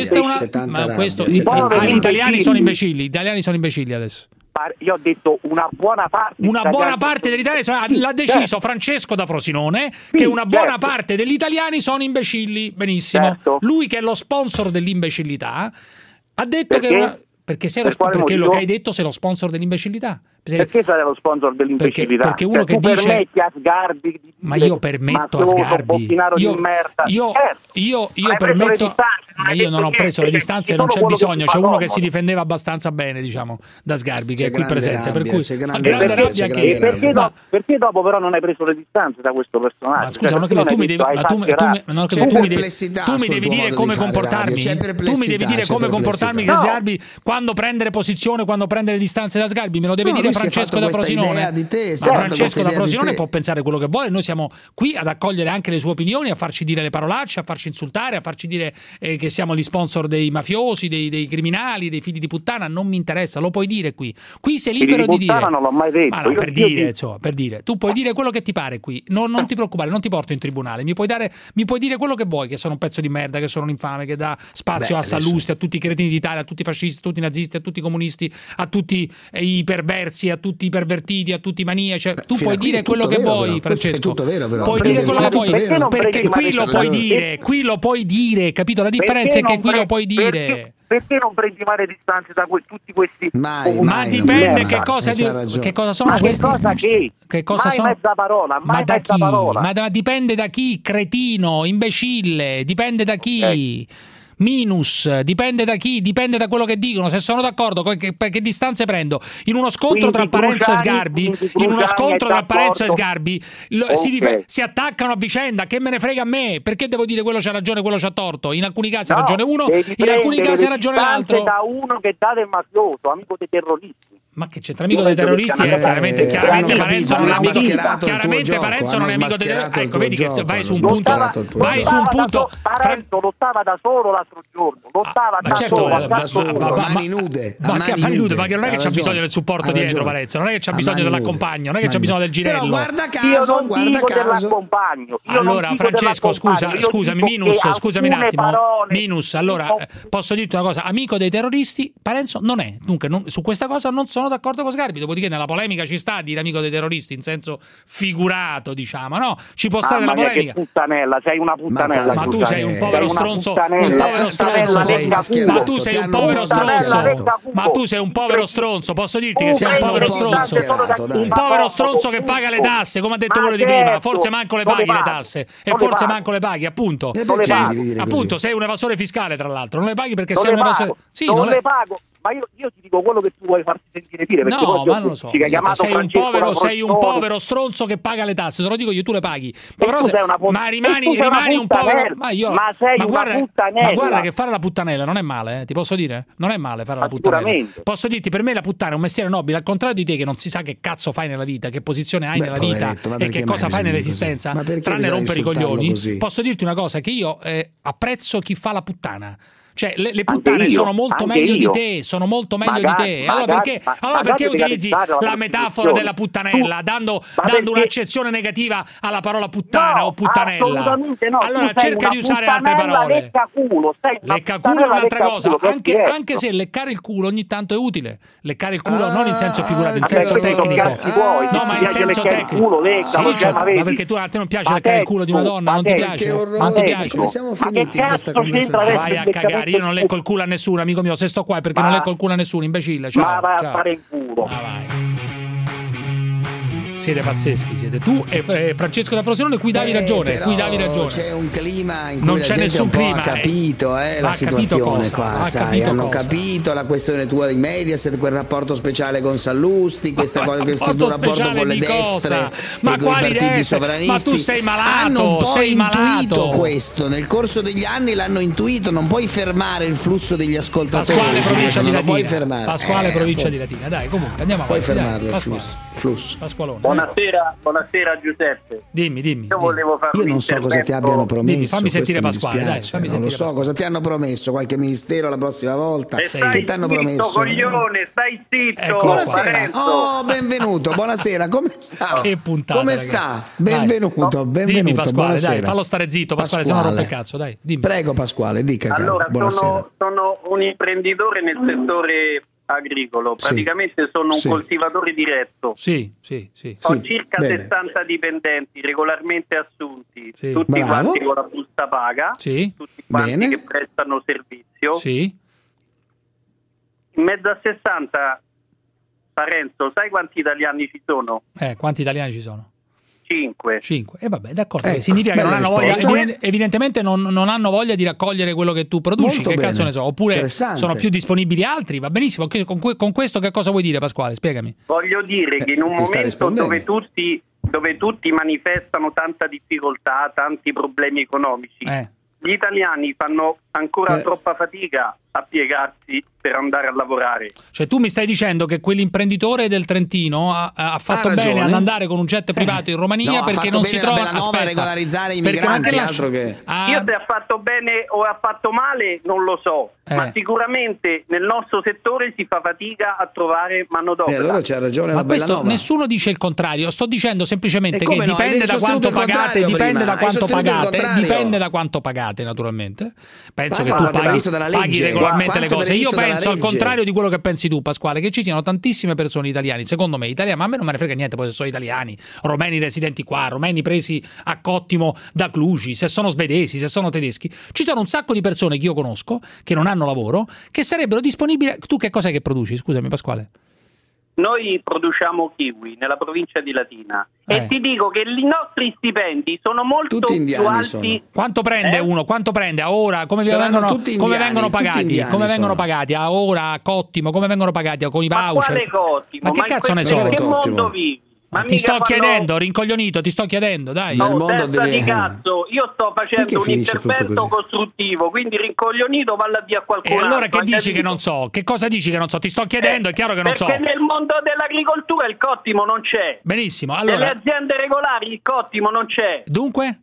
Gli italiani sono imbecilli, gli italiani sono imbecilli adesso. Io ho detto una buona parte. Una buona parte degli italiani l'ha deciso Francesco da Frosinone, che una buona parte degli italiani sono imbecilli. Benissimo. Lui che è lo sponsor dell'imbecillità ha detto che... Perché lo che hai detto sei lo sponsor dell'imbecillità. Perché sei lo sponsor dell'imbecillità? Perché uno che dice permetti a Sgarbi di ma io permetto a Sgarbi io permetto, ma io non ho preso le distanze e non c'è bisogno, c'è uno che si difendeva abbastanza bene, diciamo, da Sgarbi, che è qui presente, per cui grande rabbia anche perché dopo però non hai preso le distanze da questo personaggio? Ma scusa, tu mi devi dire come comportarmi, tu mi devi dire come comportarmi che Sgarbi, quando prendere posizione, quando prendere distanze da Sgarbi, me lo deve dire Francesco da Frosinone. Ma Francesco da Frosinone può pensare quello che vuole, noi siamo qui ad accogliere anche le sue opinioni, a farci dire le parolacce, a farci insultare, a farci dire che che siamo gli sponsor dei mafiosi, dei criminali, dei figli di puttana, non mi interessa, lo puoi dire qui sei libero di dire. Non l'ho mai detto. No, per dire, tu puoi dire quello che ti pare qui, non ti preoccupare, non ti porto in tribunale, mi puoi dire quello che vuoi, che sono un pezzo di merda, che sono un infame, che dà spazio a Sallusti, a tutti i cretini d'Italia, a tutti i fascisti, a tutti i nazisti, a tutti i comunisti, a tutti i perversi, a tutti i pervertiti, a tutti i maniaci. Tu puoi dire quello che vuoi, Francesco. È tutto vero, però. Puoi dire quello che vuoi, perché qui lo puoi dire, capito? La differenza è che qui lo puoi dire. Perché non prendi male distanze da tutti questi? Ma dipende che cosa sono ma questi. Che cosa sono? Mezza parola, ma da chi? Ma dipende da chi, cretino, imbecille, dipende da chi. Minus, dipende da chi, dipende da quello che dicono. Se sono d'accordo, che distanze prendo? In uno scontro tra Parenzo e Sgarbi, si attaccano a vicenda. Che me ne frega a me? Perché devo dire quello c'ha ragione, quello c'ha torto? In alcuni casi ha ragione uno, in alcuni casi ha ragione l'altro. Da uno che dà del mafioso, amico dei terroristi. Ma che c'entra amico dei terroristi? Chiaramente Parenzo non è amico. Chiaramente Parenzo non è amico dei terroristi. Ecco, vedi che vai su un punto. Parenzo lottava da solo l'altro giorno. Lottava da solo. Mani nude. Ma che non è che c'ha bisogno del supporto dietro Parenzo, non è che c'ha bisogno dell'accompagno, non è che c'ha bisogno del girello. Però guarda caso. Allora, Francesco, scusami, scusami un attimo. Minus, allora, posso dirti una cosa, amico dei terroristi Parenzo non è. Dunque, su questa cosa non sono d'accordo con Sgarbi, dopodiché nella polemica ci sta a dire amico dei terroristi in senso figurato, diciamo, no? Ci può stare nella polemica. Che puttanella, sei una puttanella. Ma tu sei un povero stronzo, ma tu sei un povero stronzo. Ma tu sei un povero stronzo, posso dirti che sei un povero stronzo. Un povero stronzo che paga le tasse, come ha detto quello di prima, forse manco le paghi le tasse e forse manco le paghi, appunto. Appunto, sei un evasore fiscale tra l'altro, non le paghi perché sei un evasore. Sì, non le pago. Ma io ti dico quello che tu vuoi farti sentire dire. No, ma non lo so. Sei un povero stronzo che paga le tasse, te lo dico io, tu le paghi. Ma rimani un povero. Ma guarda che fare la puttanella non è male, ti posso dire? Non è male fare la puttanella. Posso dirti, per me la puttana è un mestiere nobile, al contrario di te che non si sa che cazzo fai nella vita, che posizione hai nella vita e che cosa fai nell'esistenza, tranne rompere i coglioni. Posso dirti una cosa, che io apprezzo chi fa la puttana. Cioè le puttane sono molto meglio di te, sono molto meglio di te. Allora perché utilizzi la metafora della puttanella dando un'accezione negativa alla parola puttana o puttanella? Allora cerca di usare altre parole. Leccaculo è un'altra cosa, anche se leccare il culo ogni tanto è utile. Leccare il culo non in senso figurato, in senso tecnico. No, ma in senso tecnico. Ma perché a te non piace leccare il culo di una donna? Non ti piace? Non ti piace? Come siamo finiti in questa conversazione? Vai a cagare. Io non lecco il culo a nessuno, amico mio. Se sto qua è perché non lecco il culo a nessuno, imbecille. Ciao. Ma vai a fare il culo. Siete pazzeschi, siete tu e Francesco da Frosinone, qui davi ragione, C'è un clima in cui non la c'è gente nessun clima, ha capito la situazione qua, sai, hanno capito la questione tua di Mediaset, quel rapporto speciale con Sallusti, questo rapporto con le destre e con i partiti sovranisti. Ma tu sei malato, hanno un po' intuito questo, nel corso degli anni l'hanno intuito, non puoi fermare il flusso degli ascoltatori. Pasquale, provincia di Latina. Puoi fermare. Pasquale, provincia di Latina. Dai, comunque andiamo avanti. Puoi fermarlo il flusso. Pasqualone. Buonasera Giuseppe. Dimmi. Io volevo farmi Io non so cosa ti abbiano promesso. Fammi sentire Pasquale, dai, non lo so cosa ti hanno promesso, qualche ministero la prossima volta. Che ti hanno promesso? Coglione, stai zitto. Ecco, buonasera. Oh, benvenuto. Buonasera, come sta? Che puntata. Come sta? Benvenuto. Dimmi Pasquale, buonasera. dai, fallo stare zitto, Pasquale, se no rompe il cazzo, dai. Dimmi. Prego Pasquale, dica. Allora, buonasera. sono un imprenditore nel settore agricolo, praticamente sono un coltivatore diretto. Sì. Ho circa 60 dipendenti regolarmente assunti, tutti quanti con la busta paga, tutti quanti che prestano servizio. In mezzo a 60, Parenzo, sai quanti italiani ci sono? Quanti italiani ci sono? 5. E vabbè, d'accordo. Significa che non hanno voglia, evidentemente non hanno voglia di raccogliere quello che tu produci. Molto che bene. Cazzo ne so? Oppure sono più disponibili altri? Va benissimo. Con questo che cosa vuoi dire, Pasquale? Spiegami. Voglio dire che in un momento dove tutti manifestano tanta difficoltà, tanti problemi economici, gli italiani fanno ancora troppa fatica a piegarsi per andare a lavorare. Cioè tu mi stai dicendo che quell'imprenditore del Trentino ha fatto bene ad andare con un jet privato in Romania perché non si trova a regolarizzare i migranti, altro che... Io se ha fatto bene o ha fatto male non lo so, ma sicuramente nel nostro settore si fa fatica a trovare manodopera. Allora c'ha ragione la Bellanova. Nessuno dice il contrario, sto dicendo semplicemente che dipende da quanto pagate, dipende da quanto pagate naturalmente. Penso che tu paghi regolarmente le cose. Io penso al contrario di quello che pensi tu, Pasquale, che ci siano tantissime persone italiane, secondo me italiani, ma a me non me ne frega niente poi se sono italiani, romeni residenti qua, romeni presi a cottimo da Cluj, se sono svedesi, se sono tedeschi. Ci sono un sacco di persone che io conosco che non hanno lavoro, che sarebbero disponibili. Tu che cos'è che produci? Scusami Pasquale. Noi produciamo kiwi nella provincia di Latina e ti dico che i nostri stipendi sono molto più alti. Quanto prende uno? Quanto prende a ora? Come vengono pagati? Come vengono pagati a ora, a cottimo? Come vengono pagati con i voucher? Ma quale cottimo? Ma che cazzo ne so? In che mondo vivi? Ma ti sto chiedendo, rincoglionito, ti sto chiedendo, dai. No, testa di cazzo, io sto facendo un intervento costruttivo, quindi rincoglionito valla via qualcuno. E allora che dici che non so? Che cosa dici che non so? Ti sto chiedendo, è chiaro che non so. Perché nel mondo dell'agricoltura il cottimo non c'è. Benissimo, allora. Nelle aziende regolari il cottimo non c'è. Dunque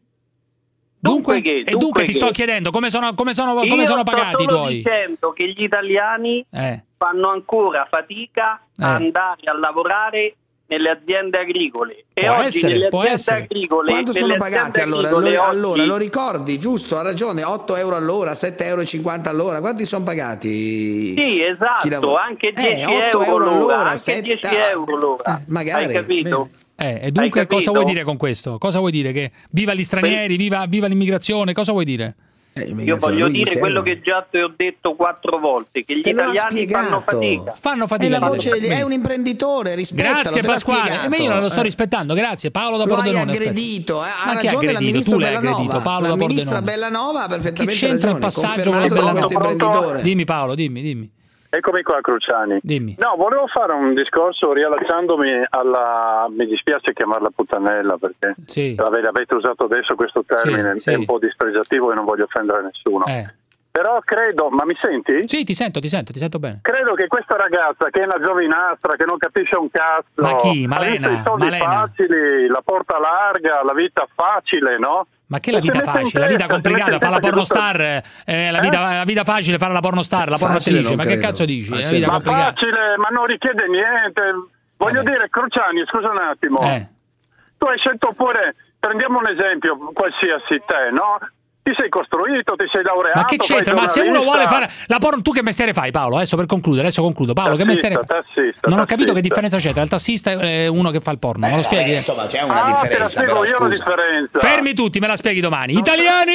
ti sto chiedendo come sono pagati i tuoi? Sto dicendo che gli italiani fanno ancora fatica a andare a lavorare nelle aziende agricole e oggi nelle aziende agricole quanto sono pagati allora lo ricordi, giusto? Ha ragione, 8 euro all'ora, 7,50 € all'ora, quanti sono pagati? Sì, esatto, anche 10 euro all'ora, anche 10 euro l'ora, magari, hai capito? E dunque cosa vuoi dire con questo? Cosa vuoi dire? Che viva gli stranieri, viva l'immigrazione, cosa vuoi dire? Io voglio dire quello che già ti ho detto 4 volte, che gli italiani fanno fatica. Fanno fatica. È un imprenditore, rispettalo. Grazie Pasquale, ma io lo sto rispettando, grazie. Paolo da Pordenone. Lo hai aggredito, ha ragione la ministra Bellanova. La ministra Bellanova ha perfettamente ragione. Che c'entra il passaggio con la Bellanova? Dimmi Paolo, dimmi. Eccomi qua Cruciani. Dimmi. No, volevo fare un discorso riallacciandomi alla... mi dispiace chiamarla puttanella perché avete usato adesso questo termine, è un po' dispregiativo e non voglio offendere nessuno. Però credo, ma mi senti? Sì, ti sento bene. Credo che questa ragazza che è una giovinastra, che non capisce un cazzo, ma chi? Malena? I soldi facili, la porta larga, la vita facile, no? Ma che la vita facile? La vita complicata, fa la pornostar, la vita facile, fare la pornostar, la pornoattrice, ma che cazzo dici? Ma facile, ma non richiede niente. Voglio dire, Cruciani, scusa un attimo. Tu hai scelto pure, prendiamo un esempio qualsiasi te, no? Ti sei costruito, ti sei laureato. Ma che c'entra? Ma se uno vuole fare la porno, tu che mestiere fai, Paolo? Adesso concludo. Paolo, che mestiere fai? Tassista, non ho capito che differenza c'è tra il tassista e uno che fa il porno. Me lo spieghi? Insomma, c'è una differenza. Te la spiego io la differenza. Fermi tutti, me la spieghi domani. Italiani!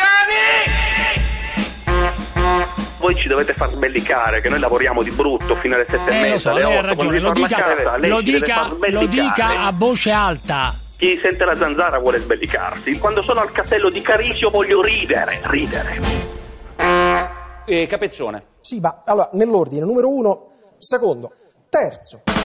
Voi ci dovete far sbellicare che noi lavoriamo di brutto fino alle 7:30. Lo so, lei ha ragione. Lo dica a voce alta. Chi sente la zanzara vuole sbellicarsi. Quando sono al castello di Carisio voglio ridere. Capezzone. Sì, ma allora nell'ordine numero 1, secondo, terzo.